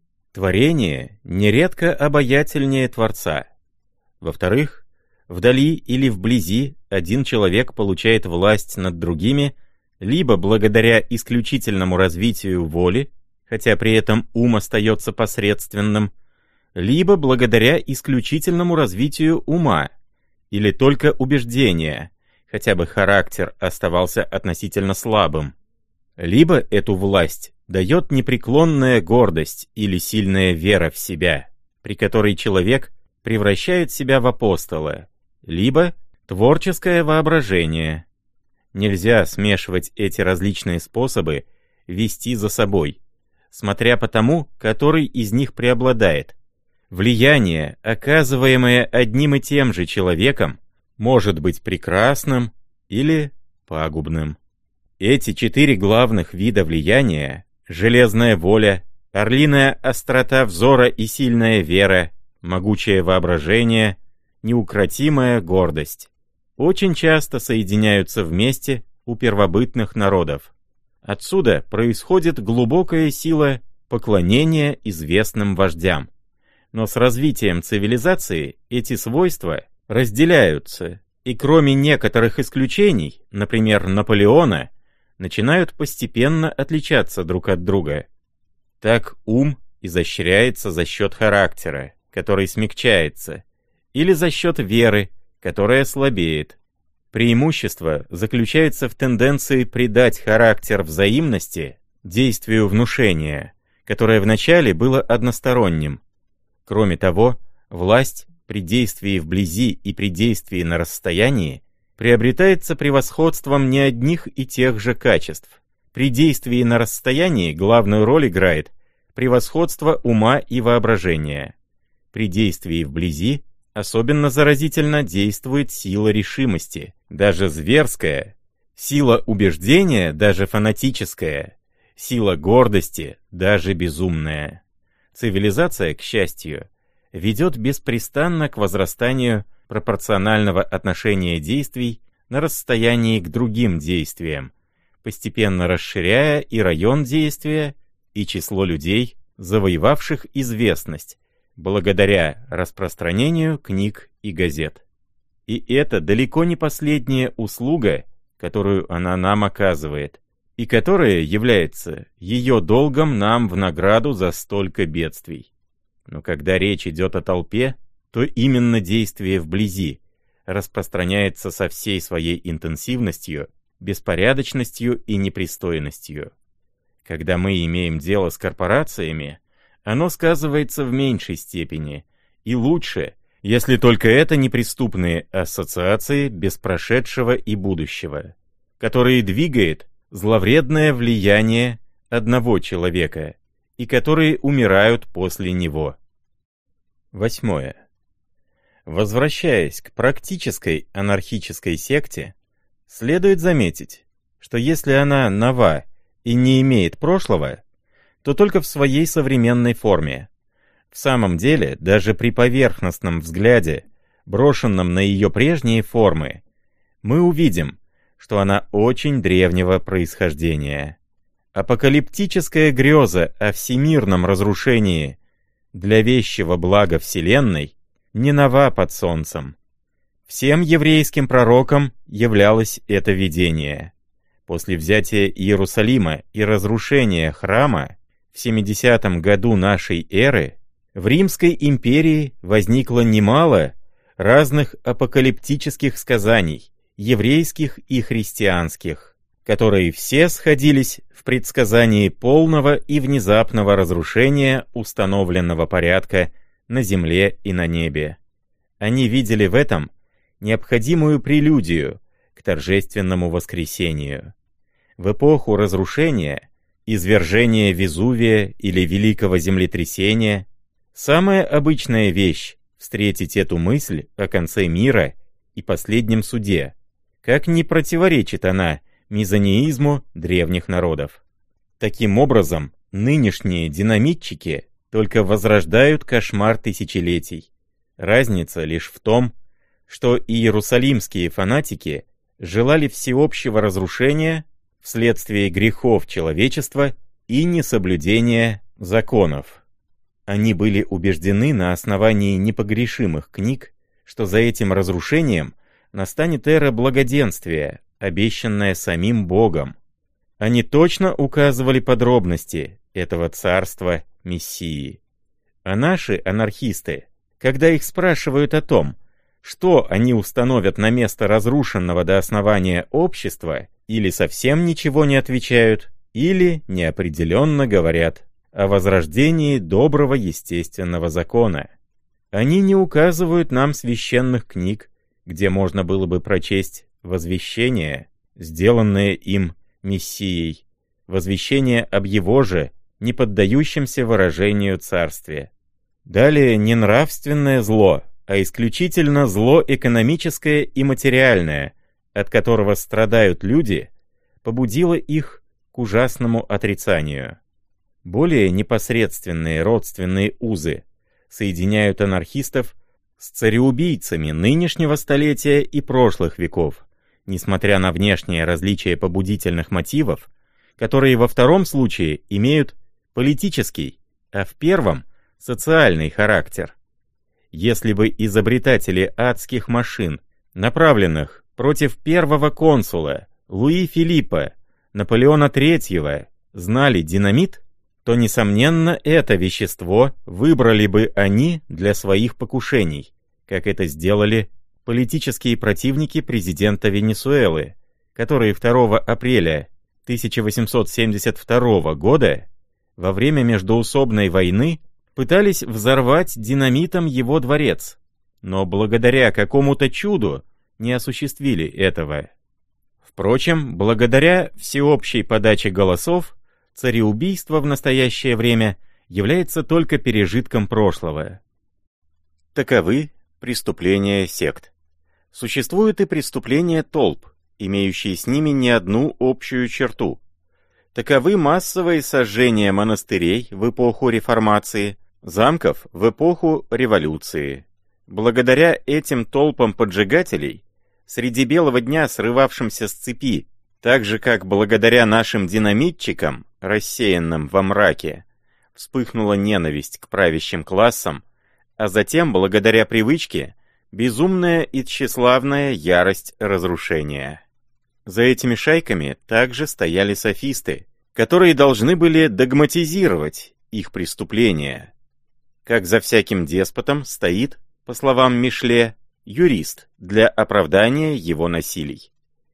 Speaker 1: Творение нередко обаятельнее Творца. Во-вторых, вдали или вблизи один человек получает власть над другими либо благодаря исключительному развитию воли, хотя при этом ум остается посредственным, либо благодаря исключительному развитию ума, или только убеждения, хотя бы характер оставался относительно слабым. Либо эту власть дает непреклонная гордость или сильная вера в себя, при которой человек превращает себя в апостола, либо творческое воображение. Нельзя смешивать эти различные способы вести за собой, смотря по тому, который из них преобладает. Влияние, оказываемое одним и тем же человеком, может быть прекрасным или пагубным. Эти 4 главных вида влияния — железная воля, орлиная острота взора и сильная вера, могучее воображение, неукротимая гордость — очень часто соединяются вместе у первобытных народов. Отсюда происходит глубокая сила поклонения известным вождям. Но с развитием цивилизации эти свойства разделяются, и кроме некоторых исключений, например, Наполеона, начинают постепенно отличаться друг от друга. Так ум изощряется за счет характера, который смягчается, или за счет веры, которая слабеет. Преимущество заключается в тенденции придать характер взаимности действию внушения, которое вначале было односторонним. Кроме того, власть при действии вблизи и при действии на расстоянии приобретается превосходством не одних и тех же качеств. При действии на расстоянии главную роль играет превосходство ума и воображения. При действии вблизи особенно заразительно действует сила решимости, даже зверская, сила убеждения, даже фанатическая, сила гордости, даже безумная. Цивилизация, к счастью, ведет беспрестанно к возрастанию пропорционального отношения действий на расстоянии к другим действиям, постепенно расширяя и район действия, и число людей, завоевавших известность, благодаря распространению книг и газет. И это далеко не последняя услуга, которую она нам оказывает, и которая является ее долгом нам в награду за столько бедствий. Но когда речь идет о толпе, то именно действие вблизи распространяется со всей своей интенсивностью, беспорядочностью и непристойностью. Когда мы имеем дело с корпорациями, оно сказывается в меньшей степени и лучше, если только это неприступные ассоциации без прошедшего и будущего, которые двигает зловредное влияние одного человека и которые умирают после него. 8. Возвращаясь к практической анархической секте, следует заметить, что если она нова и не имеет прошлого, то только в своей современной форме. В самом деле, даже при поверхностном взгляде, брошенном на ее прежние формы, мы увидим, что она очень древнего происхождения. Апокалиптическая греза о всемирном разрушении для вещего блага Вселенной не нова под солнцем. Всем еврейским пророкам являлось это видение. После взятия Иерусалима и разрушения храма в 70 году нашей эры в Римской империи возникло немало разных апокалиптических сказаний, еврейских и христианских, которые все сходились в предсказании полного и внезапного разрушения установленного порядка на земле и на небе. Они видели в этом необходимую прелюдию к торжественному воскресению. В эпоху разрушения, извержения Везувия или великого землетрясения, самая обычная вещь — встретить эту мысль о конце мира и последнем суде, как не противоречит она мезонеизму древних народов. Таким образом, нынешние динамитчики только возрождают кошмар тысячелетий. Разница лишь в том, что иерусалимские фанатики желали всеобщего разрушения вследствие грехов человечества и несоблюдения законов. Они были убеждены на основании непогрешимых книг, что за этим разрушением настанет эра благоденствия, обещанная самим Богом. Они точно указывали подробности этого царства Мессии. А наши анархисты, когда их спрашивают о том, что они установят на место разрушенного до основания общества, или совсем ничего не отвечают, или неопределенно говорят о возрождении доброго естественного закона. Они не указывают нам священных книг, где можно было бы прочесть возвещение, сделанное им Мессией, возвещение об его же, не поддающемся выражению царстве. Далее не нравственное зло, а исключительно зло экономическое и материальное, от которого страдают люди, побудило их к ужасному отрицанию. Более непосредственные родственные узы соединяют анархистов с цареубийцами нынешнего столетия и прошлых веков, несмотря на внешнее различие побудительных мотивов, которые во втором случае имеют политический, а в первом — социальный характер. Если бы изобретатели адских машин, направленных против первого консула Луи Филиппа, Наполеона III, знали динамит, то, несомненно, это вещество выбрали бы они для своих покушений, как это сделали политические противники президента Венесуэлы, которые 2 апреля 1872 года во время междоусобной войны пытались взорвать динамитом его дворец, но благодаря какому-то чуду не осуществили этого. Впрочем, благодаря всеобщей подаче голосов, цареубийство в настоящее время является только пережитком прошлого. Таковы преступления сект. Существуют и преступления толп, имеющие с ними не одну общую черту. Таковы массовые сожжения монастырей в эпоху реформации, замков в эпоху революции. Благодаря этим толпам поджигателей, среди белого дня срывавшимся с цепи, так же как благодаря нашим динамитчикам, рассеянным во мраке, вспыхнула ненависть к правящим классам, а затем, благодаря привычке, безумная и тщеславная ярость разрушения. За этими шайками также стояли софисты, которые должны были догматизировать их преступления. Как за всяким деспотом стоит, по словам Мишле, юрист для оправдания его насилий.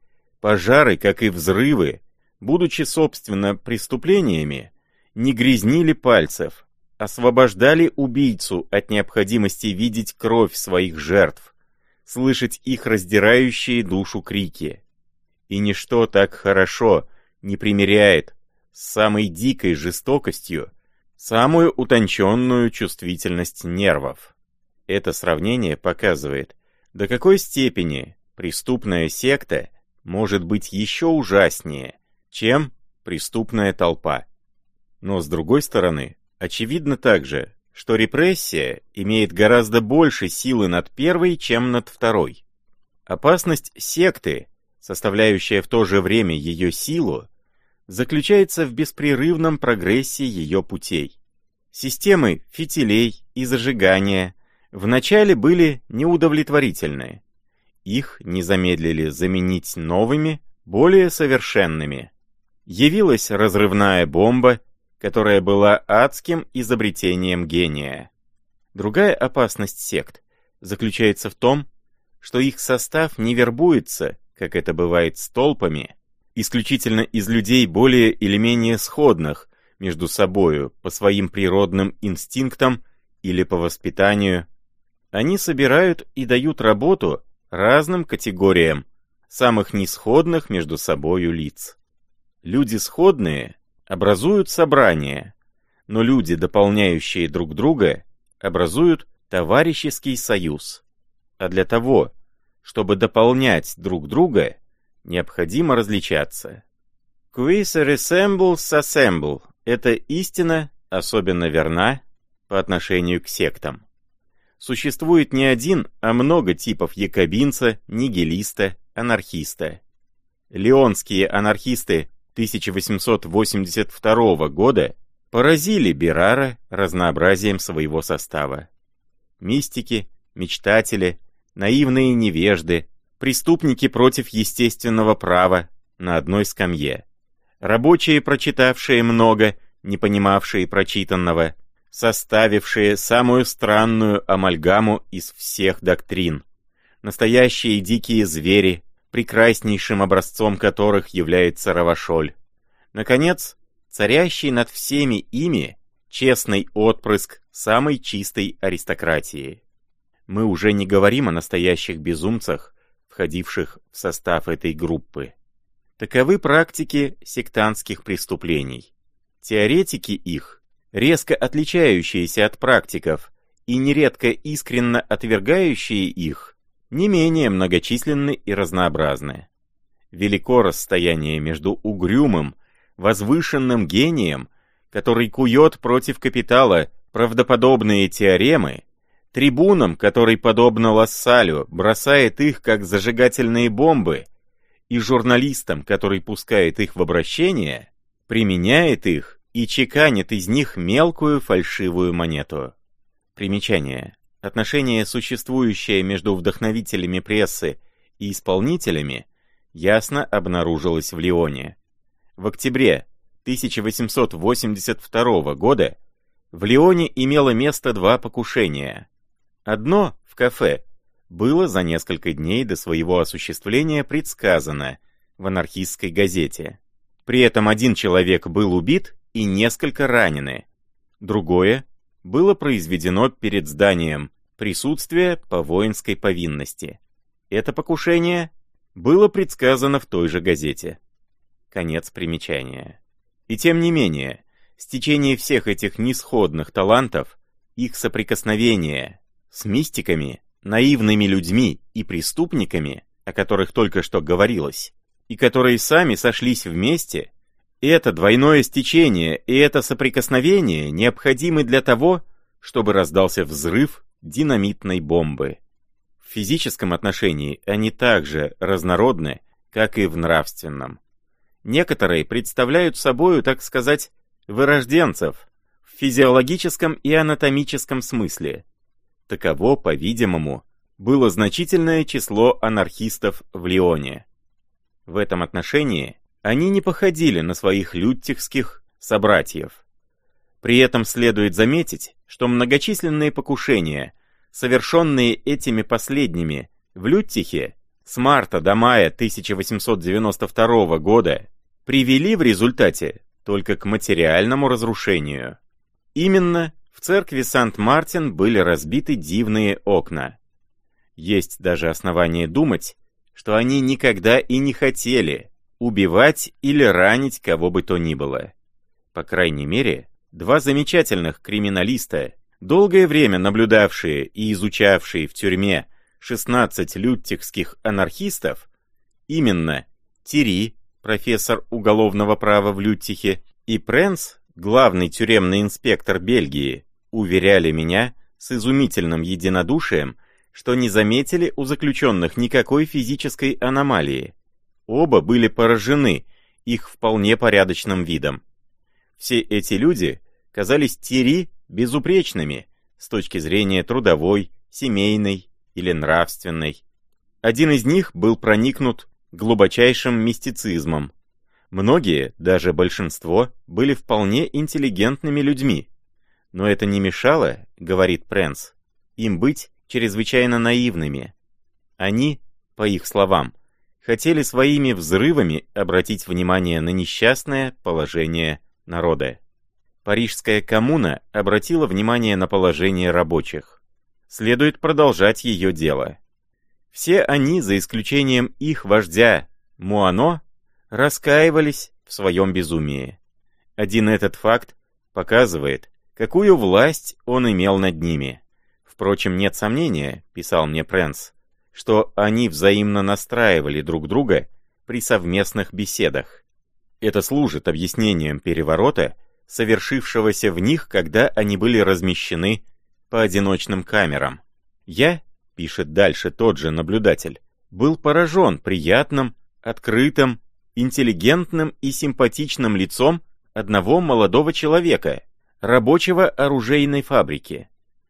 Speaker 1: Пожары, как и взрывы, будучи собственно преступлениями, не грязнили пальцев, освобождали убийцу от необходимости видеть кровь своих жертв, слышать их раздирающие душу крики. И ничто так хорошо не примиряет с самой дикой жестокостью самую утонченную чувствительность нервов. Это сравнение показывает, до какой степени преступная секта может быть еще ужаснее, чем преступная толпа. Но с другой стороны, очевидно также, что репрессия имеет гораздо больше силы над первой, чем над второй. Опасность секты, составляющая в то же время ее силу, заключается в беспрерывном прогрессе ее путей. Системы фитилей и зажигания вначале были неудовлетворительны. Их не замедлили заменить новыми, более совершенными. Явилась разрывная бомба, которая была адским изобретением гения. Другая опасность сект заключается в том, что их состав не вербуется, как это бывает с толпами, исключительно из людей более или менее сходных между собою по своим природным инстинктам или по воспитанию. Они собирают и дают работу разным категориям самых несходных между собою лиц. Люди сходные образуют собрание, но люди, дополняющие друг друга, образуют товарищеский союз. А для того, чтобы дополнять друг друга, необходимо различаться. Quis resemble s'assemble — эта истина особенно верна по отношению к сектам. Существует не один, а много типов якобинца, нигилиста, анархиста. Леонские анархисты 1882 года поразили Берара разнообразием своего состава. Мистики, мечтатели, наивные невежды, преступники против естественного права на одной скамье, рабочие, прочитавшие много, не понимавшие прочитанного, составившие самую странную амальгаму из всех доктрин. Настоящие дикие звери, прекраснейшим образцом которых является Равашоль. Наконец, царящий над всеми ими честный отпрыск самой чистой аристократии. Мы уже не говорим о настоящих безумцах, входивших в состав этой группы. Таковы практики сектантских преступлений. Теоретики их, резко отличающиеся от практиков и нередко искренно отвергающие их, не менее многочисленны и разнообразны. Велико расстояние между угрюмым, возвышенным гением, который кует против капитала правдоподобные теоремы, трибуном, который, подобно Лассалю, бросает их как зажигательные бомбы, и журналистом, который пускает их в обращение, применяет их и чеканит из них мелкую фальшивую монету. Примечание. Отношение, существующее между вдохновителями прессы и исполнителями, ясно обнаружилось в Лионе. В октябре 1882 года в Лионе имело место два покушения. Одно в кафе было за несколько дней до своего осуществления предсказано в анархистской газете. При этом один человек был убит и несколько ранены. Другое было произведено перед зданием присутствия по воинской повинности. Это покушение было предсказано в той же газете. Конец примечания. И тем не менее, стечение всех этих несходных талантов, их соприкосновение с мистиками, наивными людьми и преступниками, о которых только что говорилось, и которые сами сошлись вместе, это двойное стечение и это соприкосновение необходимы для того, чтобы раздался взрыв динамитной бомбы. В физическом отношении они также разнородны, как и в нравственном. Некоторые представляют собою, так сказать, вырожденцев в физиологическом и анатомическом смысле. Таково, по-видимому, было значительное число анархистов в Лионе. В этом отношении они не походили на своих люттихских собратьев. При этом следует заметить, что многочисленные покушения, совершенные этими последними в Люттихе с марта до мая 1892 года, привели в результате только к материальному разрушению. Именно в церкви Сант-Мартин были разбиты дивные окна. Есть даже основания думать, что они никогда и не хотели убивать или ранить кого бы то ни было. По крайней мере, два замечательных криминалиста, долгое время наблюдавшие и изучавшие в тюрьме 16 люттихских анархистов, именно Тири, профессор уголовного права в Люттихе, и Пренс, главный тюремный инспектор Бельгии, уверяли меня с изумительным единодушием, что не заметили у заключенных никакой физической аномалии. Оба были поражены их вполне порядочным видом. Все эти люди казались Тири безупречными с точки зрения трудовой, семейной или нравственной. Один из них был проникнут глубочайшим мистицизмом. Многие, даже большинство, были вполне интеллигентными людьми. Но это не мешало, говорит Пренс, им быть чрезвычайно наивными. Они, по их словам, хотели своими взрывами обратить внимание на несчастное положение народа. Парижская коммуна обратила внимание на положение рабочих. Следует продолжать ее дело. Все они, за исключением их вождя Муано, раскаивались в своем безумии. Один этот факт показывает, какую власть он имел над ними. Впрочем, нет сомнения, писал мне Пренс, что они взаимно настраивали друг друга при совместных беседах. Это служит объяснением переворота, совершившегося в них, когда они были размещены по одиночным камерам. Я, пишет дальше тот же наблюдатель, был поражен приятным, открытым, интеллигентным и симпатичным лицом одного молодого человека, рабочего оружейной фабрики.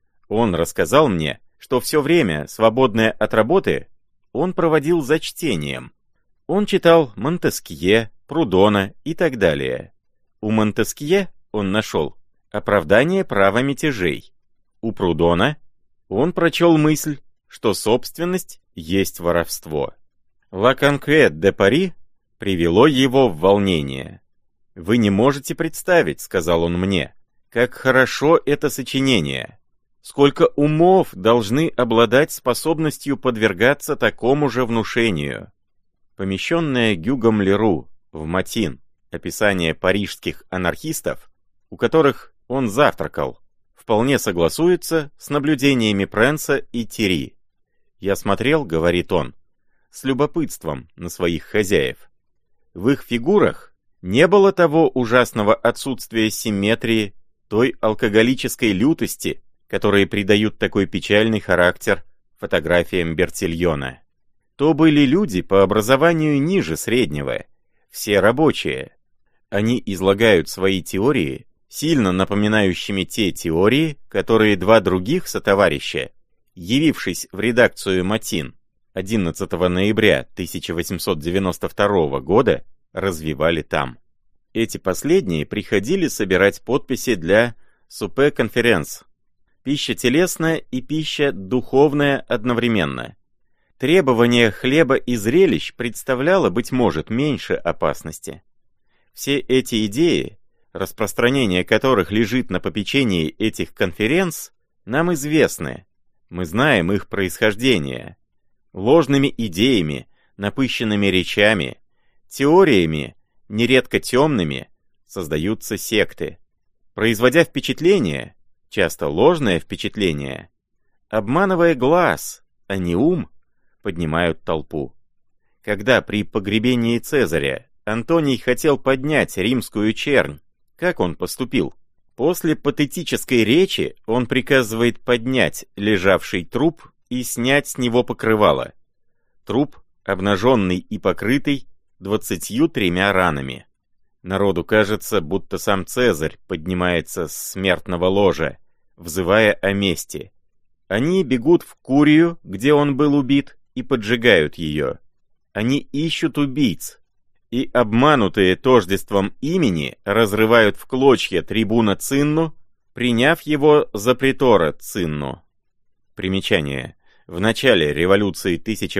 Speaker 1: Он рассказал мне, что все время, свободное от работы, он проводил за чтением. Он читал Монтескье, Прудона и так далее. У Монтескье он нашел оправдание права мятежей. У Прудона он прочел мысль, что собственность есть воровство. «Ла Конквет де Пари» привело его в волнение. «Вы не можете представить, — сказал он мне, — как хорошо это сочинение. Сколько умов должны обладать способностью подвергаться такому же внушению». Помещенное Гюгом Леру в Матин описание парижских анархистов, у которых он завтракал, вполне согласуется с наблюдениями Пренса и Тири. «Я смотрел, — говорит он, — с любопытством на своих хозяев. В их фигурах не было того ужасного отсутствия симметрии, той алкоголической лютости, которые придают такой печальный характер фотографиям Бертильона. То были люди по образованию ниже среднего, все рабочие. Они излагают свои теории, сильно напоминающими те теории, которые два других сотоварища, явившись в редакцию Матин 11 ноября 1892 года, развивали там. Эти последние приходили собирать подписи для «Супе-конференс». Пища телесная и пища духовная одновременно. Требование хлеба и зрелищ представляло, быть может, меньше опасности. Все эти идеи, распространение которых лежит на попечении этих конференц, нам известны. Мы знаем их происхождение. Ложными идеями, напыщенными речами, теориями, нередко темными, создаются секты. Производя впечатление, часто ложное впечатление, обманывая глаз, а не ум, поднимают толпу. Когда при погребении Цезаря Антоний хотел поднять римскую чернь, как он поступил? После патетической речи он приказывает поднять лежавший труп и снять с него покрывало. Труп, обнаженный и покрытый 23 ранами. Народу кажется, будто сам Цезарь поднимается с смертного ложа, взывая о мести. Они бегут в Курию, где он был убит, и поджигают ее. Они ищут убийц, и, обманутые тождеством имени, разрывают в клочья трибуна Цинну, приняв его за притора Цинну. Примечание. В начале революции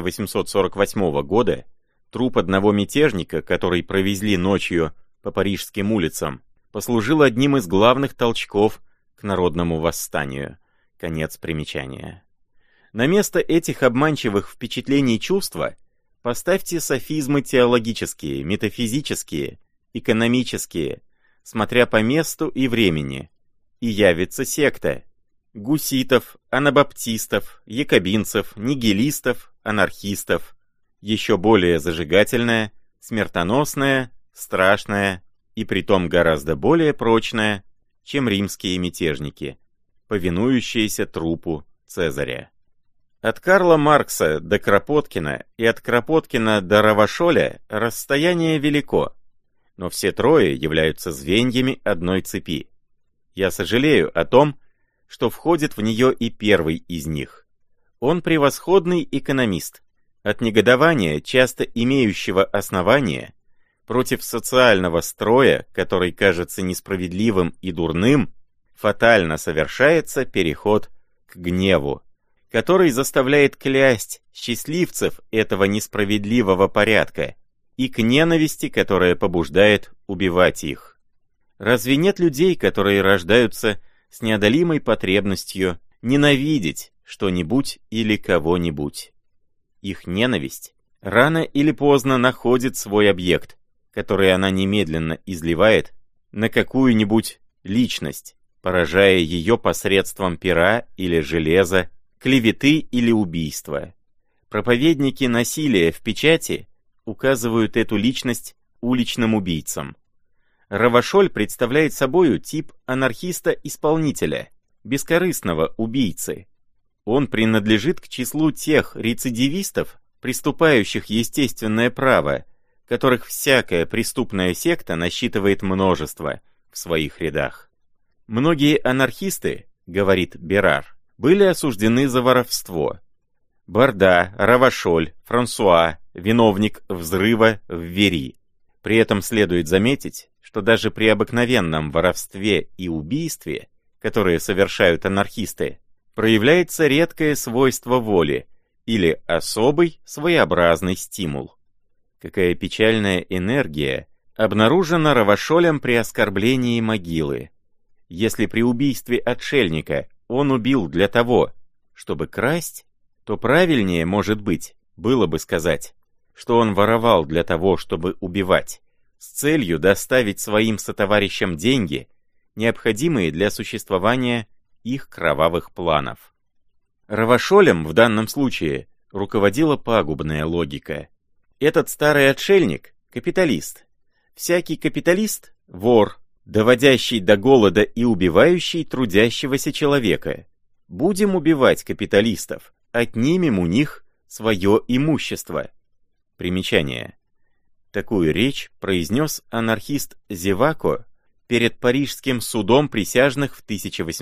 Speaker 1: 1848 года труп одного мятежника, который провезли ночью по парижским улицам, послужил одним из главных толчков к народному восстанию. Конец примечания. На место этих обманчивых впечатлений чувства поставьте софизмы теологические, метафизические, экономические, смотря по месту и времени, и явится секта гуситов, анабаптистов, якобинцев, нигилистов, анархистов, еще более зажигательная, смертоносная, страшная и притом гораздо более прочная, чем римские мятежники, повинующиеся трупу Цезаря. От Карла Маркса до Кропоткина и от Кропоткина до Равашоля расстояние велико, но все трое являются звеньями одной цепи. Я сожалею о том, что входит в нее и первый из них. Он превосходный экономист, от негодования, часто имеющего основания, против социального строя, который кажется несправедливым и дурным, фатально совершается переход к гневу, который заставляет клясть счастливцев этого несправедливого порядка, и к ненависти, которая побуждает убивать их. Разве нет людей, которые рождаются с неодолимой потребностью ненавидеть что-нибудь или кого-нибудь? Их ненависть рано или поздно находит свой объект, который она немедленно изливает на какую-нибудь личность, поражая ее посредством пера или железа, клеветы или убийства. Проповедники насилия в печати указывают эту личность уличным убийцам. Равашоль представляет собою тип анархиста-исполнителя, бескорыстного убийцы. Он принадлежит к числу тех рецидивистов, приступающих естественное право, которых всякая преступная секта насчитывает множество в своих рядах. Многие анархисты, говорит Берар, были осуждены за воровство. Борда, Равашоль, Франсуа, виновник взрыва в Вери. При этом следует заметить, что даже при обыкновенном воровстве и убийстве, которые совершают анархисты, проявляется редкое свойство воли или особый своеобразный стимул. Какая печальная энергия обнаружена Равашолем при оскорблении могилы. Если при убийстве отшельника он убил для того, чтобы красть, то правильнее, может быть, было бы сказать, что он воровал для того, чтобы убивать, с целью доставить своим сотоварищам деньги, необходимые для существования их кровавых планов. Равашолем в данном случае руководила пагубная логика. Этот старый отшельник — капиталист. Всякий капиталист — вор, доводящий до голода и убивающий трудящегося человека. Будем убивать капиталистов, отнимем у них свое имущество. Примечание. Такую речь произнес анархист Зевако перед Парижским судом присяжных в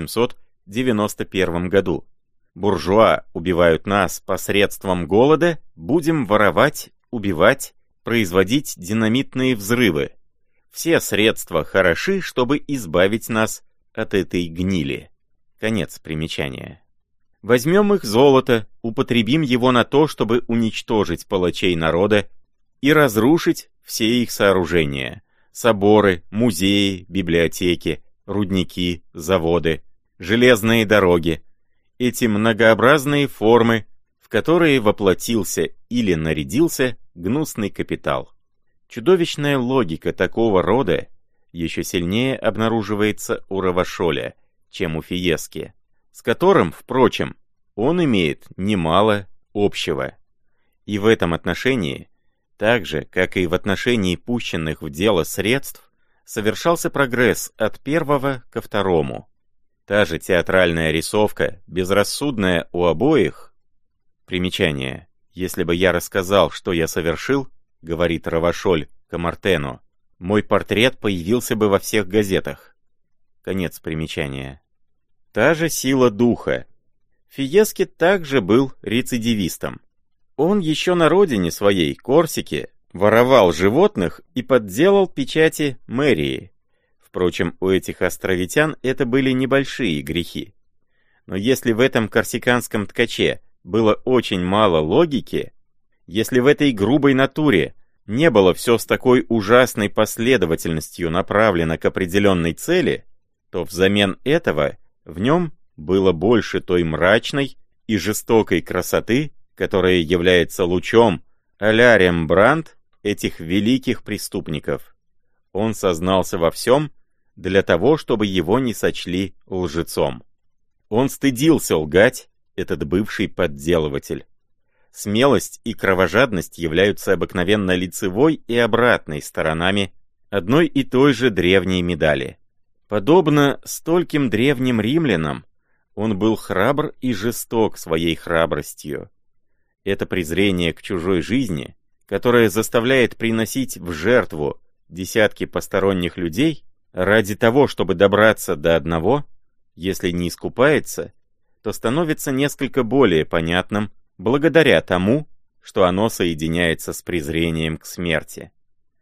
Speaker 1: 1891 году. Буржуа убивают нас посредством голода, будем воровать, убивать, производить динамитные взрывы. Все средства хороши, чтобы избавить нас от этой гнили. Конец примечания. Возьмем их золото, употребим его на то, чтобы уничтожить палачей народа и разрушить все их сооружения: соборы, музеи, библиотеки, рудники, заводы, железные дороги, эти многообразные формы, в которые воплотился или нарядился гнусный капитал. Чудовищная логика такого рода еще сильнее обнаруживается у Равашоля, чем у Фиески, с которым, впрочем, он имеет немало общего. И в этом отношении, так же, как и в отношении пущенных в дело средств, совершался прогресс от первого ко второму. Та же театральная рисовка, безрассудная у обоих. Примечание. «Если бы я рассказал, что я совершил, — говорит Равашоль Камартену, — мой портрет появился бы во всех газетах». Конец примечания. Та же сила духа. Фиески также был рецидивистом. Он еще на родине своей, Корсике, воровал животных и подделал печати мэрии. Впрочем, у этих островитян это были небольшие грехи. Но если в этом корсиканском ткаче было очень мало логики, если в этой грубой натуре не было все с такой ужасной последовательностью направлено к определенной цели, то взамен этого в нем было больше той мрачной и жестокой красоты, которая является лучом а-ля Рембрандт этих великих преступников. Он сознался во всем для того, чтобы его не сочли лжецом. Он стыдился лгать, этот бывший подделыватель. Смелость и кровожадность являются обыкновенно лицевой и обратной сторонами одной и той же древней медали. Подобно стольким древним римлянам, он был храбр и жесток своей храбростью. Это презрение к чужой жизни, которое заставляет приносить в жертву десятки посторонних людей ради того, чтобы добраться до одного, если не искупается, то становится несколько более понятным благодаря тому, что оно соединяется с презрением к смерти.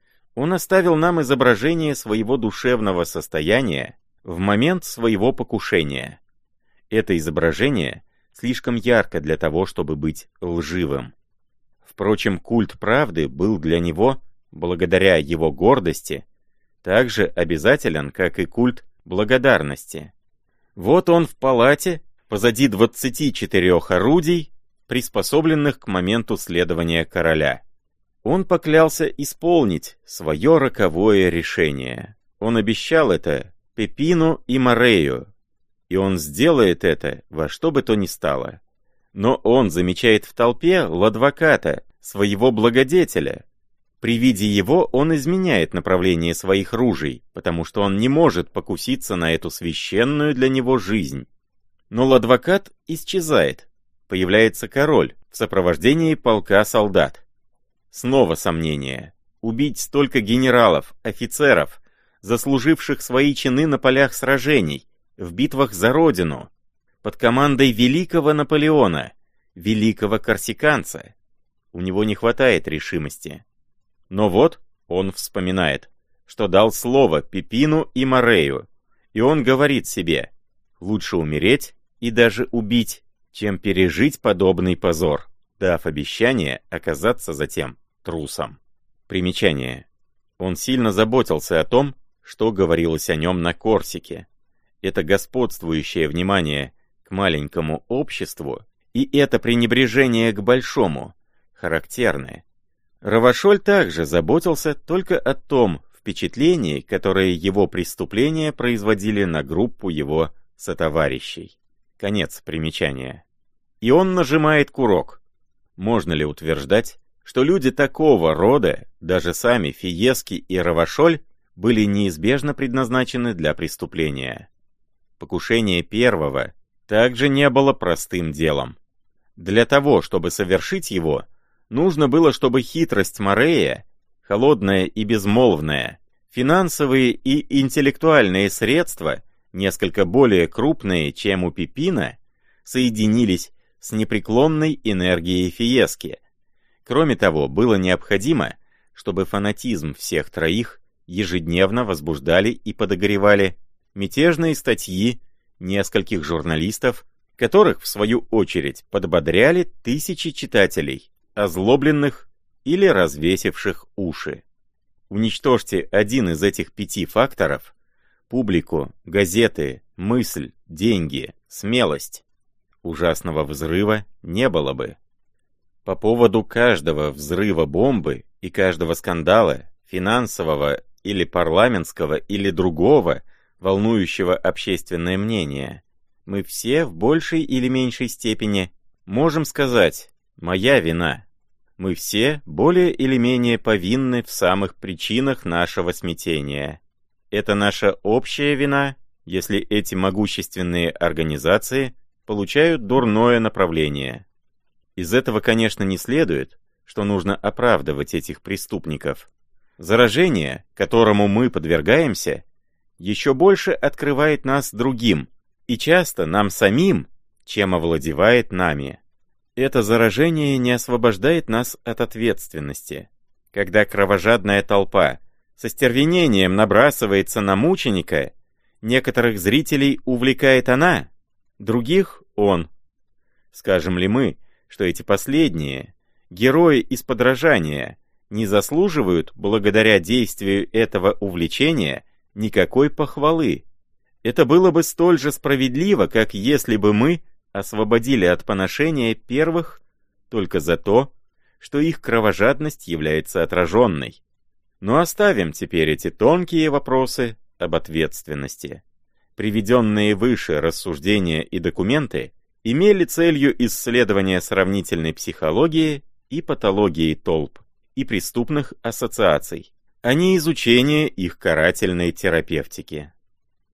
Speaker 1: Он оставил нам изображение своего душевного состояния в момент своего покушения. Это изображение слишком ярко для того, чтобы быть лживым. Впрочем, культ правды был для него, благодаря его гордости, так же обязателен, как и культ благодарности. Вот он в палате, позади 24 орудий, приспособленных к моменту следования короля. Он поклялся исполнить свое роковое решение. Он обещал это Пепину и Морею, и он сделает это во что бы то ни стало. Но он замечает в толпе Ладвоката, своего благодетеля. При виде его он изменяет направление своих ружей, потому что он не может покуситься на эту священную для него жизнь. Но Ладвокат исчезает. Появляется король в сопровождении полка солдат. Снова сомнение. Убить столько генералов, офицеров, заслуживших свои чины на полях сражений, в битвах за родину, под командой великого Наполеона, великого корсиканца. У него не хватает решимости. Но вот он вспоминает. что дал слово Пипину и Морею, и он говорит себе: «Лучше умереть и даже убить, чем пережить подобный позор», дав обещание оказаться затем трусом. Примечание. Он сильно заботился о том, что говорилось о нем на Корсике. Это господствующее внимание к маленькому обществу и это пренебрежение к большому характерны. Равашоль также заботился только о том впечатлении, которое его преступления производили на группу его сотоварищей. Конец примечания. И он нажимает курок. Можно ли утверждать, что люди такого рода, даже сами Фиески и Равашоль, были неизбежно предназначены для преступления? Покушение первого также не было простым делом. Для того, чтобы совершить его, нужно было, чтобы хитрость Морея, холодная и безмолвная, финансовые и интеллектуальные средства, несколько более крупные, чем у Пипина, соединились с непреклонной энергией Фиески. Кроме того, было необходимо, чтобы фанатизм всех троих ежедневно возбуждали и подогревали мятежные статьи нескольких журналистов, которых, в свою очередь, подбодряли тысячи читателей, озлобленных или развесивших уши. Уничтожьте один из этих 5 факторов — публику, газеты, мысль, деньги, смелость — ужасного взрыва не было бы. По поводу каждого взрыва бомбы и каждого скандала, финансового или парламентского или другого, волнующего общественное мнение, мы все в большей или меньшей степени можем сказать: «Моя вина». Мы все более или менее повинны в самых причинах нашего смятения. Это наша общая вина, если эти могущественные организации получают дурное направление. Из этого, конечно, не следует, что нужно оправдывать этих преступников. Заражение, которому мы подвергаемся, еще больше открывает нас другим, и часто нам самим, чем овладевает нами. Это заражение не освобождает нас от ответственности. Когда кровожадная толпа со стервенением набрасывается на мученика, некоторых зрителей увлекает она, других — он. Скажем ли мы, что эти последние, герои из подражания, не заслуживают, благодаря действию этого увлечения, никакой похвалы? Это было бы столь же справедливо, как если бы мы освободили от поношения первых только за то, что их кровожадность является отраженной. Но оставим теперь эти тонкие вопросы об ответственности. Приведенные выше рассуждения и документы имели целью исследования сравнительной психологии и патологии толп и преступных ассоциаций, а не изучение их карательной терапевтики.